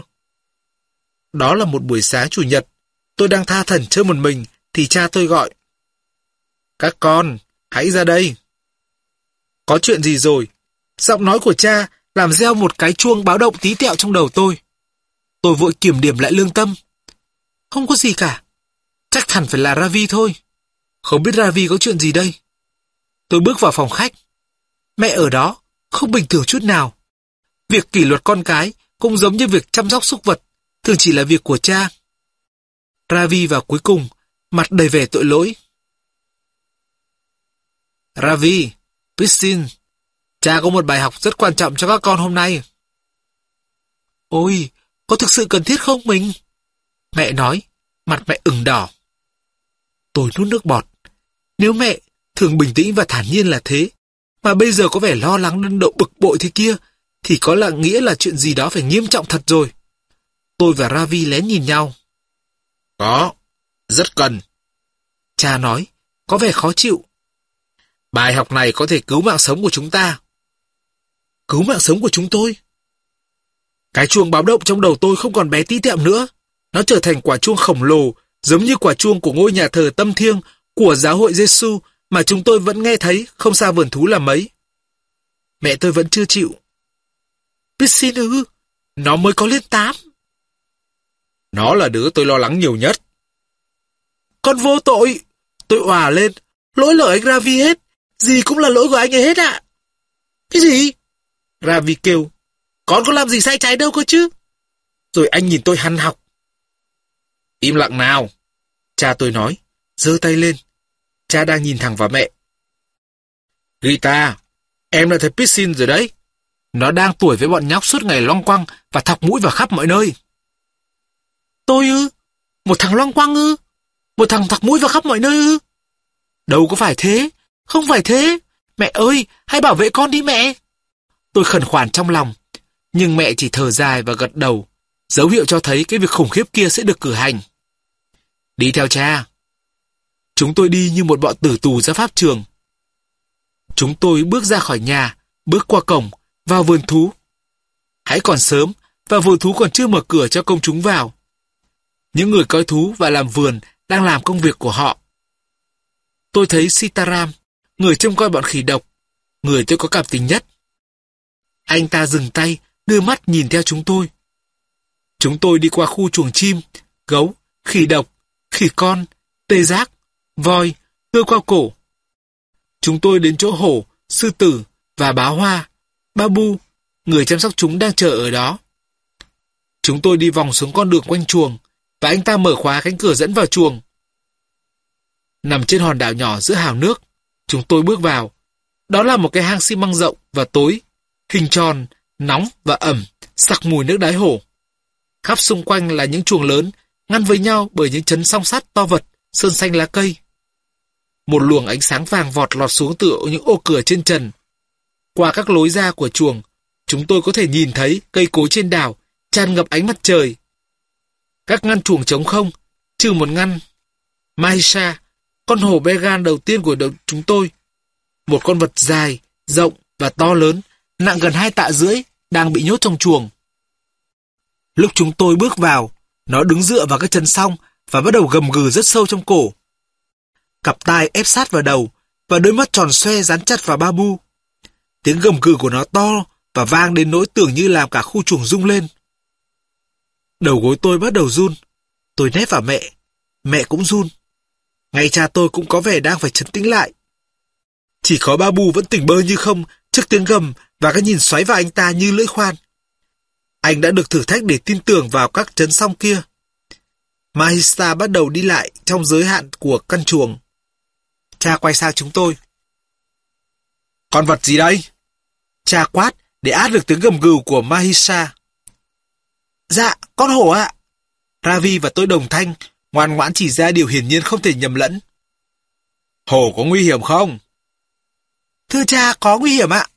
[SPEAKER 1] Đó là một buổi sáng chủ nhật, tôi đang tha thẩn chơi một mình thì cha tôi gọi: Các con, hãy ra đây. Có chuyện gì rồi? Giọng nói của cha làm reo một cái chuông báo động tí tẹo trong đầu tôi. Tôi vội kiểm điểm lại lương tâm. Không có gì cả. Chắc hẳn phải là Ravi thôi. Không biết Ravi có chuyện gì đây. Tôi bước vào phòng khách. Mẹ ở đó, không bình thường chút nào. Việc kỷ luật con cái cũng giống như việc chăm sóc súc vật, thường chỉ là việc của cha. Ravi vào cuối cùng, mặt đầy vẻ tội lỗi. Ravi, Pissin, cha có một bài học rất quan trọng cho các con hôm nay. Ôi, có thực sự cần thiết không mình? Mẹ nói, mặt mẹ ửng đỏ. Tôi nuốt nước bọt. Nếu mẹ thường bình tĩnh và thản nhiên là thế, mà bây giờ có vẻ lo lắng đến độ bực bội thế kia, thì có là nghĩa là chuyện gì đó phải nghiêm trọng thật rồi. Tôi và Ravi lén nhìn nhau. Có, rất cần. Cha nói, có vẻ khó chịu. Bài học này có thể cứu mạng sống của chúng ta. Cứu mạng sống của chúng tôi? Cái chuông báo động trong đầu tôi không còn bé tí tẹo nữa. Nó trở thành quả chuông khổng lồ, giống như quả chuông của ngôi nhà thờ tâm thiêng của giáo hội Giêsu mà chúng tôi vẫn nghe thấy không xa vườn thú là mấy. Mẹ tôi vẫn chưa chịu. Pissin ư? Nó mới có lên 8. Nó là đứa tôi lo lắng nhiều nhất. Con vô tội. Tôi òa lên. Lỗi là anh Ravi hết. Gì cũng là lỗi của anh ấy hết ạ. Cái gì? Ravi kêu. Con có làm gì sai trái đâu cơ chứ. Rồi anh nhìn tôi hằn học. Im lặng nào. Cha tôi nói. Giơ tay lên. Cha đang nhìn thẳng vào mẹ. Rita, em đã thấy Pissin rồi đấy. Nó đang tuổi với bọn nhóc suốt ngày loăng quăng và thọc mũi vào khắp mọi nơi. Tôi ư? Một thằng loăng quăng ư? Một thằng thọc mũi vào khắp mọi nơi ư? Đâu có phải thế. Không phải thế. Mẹ ơi, hãy bảo vệ con đi mẹ. Tôi khẩn khoản trong lòng. Nhưng mẹ chỉ thở dài và gật đầu. Dấu hiệu cho thấy cái việc khủng khiếp kia sẽ được cử hành. Đi theo cha. Chúng tôi đi như một bọn tử tù ra pháp trường. Chúng tôi bước ra khỏi nhà, bước qua cổng, vào vườn thú. Hãy còn sớm, và vườn thú còn chưa mở cửa cho công chúng vào. Những người coi thú và làm vườn đang làm công việc của họ. Tôi thấy Sitaram, người trông coi bọn khỉ độc, người tôi có cảm tình nhất. Anh ta dừng tay, đưa mắt nhìn theo chúng tôi. Chúng tôi đi qua khu chuồng chim, gấu, khỉ độc, khỉ con, tê giác, voi, cưa qua cổ. Chúng tôi đến chỗ hổ, sư tử và bá hoa, babu, người chăm sóc chúng đang chờ ở đó. Chúng tôi đi vòng xuống con đường quanh chuồng, và anh ta mở khóa cánh cửa dẫn vào chuồng. Nằm trên hòn đảo nhỏ giữa hào nước, chúng tôi bước vào. Đó là một cái hang xi măng rộng và tối, hình tròn, nóng và ẩm, sặc mùi nước đáy hổ. Khắp xung quanh là những chuồng lớn, ngăn với nhau bởi những chấn song sắt to vật, sơn xanh lá cây. Một luồng ánh sáng vàng vọt lọt xuống từ những ô cửa trên trần. Qua các lối ra của chuồng, chúng tôi có thể nhìn thấy cây cối trên đảo, tràn ngập ánh mặt trời. Các ngăn chuồng trống không, trừ một ngăn. Mahisha, con hổ Bengal đầu tiên của chúng tôi. Một con vật dài, rộng và to lớn, nặng gần 2,5 tạ, đang bị nhốt trong chuồng. Lúc chúng tôi bước vào, nó đứng dựa vào cái chân song và bắt đầu gầm gừ rất sâu trong cổ. Cặp tai ép sát vào đầu và đôi mắt tròn xoe dán chặt vào babu. Tiếng gầm gừ của nó to và vang đến nỗi tưởng như làm cả khu chuồng rung lên. Đầu gối tôi bắt đầu run. Tôi nép vào mẹ. Mẹ cũng run. Ngay cha tôi cũng có vẻ đang phải trấn tĩnh lại. Chỉ có babu vẫn tỉnh bơ như không trước tiếng gầm và cái nhìn xoáy vào anh ta như lưỡi khoan. Anh đã được thử thách để tin tưởng vào các trấn song kia. Mahisa bắt đầu đi lại trong giới hạn của căn chuồng. Cha quay sang chúng tôi. Con vật gì đây? Cha quát để át được tiếng gầm gừ của Mahisa. Dạ, con hổ ạ. Ravi và tôi đồng thanh, ngoan ngoãn chỉ ra điều hiển nhiên không thể nhầm lẫn. Hổ có nguy hiểm không? Thưa cha, có nguy hiểm ạ.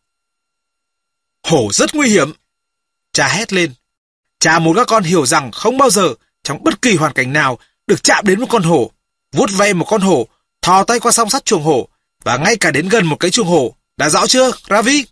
[SPEAKER 1] Hổ rất nguy hiểm. Cha hét lên. Cha muốn các con hiểu rằng không bao giờ, trong bất kỳ hoàn cảnh nào, được chạm đến một con hổ, vuốt ve một con hổ, thò tay qua song sắt chuồng hổ, và ngay cả đến gần một cái chuồng hổ. Đã rõ chưa, Ravi?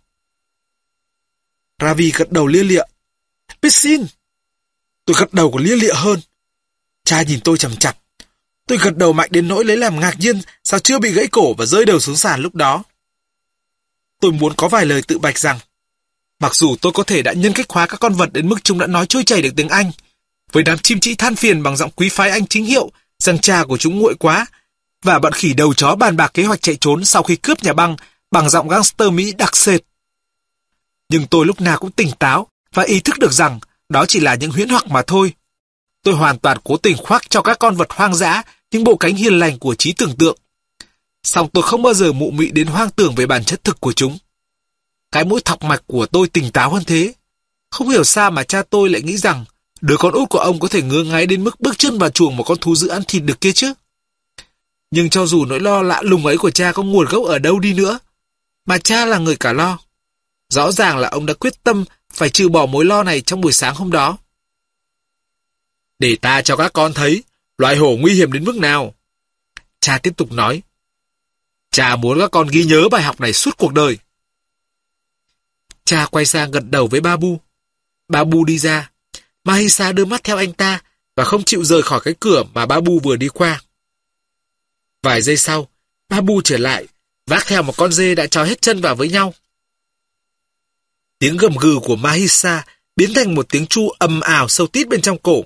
[SPEAKER 1] Ravi gật đầu lia lịa. Pissin. Tôi gật đầu còn lia lịa hơn. Cha nhìn tôi chằm chằm. Tôi gật đầu mạnh đến nỗi lấy làm ngạc nhiên sao chưa bị gãy cổ và rơi đầu xuống sàn lúc đó. Tôi muốn có vài lời tự bạch rằng, mặc dù tôi có thể đã nhân cách hóa các con vật đến mức chúng đã nói trôi chảy được tiếng Anh, với đám chim trĩ than phiền bằng giọng quý phái Anh chính hiệu rằng cha của chúng nguội quá, và bọn khỉ đầu chó bàn bạc kế hoạch chạy trốn sau khi cướp nhà băng bằng giọng gangster Mỹ đặc sệt. Nhưng tôi lúc nào cũng tỉnh táo và ý thức được rằng đó chỉ là những huyễn hoặc mà thôi. Tôi hoàn toàn cố tình khoác cho các con vật hoang dã những bộ cánh hiền lành của trí tưởng tượng. Song tôi không bao giờ mụ mị đến hoang tưởng về bản chất thực của chúng. Cái mũi thọc mạch của tôi tỉnh táo hơn thế. Không hiểu sao mà cha tôi lại nghĩ rằng đứa con út của ông có thể ngứa ngáy đến mức bước chân vào chuồng một con thú dữ ăn thịt được kia chứ. Nhưng cho dù nỗi lo lạ lùng ấy của cha có nguồn gốc ở đâu đi nữa, mà cha là người cả lo. Rõ ràng là ông đã quyết tâm phải trừ bỏ mối lo này trong buổi sáng hôm đó. Để ta cho các con thấy loài hổ nguy hiểm đến mức nào. Cha tiếp tục nói. Cha muốn các con ghi nhớ bài học này suốt cuộc đời. Cha quay sang gật đầu với Babu. Babu đi ra. Mahisa đưa mắt theo anh ta và không chịu rời khỏi cái cửa mà Babu vừa đi qua. Vài giây sau, Babu trở lại, vác theo một con dê đã trói hết chân vào với nhau. Tiếng gầm gừ của Mahisa biến thành một tiếng tru ầm ào sâu tít bên trong cổ.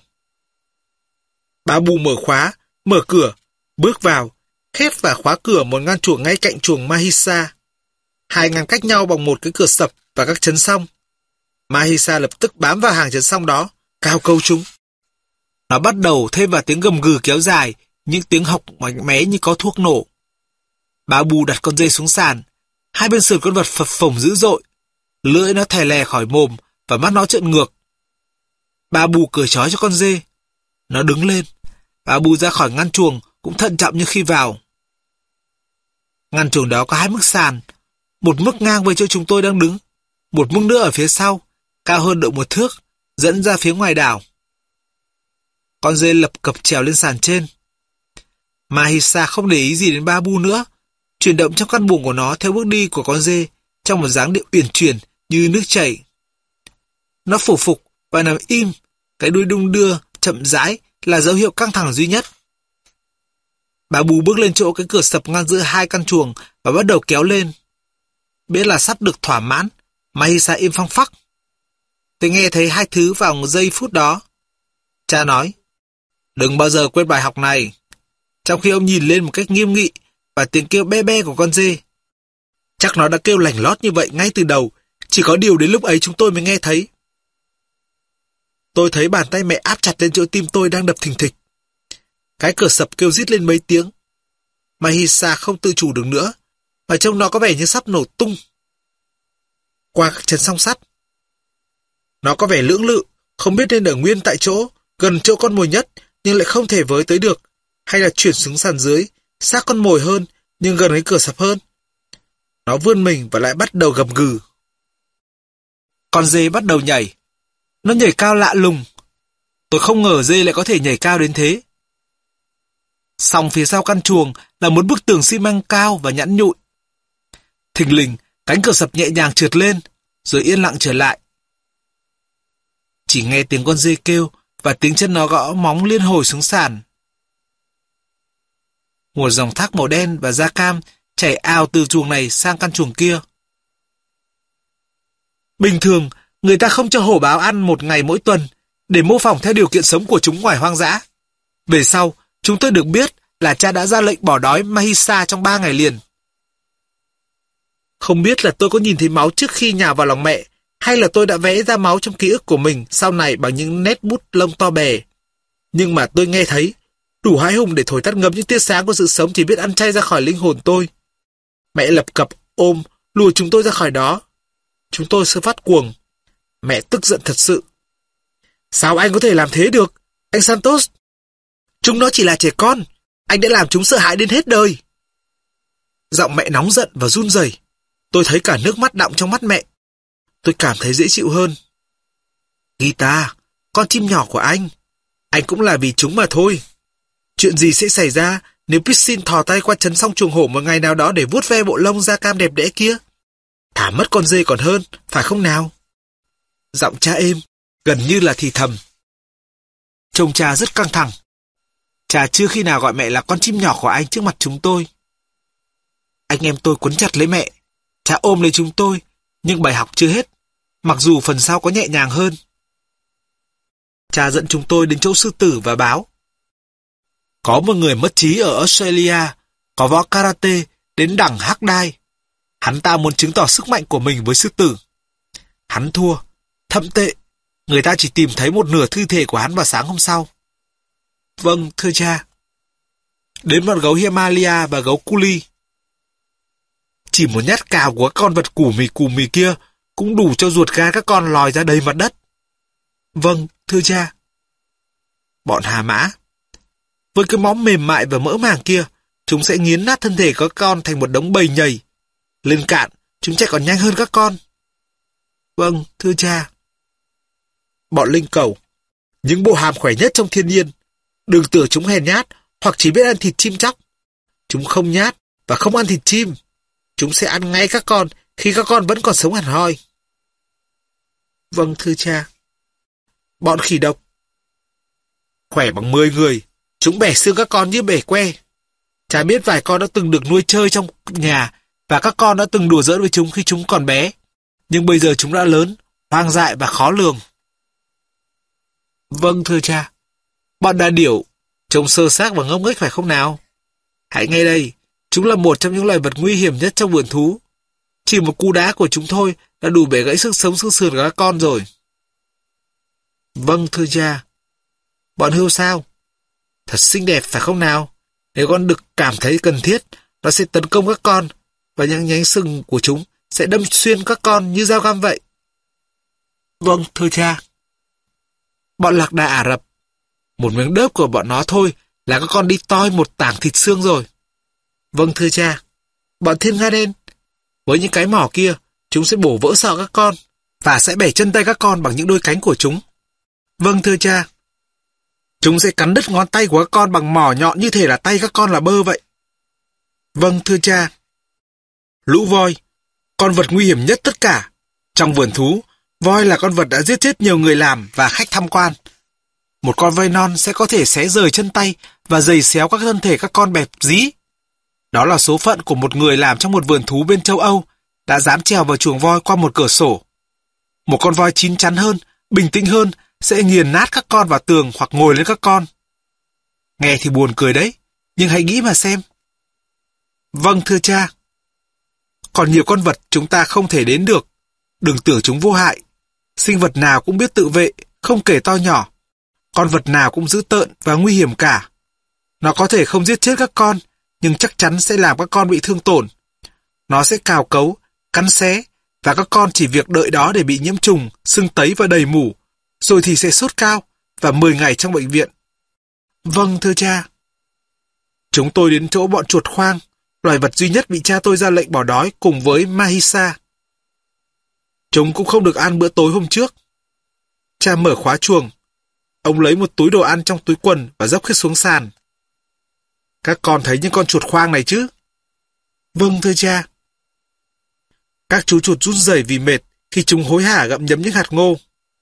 [SPEAKER 1] Babu mở khóa, mở cửa, bước vào, khép và khóa cửa một ngăn chuồng ngay cạnh chuồng Mahisa. Hai ngăn cách nhau bằng một cái cửa sập và các chấn song. Mahisa lập tức bám vào hàng chấn song đó, cao câu chúng. Nó bắt đầu thêm vào tiếng gầm gừ kéo dài, những tiếng hộc mạnh mẽ như có thuốc nổ. Babu đặt con dê xuống sàn, hai bên sườn con vật phập phồng dữ dội, lưỡi nó thè lè khỏi mồm và mắt nó trợn ngược. Babu cởi trói cho con dê. Nó đứng lên. Babu ra khỏi ngăn chuồng cũng thận trọng như khi vào. Ngăn chuồng đó có hai mức sàn, một mức ngang với chỗ chúng tôi đang đứng, một mức nữa ở phía sau, cao hơn độ 1 thước, dẫn ra phía ngoài đảo. Con dê lập cập trèo lên sàn trên. Mahisa không để ý gì đến Babu nữa, chuyển động trong căn buồng của nó theo bước đi của con dê trong một dáng điệu uyển chuyển như nước chảy. Nó phủ phục và nằm im, cái đuôi đung đưa chậm rãi là dấu hiệu căng thẳng duy nhất. Babu bước lên chỗ cái cửa sập ngăn giữa hai căn chuồng và bắt đầu kéo lên. Biết là sắp được thỏa mãn, Mahisa im phăng phắc. Tôi nghe thấy hai thứ vào giây phút đó. Cha nói, đừng bao giờ quên bài học này. Trong khi ông nhìn lên một cách nghiêm nghị và tiếng kêu be be của con dê. Chắc nó đã kêu lành lót như vậy ngay từ đầu, chỉ có điều đến lúc ấy chúng tôi mới nghe thấy. Tôi thấy bàn tay mẹ áp chặt lên chỗ tim tôi đang đập thình thịch. Cái cửa sập kêu rít lên mấy tiếng. Mahisa không tự chủ được nữa, mà trông nó có vẻ như sắp nổ tung. Qua các chấn song sắt. Nó có vẻ lưỡng lự, không biết nên ở nguyên tại chỗ, gần chỗ con mồi nhất, nhưng lại không thể với tới được, hay là chuyển xuống sàn dưới, sát con mồi hơn, nhưng gần cái cửa sập hơn. Nó vươn mình và lại bắt đầu gầm gừ. Con dê bắt đầu nhảy. Nó nhảy cao lạ lùng. Tôi không ngờ dê lại có thể nhảy cao đến thế. Song phía sau căn chuồng là một bức tường xi măng cao và nhẵn nhụi. Thình lình, cánh cửa sập nhẹ nhàng trượt lên, rồi yên lặng trở lại. Chỉ nghe tiếng con dê kêu và tiếng chân nó gõ móng liên hồi xuống sàn. Một dòng thác màu đen và da cam chảy ào từ chuồng này sang căn chuồng kia. Bình thường, người ta không cho hổ báo ăn một ngày mỗi tuần để mô phỏng theo điều kiện sống của chúng ngoài hoang dã. Về sau, chúng tôi được biết là cha đã ra lệnh bỏ đói Mahisa trong 3 ngày liền. Không biết là tôi có nhìn thấy máu trước khi nhào vào lòng mẹ, hay là tôi đã vẽ ra máu trong ký ức của mình sau này bằng những nét bút lông to bè. Nhưng mà tôi nghe thấy, đủ hãi hùng để thổi tắt ngấm những tia sáng của sự sống chỉ biết ăn chay ra khỏi linh hồn tôi. Mẹ lập cập ôm, lùa chúng tôi ra khỏi đó. Chúng tôi sơ phát cuồng. Mẹ tức giận thật sự. Sao anh có thể làm thế được, anh Santos? Chúng nó chỉ là trẻ con. Anh đã làm chúng sợ hãi đến hết đời. Giọng mẹ nóng giận và run rẩy. Tôi thấy cả nước mắt đọng trong mắt mẹ. Tôi cảm thấy dễ chịu hơn. Gita, con chim nhỏ của anh cũng là vì chúng mà thôi. Chuyện gì sẽ xảy ra nếu Piscin thò tay qua chấn song chuồng hổ một ngày nào đó để vuốt ve bộ lông da cam đẹp đẽ kia? Thả mất con dê còn hơn, phải không nào? Giọng cha êm, gần như là thì thầm. Trông cha rất căng thẳng. Cha chưa khi nào gọi mẹ là con chim nhỏ của anh trước mặt chúng tôi. Anh em tôi quấn chặt lấy mẹ. Cha ôm lấy chúng tôi, nhưng bài học chưa hết, mặc dù phần sau có nhẹ nhàng hơn. Cha dẫn chúng tôi đến chỗ sư tử và báo: có một người mất trí ở Australia, có võ karate đến đẳng hắc đai. Hắn ta muốn chứng tỏ sức mạnh của mình với sư tử. Hắn thua. Thậm tệ, người ta chỉ tìm thấy một nửa thi thể của hắn vào sáng hôm sau. Vâng, thưa cha. Đến một gấu Himalaya và gấu Culi. Chỉ một nhát cào của các con vật củ mì kia cũng đủ cho ruột gan các con lòi ra đầy mặt đất. Vâng, thưa cha. Bọn Hà Mã. Với cái móng mềm mại và mỡ màng kia, chúng sẽ nghiến nát thân thể các con thành một đống bầy nhầy. Lên cạn, chúng chạy còn nhanh hơn các con. Vâng, thưa cha. Bọn linh cẩu. Những bộ hàm khỏe nhất trong thiên nhiên. Đừng tưởng chúng hèn nhát hoặc chỉ biết ăn thịt chim chóc. Chúng không nhát và không ăn thịt chim. Chúng sẽ ăn ngay các con khi các con vẫn còn sống hẳn hoi. Vâng, thưa cha. Bọn khỉ độc. Khỏe bằng 10 người, chúng bẻ xương các con như bẻ que. Cha biết vài con đã từng được nuôi chơi trong nhà và các con đã từng đùa giỡn với chúng khi chúng còn bé. Nhưng bây giờ chúng đã lớn, hoang dại và khó lường. Vâng, thưa cha. Bọn đà điểu, trông sơ xác và ngốc nghếch phải không nào? Hãy nghe đây, chúng là một trong những loài vật nguy hiểm nhất trong vườn thú. Chỉ một cú đá của chúng thôi đã đủ bẻ gãy sức sống xương sườn của các con rồi. Vâng, thưa cha. Bọn hươu sao? Thật xinh đẹp phải không nào? Nếu con đực cảm thấy cần thiết, nó sẽ tấn công các con và những nhánh sừng của chúng sẽ đâm xuyên các con như dao găm vậy. Vâng, thưa cha. Bọn lạc đà Ả Rập. Một miếng đớp của bọn nó thôi là các con đi toi một tảng thịt xương rồi. Vâng, thưa cha. Bọn thiên nga đen. Với những cái mỏ kia, chúng sẽ bổ vỡ sọ các con và sẽ bẻ chân tay các con bằng những đôi cánh của chúng. Vâng, thưa cha. Chúng sẽ cắn đứt ngón tay của các con bằng mỏ nhọn như thể là tay các con là bơ vậy. Vâng, thưa cha. Lũ voi, con vật nguy hiểm nhất tất cả. Trong vườn thú, voi là con vật đã giết chết nhiều người làm và khách tham quan. Một con voi non sẽ có thể xé rời chân tay và giày xéo các thân thể các con bẹp dí. Đó là số phận của một người làm trong một vườn thú bên châu Âu đã dám trèo vào chuồng voi qua một cửa sổ. Một con voi chín chắn hơn, bình tĩnh hơn sẽ nghiền nát các con vào tường hoặc ngồi lên các con. Nghe thì buồn cười đấy, nhưng hãy nghĩ mà xem. Vâng, thưa cha. Còn nhiều con vật chúng ta không thể đến được. Đừng tưởng chúng vô hại. Sinh vật nào cũng biết tự vệ, không kể to nhỏ. Con vật nào cũng dữ tợn và nguy hiểm cả. Nó có thể không giết chết các con, nhưng chắc chắn sẽ làm các con bị thương tổn. Nó sẽ cào cấu, cắn xé, và các con chỉ việc đợi đó để bị nhiễm trùng, sưng tấy và đầy mủ, rồi thì sẽ sốt cao và 10 ngày trong bệnh viện. Vâng, thưa cha. Chúng tôi đến chỗ bọn chuột khoang, loài vật duy nhất bị cha tôi ra lệnh bỏ đói cùng với Mahisa. Chúng cũng không được ăn bữa tối hôm trước. Cha mở khóa chuồng. Ông lấy một túi đồ ăn trong túi quần và dốc hết xuống sàn. Các con thấy những con chuột khoang này chứ? Vâng, thưa cha. Các chú chuột run rẩy vì mệt khi chúng hối hả gặm nhấm những hạt ngô.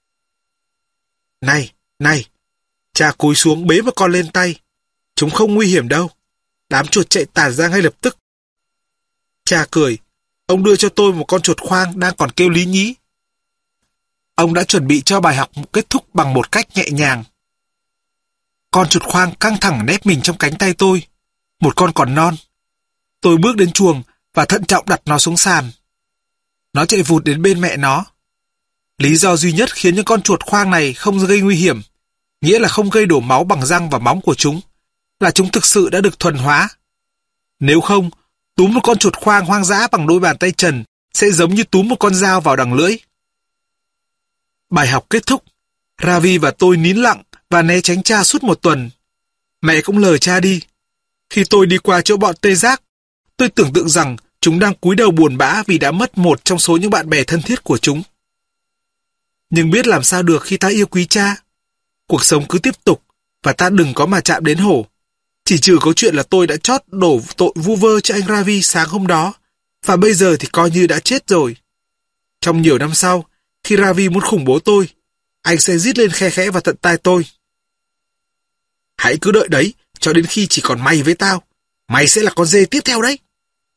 [SPEAKER 1] Này, cha cúi xuống bế một con lên tay. Chúng không nguy hiểm đâu. Đám chuột chạy tản ra ngay lập tức. Cha cười. Ông đưa cho tôi một con chuột khoang đang còn kêu lý nhí. Ông đã chuẩn bị cho bài học kết thúc bằng một cách nhẹ nhàng. Con chuột khoang căng thẳng nép mình trong cánh tay tôi. Một con còn non. Tôi bước đến chuồng và thận trọng đặt nó xuống sàn. Nó chạy vụt đến bên mẹ nó. Lý do duy nhất khiến những con chuột khoang này không gây nguy hiểm, nghĩa là không gây đổ máu bằng răng và móng của chúng, là chúng thực sự đã được thuần hóa. Nếu không, túm một con chuột khoang hoang dã bằng đôi bàn tay trần sẽ giống như túm một con dao vào đằng lưỡi. Bài học kết thúc. Ravi và tôi nín lặng và né tránh cha suốt một tuần. Mẹ cũng lờ cha đi. Khi tôi đi qua chỗ bọn tê giác, tôi tưởng tượng rằng chúng đang cúi đầu buồn bã vì đã mất một trong số những bạn bè thân thiết của chúng. Nhưng biết làm sao được khi ta yêu quý cha. Cuộc sống cứ tiếp tục và ta đừng có mà chạm đến hổ. Chỉ trừ có chuyện là tôi đã chót đổ tội vu vơ cho anh Ravi sáng hôm đó, và bây giờ thì coi như đã chết rồi. Trong nhiều năm sau, khi Ravi muốn khủng bố tôi, anh sẽ rít lên khe khẽ vào tận tai tôi. Hãy cứ đợi đấy cho đến khi chỉ còn mày với tao. Mày sẽ là con dê tiếp theo đấy.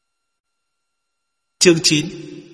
[SPEAKER 1] Chương 9.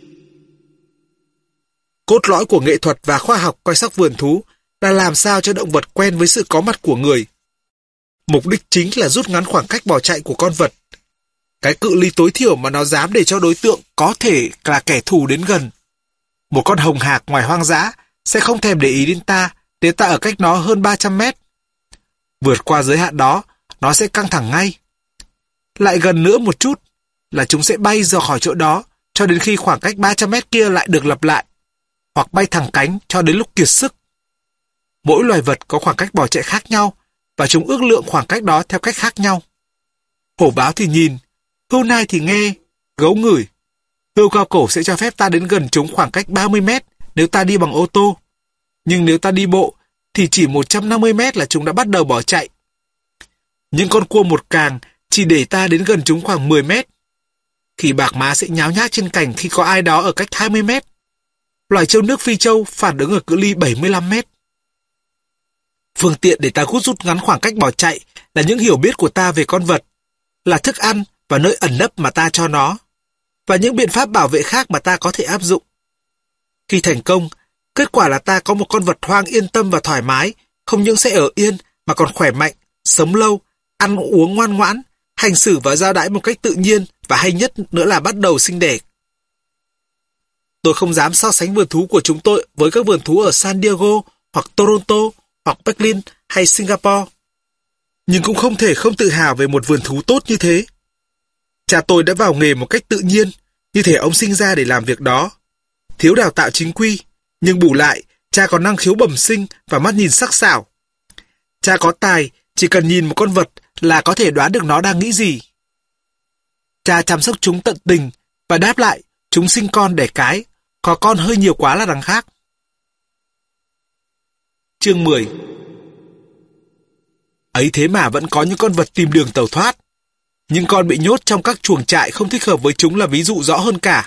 [SPEAKER 1] Cốt lõi của nghệ thuật và khoa học coi sóc vườn thú là làm sao cho động vật quen với sự có mặt của người. Mục đích chính là rút ngắn khoảng cách bỏ chạy của con vật. Cái cự ly tối thiểu mà nó dám để cho đối tượng có thể là kẻ thù đến gần. Một con hồng hạc ngoài hoang dã sẽ không thèm để ý đến ta nếu ta ở cách nó hơn 300 mét. Vượt qua giới hạn đó, nó sẽ căng thẳng ngay. Lại gần nữa một chút là chúng sẽ bay ra khỏi chỗ đó cho đến khi khoảng cách 300 mét kia lại được lặp lại, hoặc bay thẳng cánh cho đến lúc kiệt sức. Mỗi loài vật có khoảng cách bỏ chạy khác nhau và chúng ước lượng khoảng cách đó theo cách khác nhau. Hổ báo thì nhìn, hươu nai thì nghe, gấu ngửi. Hươu cao cổ sẽ cho phép ta đến gần chúng khoảng cách 30 mét nếu ta đi bằng ô tô. Nhưng nếu ta đi bộ thì chỉ 150 mét là chúng đã bắt đầu bỏ chạy. Những con cua một càng chỉ để ta đến gần chúng khoảng 10 mét. Khỉ bạc má sẽ nháo nhác trên cành khi có ai đó ở cách 20 mét. Loài trâu nước Phi Châu phản ứng ở cự ly 75 mét. Phương tiện để ta rút ngắn khoảng cách bỏ chạy là những hiểu biết của ta về con vật, là thức ăn và nơi ẩn nấp mà ta cho nó, và những biện pháp bảo vệ khác mà ta có thể áp dụng. Khi thành công, kết quả là ta có một con vật hoang yên tâm và thoải mái, không những sẽ ở yên mà còn khỏe mạnh, sống lâu, ăn uống ngoan ngoãn, hành xử và giao đãi một cách tự nhiên, và hay nhất nữa là bắt đầu sinh đẻ. Tôi không dám so sánh vườn thú của chúng tôi với các vườn thú ở San Diego, hoặc Toronto, hoặc Berlin hay Singapore. Nhưng cũng không thể không tự hào về một vườn thú tốt như thế. Cha tôi đã vào nghề một cách tự nhiên, như thể ông sinh ra để làm việc đó. Thiếu đào tạo chính quy, nhưng bù lại, cha có năng khiếu bẩm sinh và mắt nhìn sắc sảo. Cha có tài, chỉ cần nhìn một con vật là có thể đoán được nó đang nghĩ gì. Cha chăm sóc chúng tận tình, và đáp lại, chúng sinh con đẻ cái, có con hơi nhiều quá là đằng khác. Chương 10. Ấy thế mà vẫn có những con vật tìm đường tẩu thoát. Những con bị nhốt trong các chuồng trại không thích hợp với chúng là ví dụ rõ hơn cả.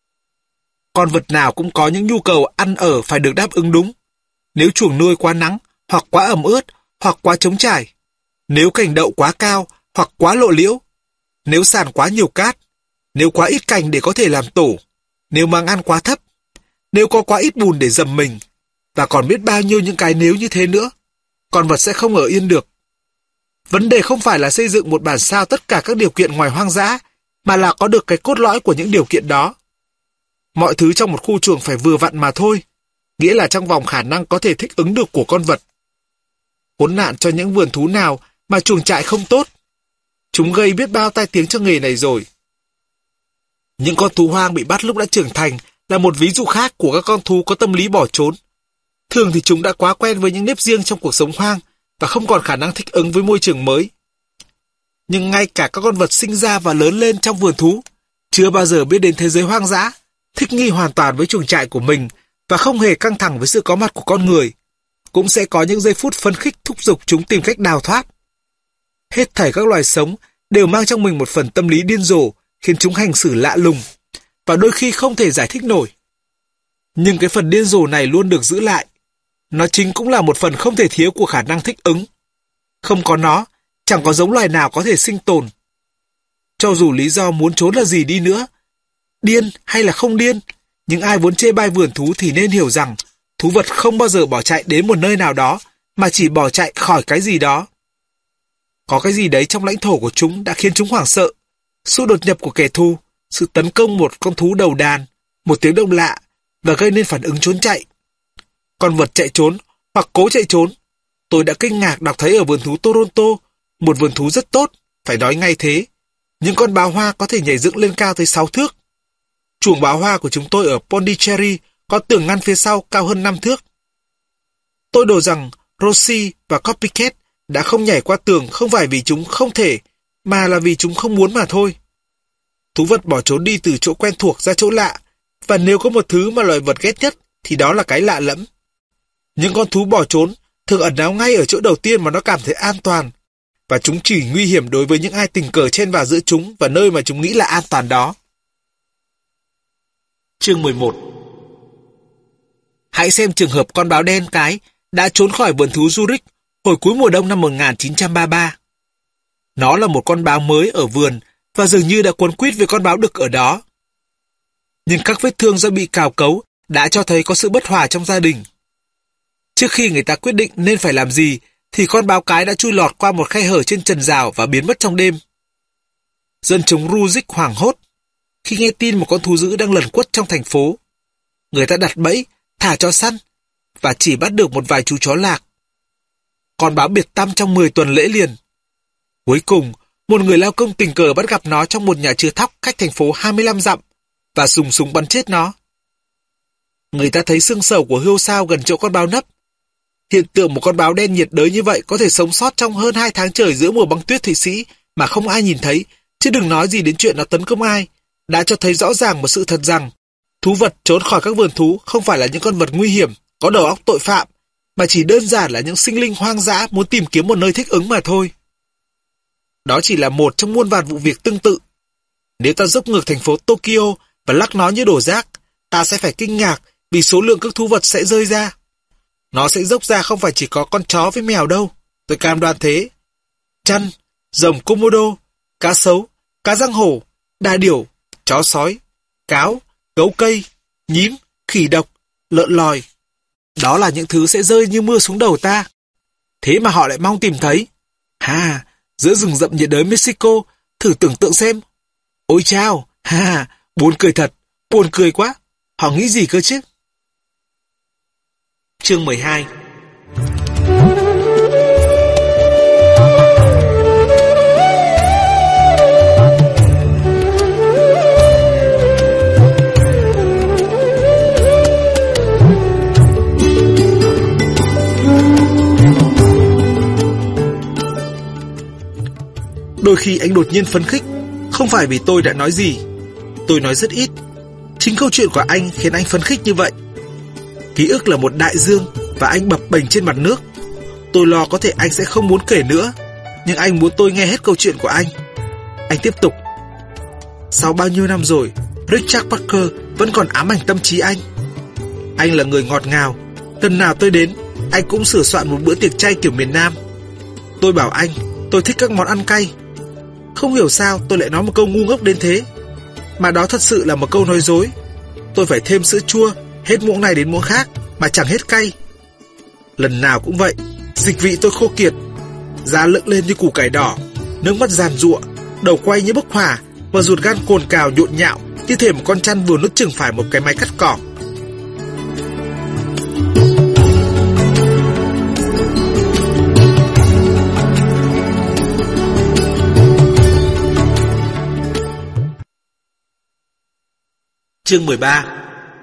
[SPEAKER 1] Con vật nào cũng có những nhu cầu ăn ở phải được đáp ứng đúng. Nếu chuồng nuôi quá nắng, hoặc quá ẩm ướt, hoặc quá trống trải. Nếu cành đậu quá cao, hoặc quá lộ liễu. Nếu sàn quá nhiều cát. Nếu quá ít cành để có thể làm tổ. Nếu máng ăn quá thấp. Nếu có quá ít bùn để dầm mình. Và còn biết bao nhiêu những cái nếu như thế nữa. Con vật sẽ không ở yên được. Vấn đề không phải là xây dựng một bản sao tất cả các điều kiện ngoài hoang dã, mà là có được cái cốt lõi của những điều kiện đó. Mọi thứ trong một khu chuồng phải vừa vặn mà thôi, nghĩa là trong vòng khả năng có thể thích ứng được của con vật. Khốn nạn cho những vườn thú nào mà chuồng trại không tốt. Chúng gây biết bao tai tiếng cho nghề này rồi. Những con thú hoang bị bắt lúc đã trưởng thành là một ví dụ khác của các con thú có tâm lý bỏ trốn. Thường thì chúng đã quá quen với những nếp riêng trong cuộc sống hoang và không còn khả năng thích ứng với môi trường mới. Nhưng ngay cả các con vật sinh ra và lớn lên trong vườn thú chưa bao giờ biết đến thế giới hoang dã, thích nghi hoàn toàn với chuồng trại của mình và không hề căng thẳng với sự có mặt của con người, cũng sẽ có những giây phút phấn khích thúc giục chúng tìm cách đào thoát. Hết thảy các loài sống đều mang trong mình một phần tâm lý điên rồ khiến chúng hành xử lạ lùng và đôi khi không thể giải thích nổi. Nhưng cái phần điên rồ này luôn được giữ lại. Nó chính cũng là một phần không thể thiếu của khả năng thích ứng. Không có nó, chẳng có giống loài nào có thể sinh tồn. Cho dù lý do muốn trốn là gì đi nữa, điên hay là không điên, nhưng ai muốn chê bai vườn thú thì nên hiểu rằng thú vật không bao giờ bỏ chạy đến một nơi nào đó, mà chỉ bỏ chạy khỏi cái gì đó. Có cái gì đấy trong lãnh thổ của chúng đã khiến chúng hoảng sợ. Sự đột nhập của kẻ thù, sự tấn công một con thú đầu đàn, một tiếng động lạ, và gây nên phản ứng trốn chạy. Con vật chạy trốn hoặc cố chạy trốn. Tôi đã kinh ngạc đọc thấy ở vườn thú Toronto, một vườn thú rất tốt, phải nói ngay thế. Những con báo hoa có thể nhảy dựng lên cao tới 6 thước. Chuồng báo hoa của chúng tôi ở Pondicherry có tường ngăn phía sau cao hơn 5 thước. Tôi đổ rằng Rossi và Copycat đã không nhảy qua tường không phải vì chúng không thể, mà là vì chúng không muốn mà thôi. Thú vật bỏ trốn đi từ chỗ quen thuộc ra chỗ lạ, và nếu có một thứ mà loài vật ghét nhất thì đó là cái lạ lẫm. Những con thú bỏ trốn thường ẩn náu ngay ở chỗ đầu tiên mà nó cảm thấy an toàn, và chúng chỉ nguy hiểm đối với những ai tình cờ chen vào giữa chúng và nơi mà chúng nghĩ là an toàn đó. Chương 11. Hãy xem trường hợp con báo đen cái đã trốn khỏi vườn thú Zurich hồi cuối mùa đông năm 1933. Nó là một con báo mới ở vườn và dường như đã quấn quýt với con báo đực ở đó. Nhưng các vết thương do bị cào cấu đã cho thấy có sự bất hòa trong gia đình. Trước khi người ta quyết định nên phải làm gì, thì con báo cái đã chui lọt qua một khe hở trên trần rào và biến mất trong đêm. Dân chúng Ruzik hoảng hốt khi nghe tin một con thú dữ đang lẩn quất trong thành phố. Người ta đặt bẫy, thả chó săn và chỉ bắt được một vài chú chó lạc. Con báo biệt tăm trong 10 tuần lễ liền. Cuối cùng, một người lao công tình cờ bắt gặp nó trong một nhà chứa thóc cách thành phố 25 dặm và dùng súng bắn chết nó. Người ta thấy xương sầu của hươu sao gần chỗ con báo nấp. Hiện tượng một con báo đen nhiệt đới như vậy có thể sống sót trong hơn 2 tháng trời giữa mùa băng tuyết Thụy Sĩ mà không ai nhìn thấy, chứ đừng nói gì đến chuyện nó tấn công ai, đã cho thấy rõ ràng một sự thật rằng thú vật trốn khỏi các vườn thú không phải là những con vật nguy hiểm, có đầu óc tội phạm, mà chỉ đơn giản là những sinh linh hoang dã muốn tìm kiếm một nơi thích ứng mà thôi. Đó chỉ là một trong muôn vàn vụ việc tương tự. Nếu ta dốc ngược thành phố Tokyo và lắc nó như đổ rác, ta sẽ phải kinh ngạc vì số lượng các thú vật sẽ rơi ra. Nó sẽ dốc ra không phải chỉ có con chó với mèo đâu, tôi cam đoan thế. Chăn, rồng Komodo, cá sấu, cá răng hổ, đà điểu, chó sói, cáo, gấu cây, nhím, khỉ độc, lợn lòi. Đó là những thứ sẽ rơi như mưa xuống đầu ta. Thế mà họ lại mong tìm thấy. Giữa rừng rậm nhiệt đới Mexico, thử tưởng tượng xem. Ôi chao, buồn cười thật, buồn cười quá. Họ nghĩ gì cơ chứ? Chương 12. Đôi khi anh đột nhiên phấn khích, không phải vì tôi đã nói gì. Tôi nói rất ít. Chính câu chuyện của anh khiến anh phấn khích như vậy. Ký ức là một đại dương và anh bập bềnh trên mặt nước. Tôi lo có thể anh sẽ không muốn kể nữa, nhưng anh muốn tôi nghe hết câu chuyện của anh. Anh tiếp tục. Sau bao nhiêu năm rồi, Richard Parker vẫn còn ám ảnh tâm trí anh. Anh là người ngọt ngào. Lần nào tôi đến, anh cũng sửa soạn một bữa tiệc chay kiểu miền Nam. Tôi bảo anh, tôi thích các món ăn cay. Không hiểu sao tôi lại nói một câu ngu ngốc đến thế. Mà đó thật sự là một câu nói dối. Tôi phải thêm sữa chua, hết muỗng này đến muỗng khác, mà chẳng hết cay. Lần nào cũng vậy, dịch vị tôi khô kiệt. Da lựng lên như củ cải đỏ, nước mắt giàn giụa, đầu quay như bốc hỏa, và ruột gan cồn cào nhộn nhạo như thể một con chăn vừa nuốt chửng phải một cái máy cắt cỏ. Chương 13.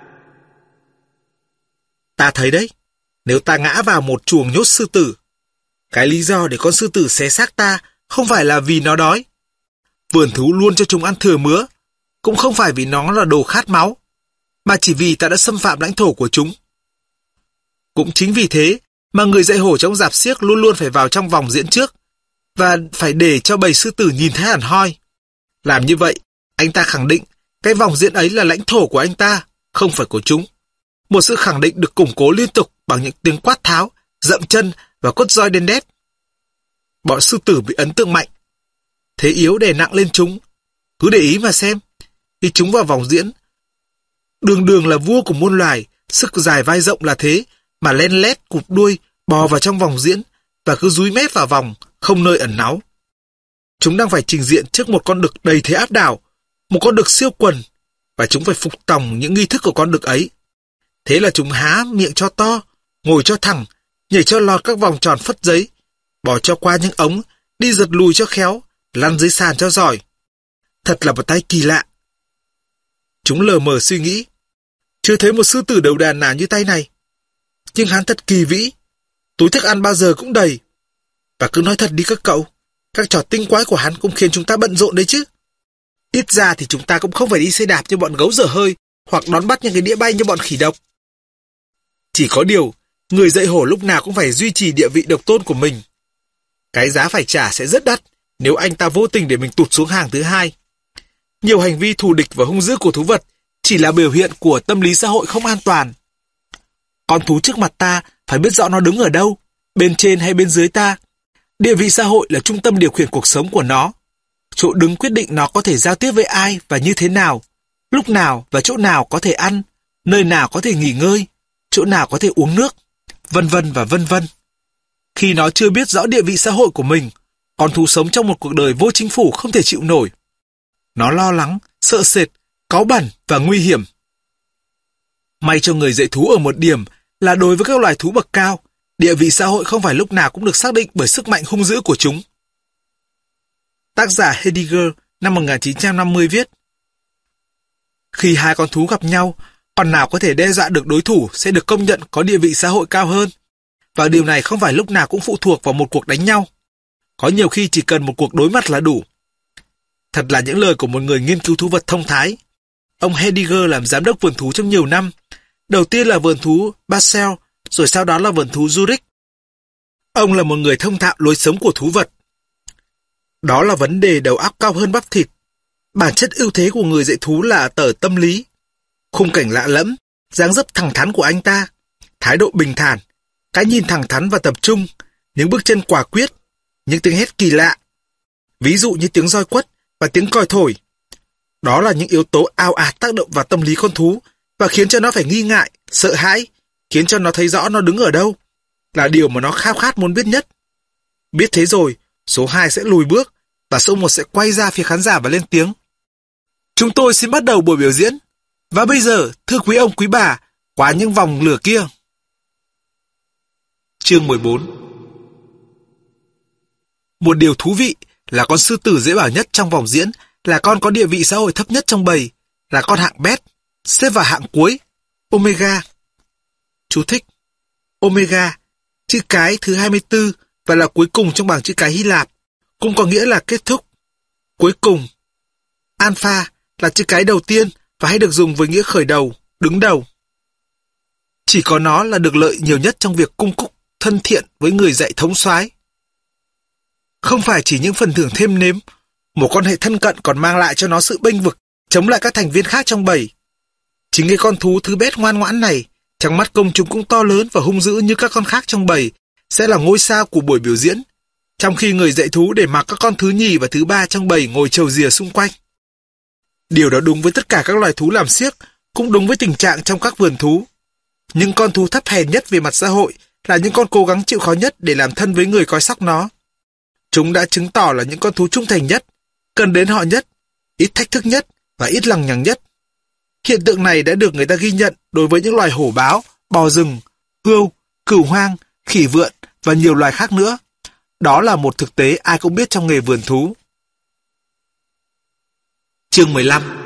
[SPEAKER 1] Ta thấy đấy, nếu ta ngã vào một chuồng nhốt sư tử, cái lý do để con sư tử xé xác ta không phải là vì nó đói. Vườn thú luôn cho chúng ăn thừa mứa, cũng không phải vì nó là đồ khát máu, mà chỉ vì ta đã xâm phạm lãnh thổ của chúng. Cũng chính vì thế mà người dạy hổ trong rạp xiếc luôn luôn phải vào trong vòng diễn trước, và phải để cho bầy sư tử nhìn thấy hẳn hoi. Làm như vậy, anh ta khẳng định cái vòng diễn ấy là lãnh thổ của anh ta, không phải của chúng. Một sự khẳng định được củng cố liên tục bằng những tiếng quát tháo, dậm chân và cốt roi đen đét. Bọn sư tử bị ấn tượng mạnh. Thế yếu đè nặng lên chúng. Cứ để ý mà xem. Khi chúng vào vòng diễn, đường đường là vua của muôn loài, sức dài vai rộng là thế, mà len lét cụp đuôi, bò vào trong vòng diễn, và cứ dúi mép vào vòng, không nơi ẩn náu. Chúng đang phải trình diện trước một con đực đầy thế áp đảo, một con đực siêu quần, và chúng phải phục tòng những nghi thức của con đực ấy. Thế là chúng há miệng cho to, ngồi cho thẳng, nhảy cho lọt các vòng tròn phất giấy, bỏ cho qua những ống, đi giật lùi cho khéo, lăn dưới sàn cho giỏi. Thật là một tay kỳ lạ. Chúng lờ mờ suy nghĩ, chưa thấy một sư tử đầu đàn nào như tay này. Nhưng hắn thật kỳ vĩ, túi thức ăn bao giờ cũng đầy. Và cứ nói thật đi các cậu, các trò tinh quái của hắn cũng khiến chúng ta bận rộn đấy chứ. Ít ra thì chúng ta cũng không phải đi xe đạp như bọn gấu dở hơi, hoặc đón bắt những cái đĩa bay như bọn khỉ độc. Chỉ có điều, người dạy hổ lúc nào cũng phải duy trì địa vị độc tôn của mình. Cái giá phải trả sẽ rất đắt nếu anh ta vô tình để mình tụt xuống hàng thứ hai. Nhiều hành vi thù địch và hung dữ của thú vật chỉ là biểu hiện của tâm lý xã hội không an toàn. Con thú trước mặt ta phải biết rõ nó đứng ở đâu, bên trên hay bên dưới ta. Địa vị xã hội là trung tâm điều khiển cuộc sống của nó. Chỗ đứng quyết định nó có thể giao tiếp với ai và như thế nào, lúc nào và chỗ nào có thể ăn, nơi nào có thể nghỉ ngơi, chỗ nào có thể uống nước, vân vân và vân vân. Khi nó chưa biết rõ địa vị xã hội của mình, con thú sống trong một cuộc đời vô chính phủ không thể chịu nổi. Nó lo lắng, sợ sệt, cáu bẳn và nguy hiểm. May cho người dạy thú ở một điểm là đối với các loài thú bậc cao, địa vị xã hội không phải lúc nào cũng được xác định bởi sức mạnh hung dữ của chúng. Tác giả Heidegger năm 1950 viết: Khi hai con thú gặp nhau, con nào có thể đe dọa được đối thủ sẽ được công nhận có địa vị xã hội cao hơn. Và điều này không phải lúc nào cũng phụ thuộc vào một cuộc đánh nhau. Có nhiều khi chỉ cần một cuộc đối mặt là đủ. Thật là những lời của một người nghiên cứu thú vật thông thái. Ông Heidegger làm giám đốc vườn thú trong nhiều năm. Đầu tiên là vườn thú Basel, rồi sau đó là vườn thú Zurich. Ông là một người thông thạo lối sống của thú vật. Đó là vấn đề đầu óc cao hơn bắp thịt. Bản chất ưu thế của người dạy thú là tờ tâm lý. Khung cảnh lạ lẫm, dáng dấp thẳng thắn của anh ta, thái độ bình thản, cái nhìn thẳng thắn và tập trung, những bước chân quả quyết, những tiếng hét kỳ lạ. Ví dụ như tiếng roi quất và tiếng còi thổi. Đó là những yếu tố ào ạt tác động vào tâm lý con thú và khiến cho nó phải nghi ngại, sợ hãi, khiến cho nó thấy rõ nó đứng ở đâu, là điều mà nó khao khát muốn biết nhất. Biết thế rồi, số 2 sẽ lùi bước và số 1 sẽ quay ra phía khán giả và lên tiếng: Chúng tôi xin bắt đầu buổi biểu diễn. Và bây giờ, thưa quý ông quý bà, qua những vòng lửa kia. Chương 14. Một điều thú vị là con sư tử dễ bảo nhất trong vòng diễn là con có địa vị xã hội thấp nhất trong bầy, là con hạng bét, xếp vào hạng cuối, omega. Chú thích: Omega, chữ cái thứ 24 và là cuối cùng trong bảng chữ cái Hy Lạp, cũng có nghĩa là kết thúc, cuối cùng. Alpha là chữ cái đầu tiên và hay được dùng với nghĩa khởi đầu, đứng đầu. Chỉ có nó là được lợi nhiều nhất trong việc cung cúc thân thiện với người dạy thống soái. Không phải chỉ những phần thưởng thêm nếm, một quan hệ thân cận còn mang lại cho nó sự bênh vực chống lại các thành viên khác trong bầy. Chính cái con thú thứ bét ngoan ngoãn này, trong mắt công chúng cũng to lớn và hung dữ như các con khác trong bầy, sẽ là ngôi sao của buổi biểu diễn, trong khi người dạy thú để mặc các con thứ nhì và thứ ba trong bầy ngồi chầu rìa xung quanh. Điều đó đúng với tất cả các loài thú làm xiếc, cũng đúng với tình trạng trong các vườn thú. Những con thú thấp hèn nhất về mặt xã hội là những con cố gắng chịu khó nhất để làm thân với người coi sóc nó. Chúng đã chứng tỏ là những con thú trung thành nhất, cần đến họ nhất, ít thách thức nhất và ít lằng nhằng nhất. Hiện tượng này đã được người ta ghi nhận đối với những loài hổ báo, bò rừng, hươu, cừu hoang, khỉ vượn và nhiều loài khác nữa. Đó là một thực tế ai cũng biết trong nghề vườn thú. Chương 15.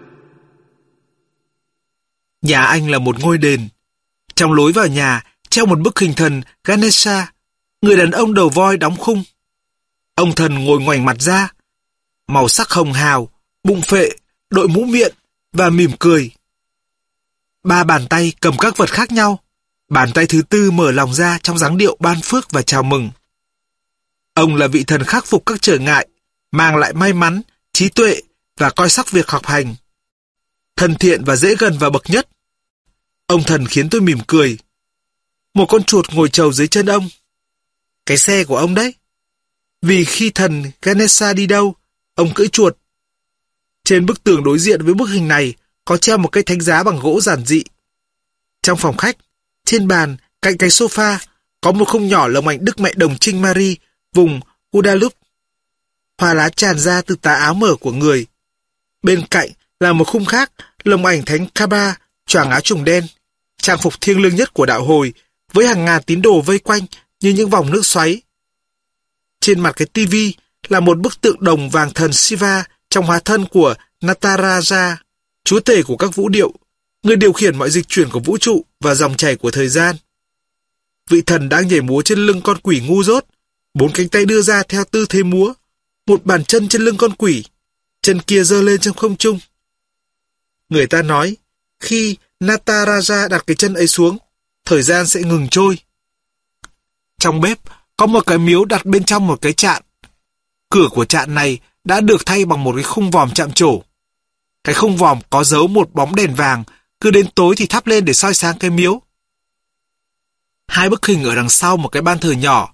[SPEAKER 1] Nhà anh là một ngôi đền. Trong lối vào nhà treo một bức hình thần Ganesha, người đàn ông đầu voi đóng khung. Ông thần ngồi ngoảnh mặt ra, màu sắc hồng hào, bụng phệ, đội mũ miệng và mỉm cười. 3 bàn tay cầm các vật khác nhau, bàn tay thứ tư mở lòng ra trong dáng điệu ban phước và chào mừng. Ông là vị thần khắc phục các trở ngại, mang lại may mắn, trí tuệ và coi sóc việc học hành. Thân thiện và dễ gần và bậc nhất. Ông thần khiến tôi mỉm cười. Một con chuột ngồi chầu dưới chân ông. Cái xe của ông đấy. Vì khi thần Ganesha đi đâu, ông cưỡi chuột. Trên bức tường đối diện với bức hình này có treo một cây thánh giá bằng gỗ giản dị. Trong phòng khách, trên bàn, cạnh cái sofa, có một khung nhỏ lồng ảnh Đức Mẹ Đồng Trinh Marie, vùng Guadalupe. Hoa lá tràn ra từ tà áo mở của người. Bên cạnh là một khung khác, lồng ảnh Thánh Kaba, choàng áo trùng đen, trang phục thiêng liêng nhất của đạo hồi, với hàng ngàn tín đồ vây quanh như những vòng nước xoáy. Trên mặt cái tivi là một bức tượng đồng vàng thần Shiva trong hóa thân của Nataraja, chúa tể của các vũ điệu, người điều khiển mọi dịch chuyển của vũ trụ và dòng chảy của thời gian. Vị thần đang nhảy múa trên lưng con quỷ ngu dốt, 4 cánh tay đưa ra theo tư thế múa, một bàn chân trên lưng con quỷ, chân kia giơ lên trong không trung. Người ta nói, khi Nataraja đặt cái chân ấy xuống, thời gian sẽ ngừng trôi. Trong bếp, có một cái miếu đặt bên trong một cái chạn. Cửa của chạn này đã được thay bằng một cái khung vòm chạm trổ. Cái khung vòm có giấu một bóng đèn vàng, cứ đến tối thì thắp lên để soi sáng cái miếu. 2 bức hình ở đằng sau một cái ban thờ nhỏ.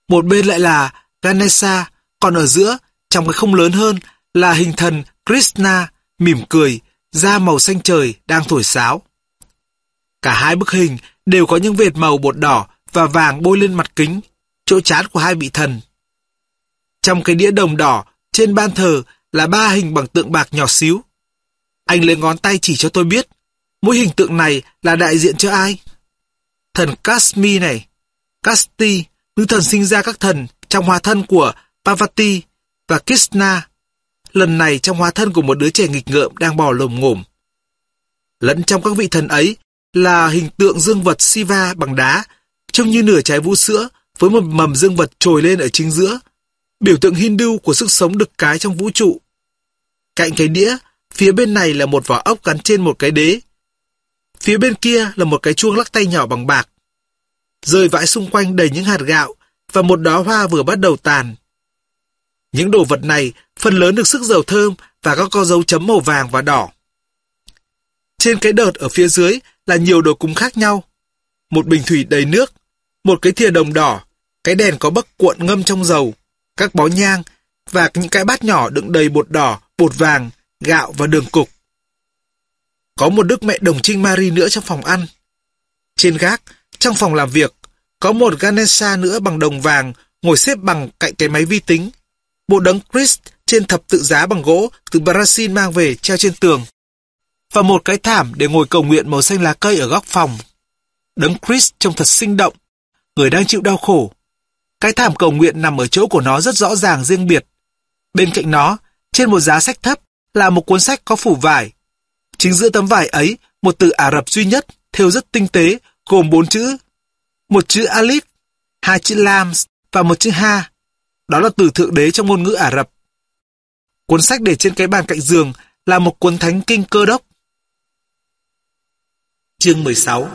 [SPEAKER 1] Một bên lại là Ganesha, còn ở giữa, trong cái không lớn hơn, là hình thần Krishna, mỉm cười, da màu xanh trời, đang thổi sáo. Cả hai bức hình đều có những vệt màu bột đỏ và vàng bôi lên mặt kính, chỗ trán của hai vị thần. Trong cái đĩa đồng đỏ, trên ban thờ là 3 hình bằng tượng bạc nhỏ xíu. Anh lấy ngón tay chỉ cho tôi biết, mỗi hình tượng này là đại diện cho ai? Thần Kashmi này, Kasti, nữ thần sinh ra các thần trong hóa thân của Parvati, và Krishna, lần này trong hóa thân của một đứa trẻ nghịch ngợm đang bò lồm ngổm. Lẫn trong các vị thần ấy là hình tượng dương vật Shiva bằng đá, trông như nửa trái vũ sữa với một mầm dương vật trồi lên ở chính giữa, biểu tượng Hindu của sức sống đực cái trong vũ trụ. Cạnh cái đĩa, phía bên này là một vỏ ốc gắn trên một cái đế. Phía bên kia là một cái chuông lắc tay nhỏ bằng bạc. Rơi vãi xung quanh đầy những hạt gạo và một đóa hoa vừa bắt đầu tàn. Những đồ vật này phần lớn được sức dầu thơm và có dấu chấm màu vàng và đỏ. Trên cái đợt ở phía dưới là nhiều đồ cúng khác nhau. Một bình thủy đầy nước, một cái thìa đồng đỏ, cái đèn có bấc cuộn ngâm trong dầu, các bó nhang và những cái bát nhỏ đựng đầy bột đỏ, bột vàng, gạo và đường cục. Có một Đức Mẹ Đồng Trinh Mary nữa trong phòng ăn. Trên gác, trong phòng làm việc, có một Ganesha nữa bằng đồng vàng ngồi xếp bằng cạnh cái máy vi tính. Bộ đấng Christ trên thập tự giá bằng gỗ từ Brazil mang về treo trên tường. Và một cái thảm để ngồi cầu nguyện màu xanh lá cây ở góc phòng. Đấng Christ trông thật sinh động, người đang chịu đau khổ. Cái thảm cầu nguyện nằm ở chỗ của nó rất rõ ràng riêng biệt. Bên cạnh nó, trên một giá sách thấp, là một cuốn sách có phủ vải. Chính giữa tấm vải ấy, một từ Ả Rập duy nhất, thêu rất tinh tế, gồm 4 chữ. Một chữ Alif, 2 chữ Lam và một chữ Ha. Đó là từ Thượng Đế trong ngôn ngữ Ả Rập. Cuốn sách để trên cái bàn cạnh giường là một cuốn thánh kinh Cơ Đốc. Chương 16.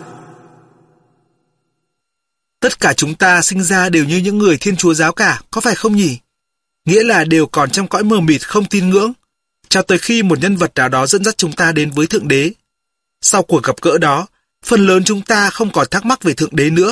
[SPEAKER 1] Tất cả chúng ta sinh ra đều như những người Thiên Chúa giáo cả, có phải không nhỉ? Nghĩa là đều còn trong cõi mờ mịt không tin ngưỡng, cho tới khi một nhân vật nào đó dẫn dắt chúng ta đến với Thượng Đế. Sau cuộc gặp gỡ đó, phần lớn chúng ta không còn thắc mắc về Thượng Đế nữa.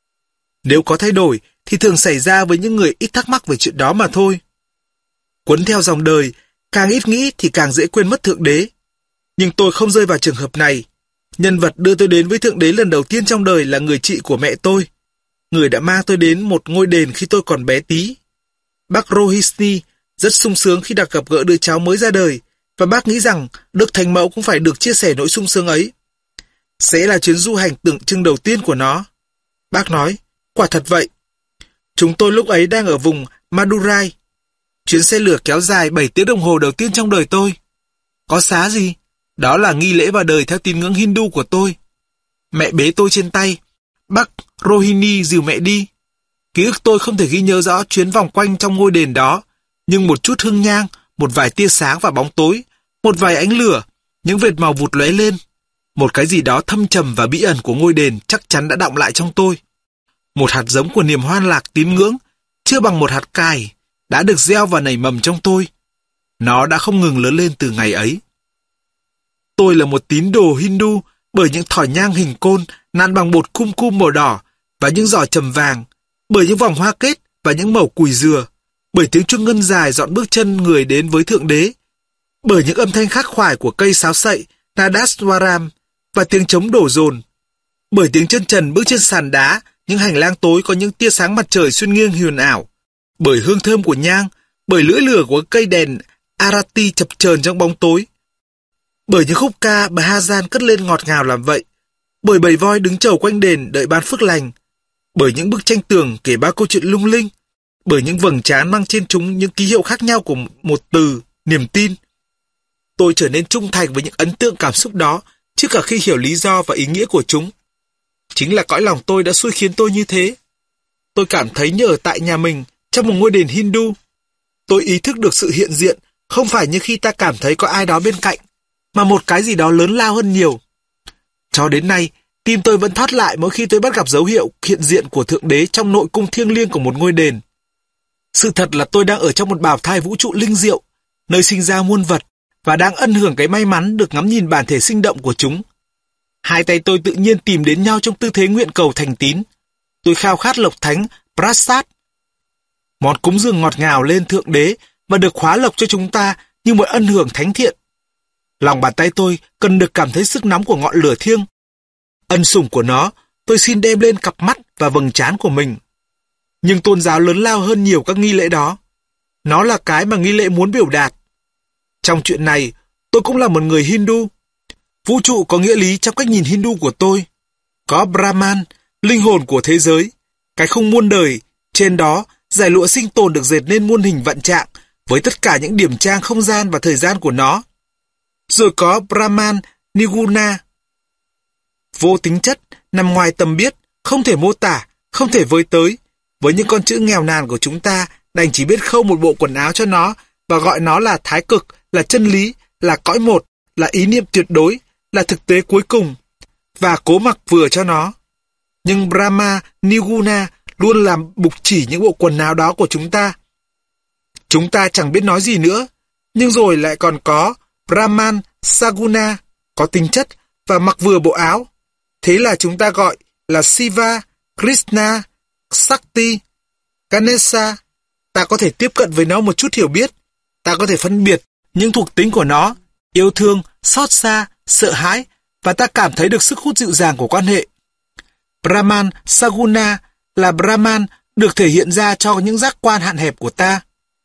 [SPEAKER 1] Nếu có thay đổi, thì thường xảy ra với những người ít thắc mắc về chuyện đó mà thôi. Cuốn theo dòng đời, càng ít nghĩ thì càng dễ quên mất Thượng Đế. Nhưng tôi không rơi vào trường hợp này. Nhân vật đưa tôi đến với Thượng Đế lần đầu tiên trong đời là người chị của mẹ tôi. Người đã mang tôi đến một ngôi đền khi tôi còn bé tí. Bác Rohini rất sung sướng khi được gặp gỡ đứa cháu mới ra đời, và bác nghĩ rằng Đức Thánh Mẫu cũng phải được chia sẻ nỗi sung sướng ấy. Sẽ là chuyến du hành tượng trưng đầu tiên của nó. Bác nói, quả thật vậy. Chúng tôi lúc ấy đang ở vùng Madurai. Chuyến xe lửa kéo dài 7 tiếng đồng hồ đầu tiên trong đời tôi. Có xá gì? Đó là nghi lễ vào đời theo tín ngưỡng Hindu của tôi. Mẹ bế tôi trên tay. Bác Rohini dìu mẹ đi. Ký ức tôi không thể ghi nhớ rõ chuyến vòng quanh trong ngôi đền đó, nhưng một chút hương nhang, một vài tia sáng và bóng tối, một vài ánh lửa, những vệt màu vụt lóe lên. Một cái gì đó thâm trầm và bí ẩn của ngôi đền chắc chắn đã đọng lại trong tôi. Một hạt giống của niềm hoan lạc tín ngưỡng, chưa bằng một hạt cải, đã được gieo và nảy mầm trong tôi. Nó đã không ngừng lớn lên từ ngày ấy. Tôi là một tín đồ Hindu bởi những thỏi nhang hình côn nặn bằng bột cum cum màu đỏ và những giỏ trầm vàng, bởi những vòng hoa kết và những mẩu cùi dừa, bởi tiếng chuông ngân dài dọn bước chân người đến với Thượng Đế, bởi những âm thanh khắc khoải của cây sáo sậy Nadaswaram và tiếng trống đổ dồn, bởi tiếng chân trần bước trên sàn đá, những hành lang tối có những tia sáng mặt trời xuyên nghiêng huyền ảo, bởi hương thơm của nhang, bởi lưỡi lửa của cây đèn Arati chập chờn trong bóng tối, bởi những khúc ca Bhajan cất lên ngọt ngào làm vậy, bởi bầy voi đứng chầu quanh đền đợi ban phước lành, bởi những bức tranh tường kể ba câu chuyện lung linh, bởi những vầng trán mang trên chúng những ký hiệu khác nhau của một từ, niềm tin. Tôi trở nên trung thành với những ấn tượng cảm xúc đó trước cả khi hiểu lý do và ý nghĩa của chúng. Chính là cõi lòng tôi đã xui khiến tôi như thế. Tôi cảm thấy như ở tại nhà mình, trong một ngôi đền Hindu. Tôi ý thức được sự hiện diện, không phải như khi ta cảm thấy có ai đó bên cạnh, mà một cái gì đó lớn lao hơn nhiều. Cho đến nay, tim tôi vẫn thót lại mỗi khi tôi bắt gặp dấu hiệu hiện diện của Thượng Đế trong nội cung thiêng liêng của một ngôi đền. Sự thật là tôi đang ở trong một bào thai vũ trụ linh diệu, nơi sinh ra muôn vật, và đang ân hưởng cái may mắn được ngắm nhìn bản thể sinh động của chúng. Hai tay tôi tự nhiên tìm đến nhau trong tư thế nguyện cầu thành tín. Tôi khao khát lộc thánh Prasad, Món cúng dường ngọt ngào lên Thượng Đế và được khóa lộc cho chúng ta như một ân hưởng thánh thiện. Lòng bàn tay tôi cần được cảm thấy sức nóng của ngọn lửa thiêng. Ân sủng của nó, tôi xin đem lên cặp mắt và vầng trán của mình. Nhưng tôn giáo lớn lao hơn nhiều các nghi lễ đó. Nó là cái mà nghi lễ muốn biểu đạt. Trong chuyện này, tôi cũng là một người Hindu. Vũ trụ có nghĩa lý trong cách nhìn Hindu của tôi. Có Brahman, linh hồn của thế giới, cái khung muôn đời, trên đó giải lụa sinh tồn được dệt nên muôn hình vạn trạng với tất cả những điểm trang không gian và thời gian của nó. Rồi có Brahman Nirguna, vô tính chất, nằm ngoài tầm biết, không thể mô tả, không thể với tới. Với những con chữ nghèo nàn của chúng ta, đành chỉ biết khâu một bộ quần áo cho nó và gọi nó là thái cực, là chân lý, là cõi một, là ý niệm tuyệt đối, là thực tế cuối cùng, và cố mặc vừa cho nó. Nhưng Brahma Nirguna luôn làm bục chỉ những bộ quần áo đó của chúng ta. Chúng ta chẳng biết nói gì nữa, nhưng rồi lại còn có Brahman Saguna, có tính chất và mặc vừa bộ áo. Thế là chúng ta gọi là Shiva, Krishna, Shakti, Ganesha. Ta có thể tiếp cận với nó một chút hiểu biết. Ta có thể phân biệt những thuộc tính của nó, yêu thương, xót xa, sợ hãi, và ta cảm thấy được sức hút dịu dàng của quan hệ. Brahman Saguna là Brahman được thể hiện ra cho những giác quan hạn hẹp của ta.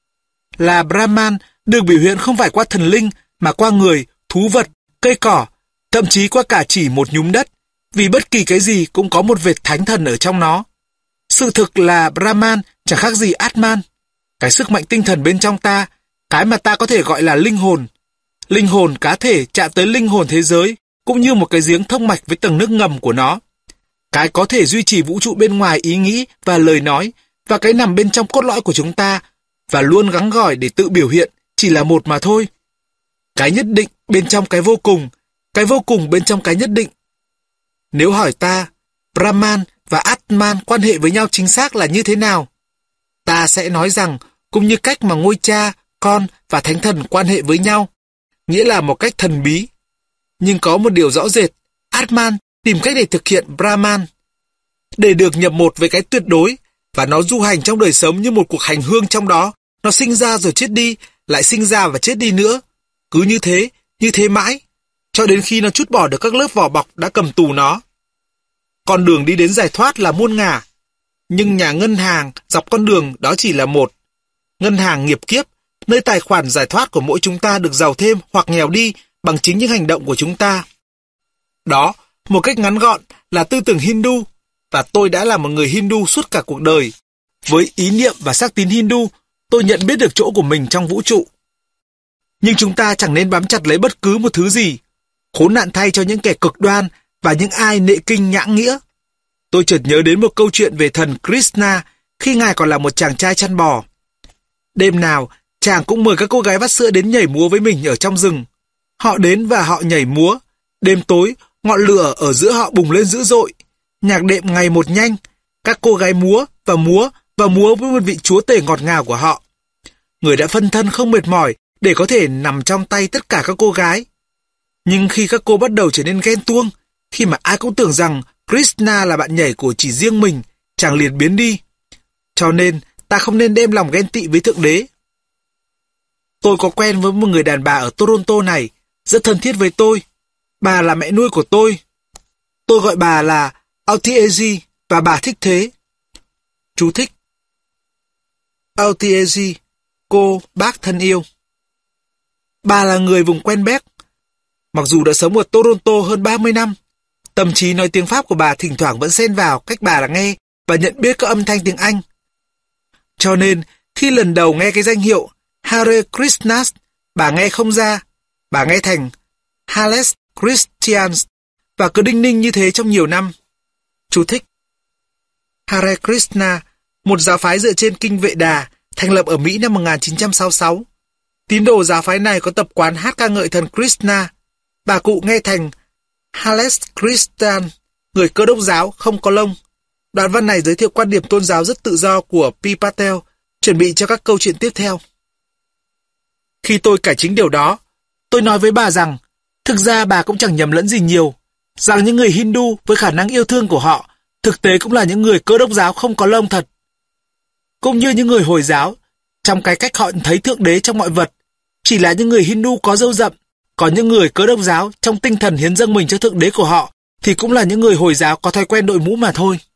[SPEAKER 1] Là Brahman được biểu hiện không phải qua thần linh mà qua người, thú vật, cây cỏ, thậm chí qua cả chỉ một nhúm đất, vì bất kỳ cái gì cũng có một vệt thánh thần ở trong nó. Sự thực là Brahman chẳng khác gì Atman, cái sức mạnh tinh thần bên trong ta, cái mà ta có thể gọi là linh hồn. Linh hồn cá thể chạm tới linh hồn thế giới, cũng như một cái giếng thông mạch với tầng nước ngầm của nó. Cái có thể duy trì vũ trụ bên ngoài ý nghĩ và lời nói, và cái nằm bên trong cốt lõi của chúng ta, và luôn gắng gỏi để tự biểu hiện, chỉ là một mà thôi. Cái nhất định bên trong cái vô cùng bên trong cái nhất định. Nếu hỏi ta, Brahman và Atman quan hệ với nhau chính xác là như thế nào? Ta sẽ nói rằng, cũng như cách mà ngôi cha, con và thánh thần quan hệ với nhau, nghĩa là một cách thần bí. Nhưng có một điều rõ rệt, Atman tìm cách để thực hiện Brahman, để được nhập một với cái tuyệt đối, và nó du hành trong đời sống như một cuộc hành hương trong đó. Nó sinh ra rồi chết đi, lại sinh ra và chết đi nữa. Cứ như thế mãi, cho đến khi nó trút bỏ được các lớp vỏ bọc đã cầm tù nó. Con đường đi đến giải thoát là muôn ngả, nhưng nhà ngân hàng dọc con đường đó chỉ là một. Ngân hàng nghiệp kiếp, nơi tài khoản giải thoát của mỗi chúng ta được giàu thêm hoặc nghèo đi bằng chính những hành động của chúng ta. Đó, một cách ngắn gọn, là tư tưởng Hindu, và tôi đã là một người Hindu suốt cả cuộc đời. Với ý niệm và xác tín Hindu, tôi nhận biết được chỗ của mình trong vũ trụ. Nhưng chúng ta chẳng nên bám chặt lấy bất cứ một thứ gì. Khốn nạn thay cho những kẻ cực đoan và những ai nệ kinh nhãng nghĩa. Tôi chợt nhớ đến một câu chuyện về thần Krishna khi ngài còn là một chàng trai chăn bò. Đêm nào, chàng cũng mời các cô gái vắt sữa đến nhảy múa với mình ở trong rừng. Họ đến và họ nhảy múa. Đêm tối, ngọn lửa ở giữa họ bùng lên dữ dội. Nhạc đệm ngày một nhanh. Các cô gái múa với một vị chúa tể ngọt ngào của họ. Người đã phân thân không mệt mỏi để có thể nằm trong tay tất cả các cô gái. Nhưng khi các cô bắt đầu trở nên ghen tuông, khi mà ai cũng tưởng rằng Krishna là bạn nhảy của chỉ riêng mình, chàng liền biến đi. Cho nên, ta không nên đem lòng ghen tị với Thượng Đế. Tôi có quen với một người đàn bà ở Toronto này, rất thân thiết với tôi. Bà là mẹ nuôi của tôi. Tôi gọi bà là Autiezi và bà thích thế. Chú thích. Autiezi, cô, bác thân yêu. Bà là người vùng Quebec. Mặc dù đã sống ở Toronto hơn 30 năm, tâm trí nói tiếng Pháp của bà thỉnh thoảng vẫn xen vào cách bà là nghe và nhận biết các âm thanh tiếng Anh. Cho nên, khi lần đầu nghe cái danh hiệu Hare Krishnas, bà nghe không ra. Bà nghe thành Hales Christians và cứ đinh ninh như thế trong nhiều năm. Chú thích. Hare Krishna, một giáo phái dựa trên kinh Vệ Đà, thành lập ở Mỹ năm 1966. Tín đồ giáo phái này có tập quán hát ca ngợi thần Krishna. Bà cụ nghe thành Hales Christian, người Cơ đốc giáo không có lông. Đoạn văn này giới thiệu quan điểm tôn giáo rất tự do của P. Patel, chuẩn bị cho các câu chuyện tiếp theo. Khi tôi cải chính điều đó, tôi nói với bà rằng, thực ra bà cũng chẳng nhầm lẫn gì nhiều, rằng những người Hindu với khả năng yêu thương của họ, thực tế cũng là những người Cơ đốc giáo không có lông thật. cũng như những người Hồi giáo, trong cái cách họ thấy Thượng Đế trong mọi vật. Chỉ là những người Hindu có râu rậm, còn những người Cơ Đốc giáo trong tinh thần hiến dâng mình cho Thượng Đế của họ thì cũng là những người Hồi giáo có thói quen đội mũ mà thôi.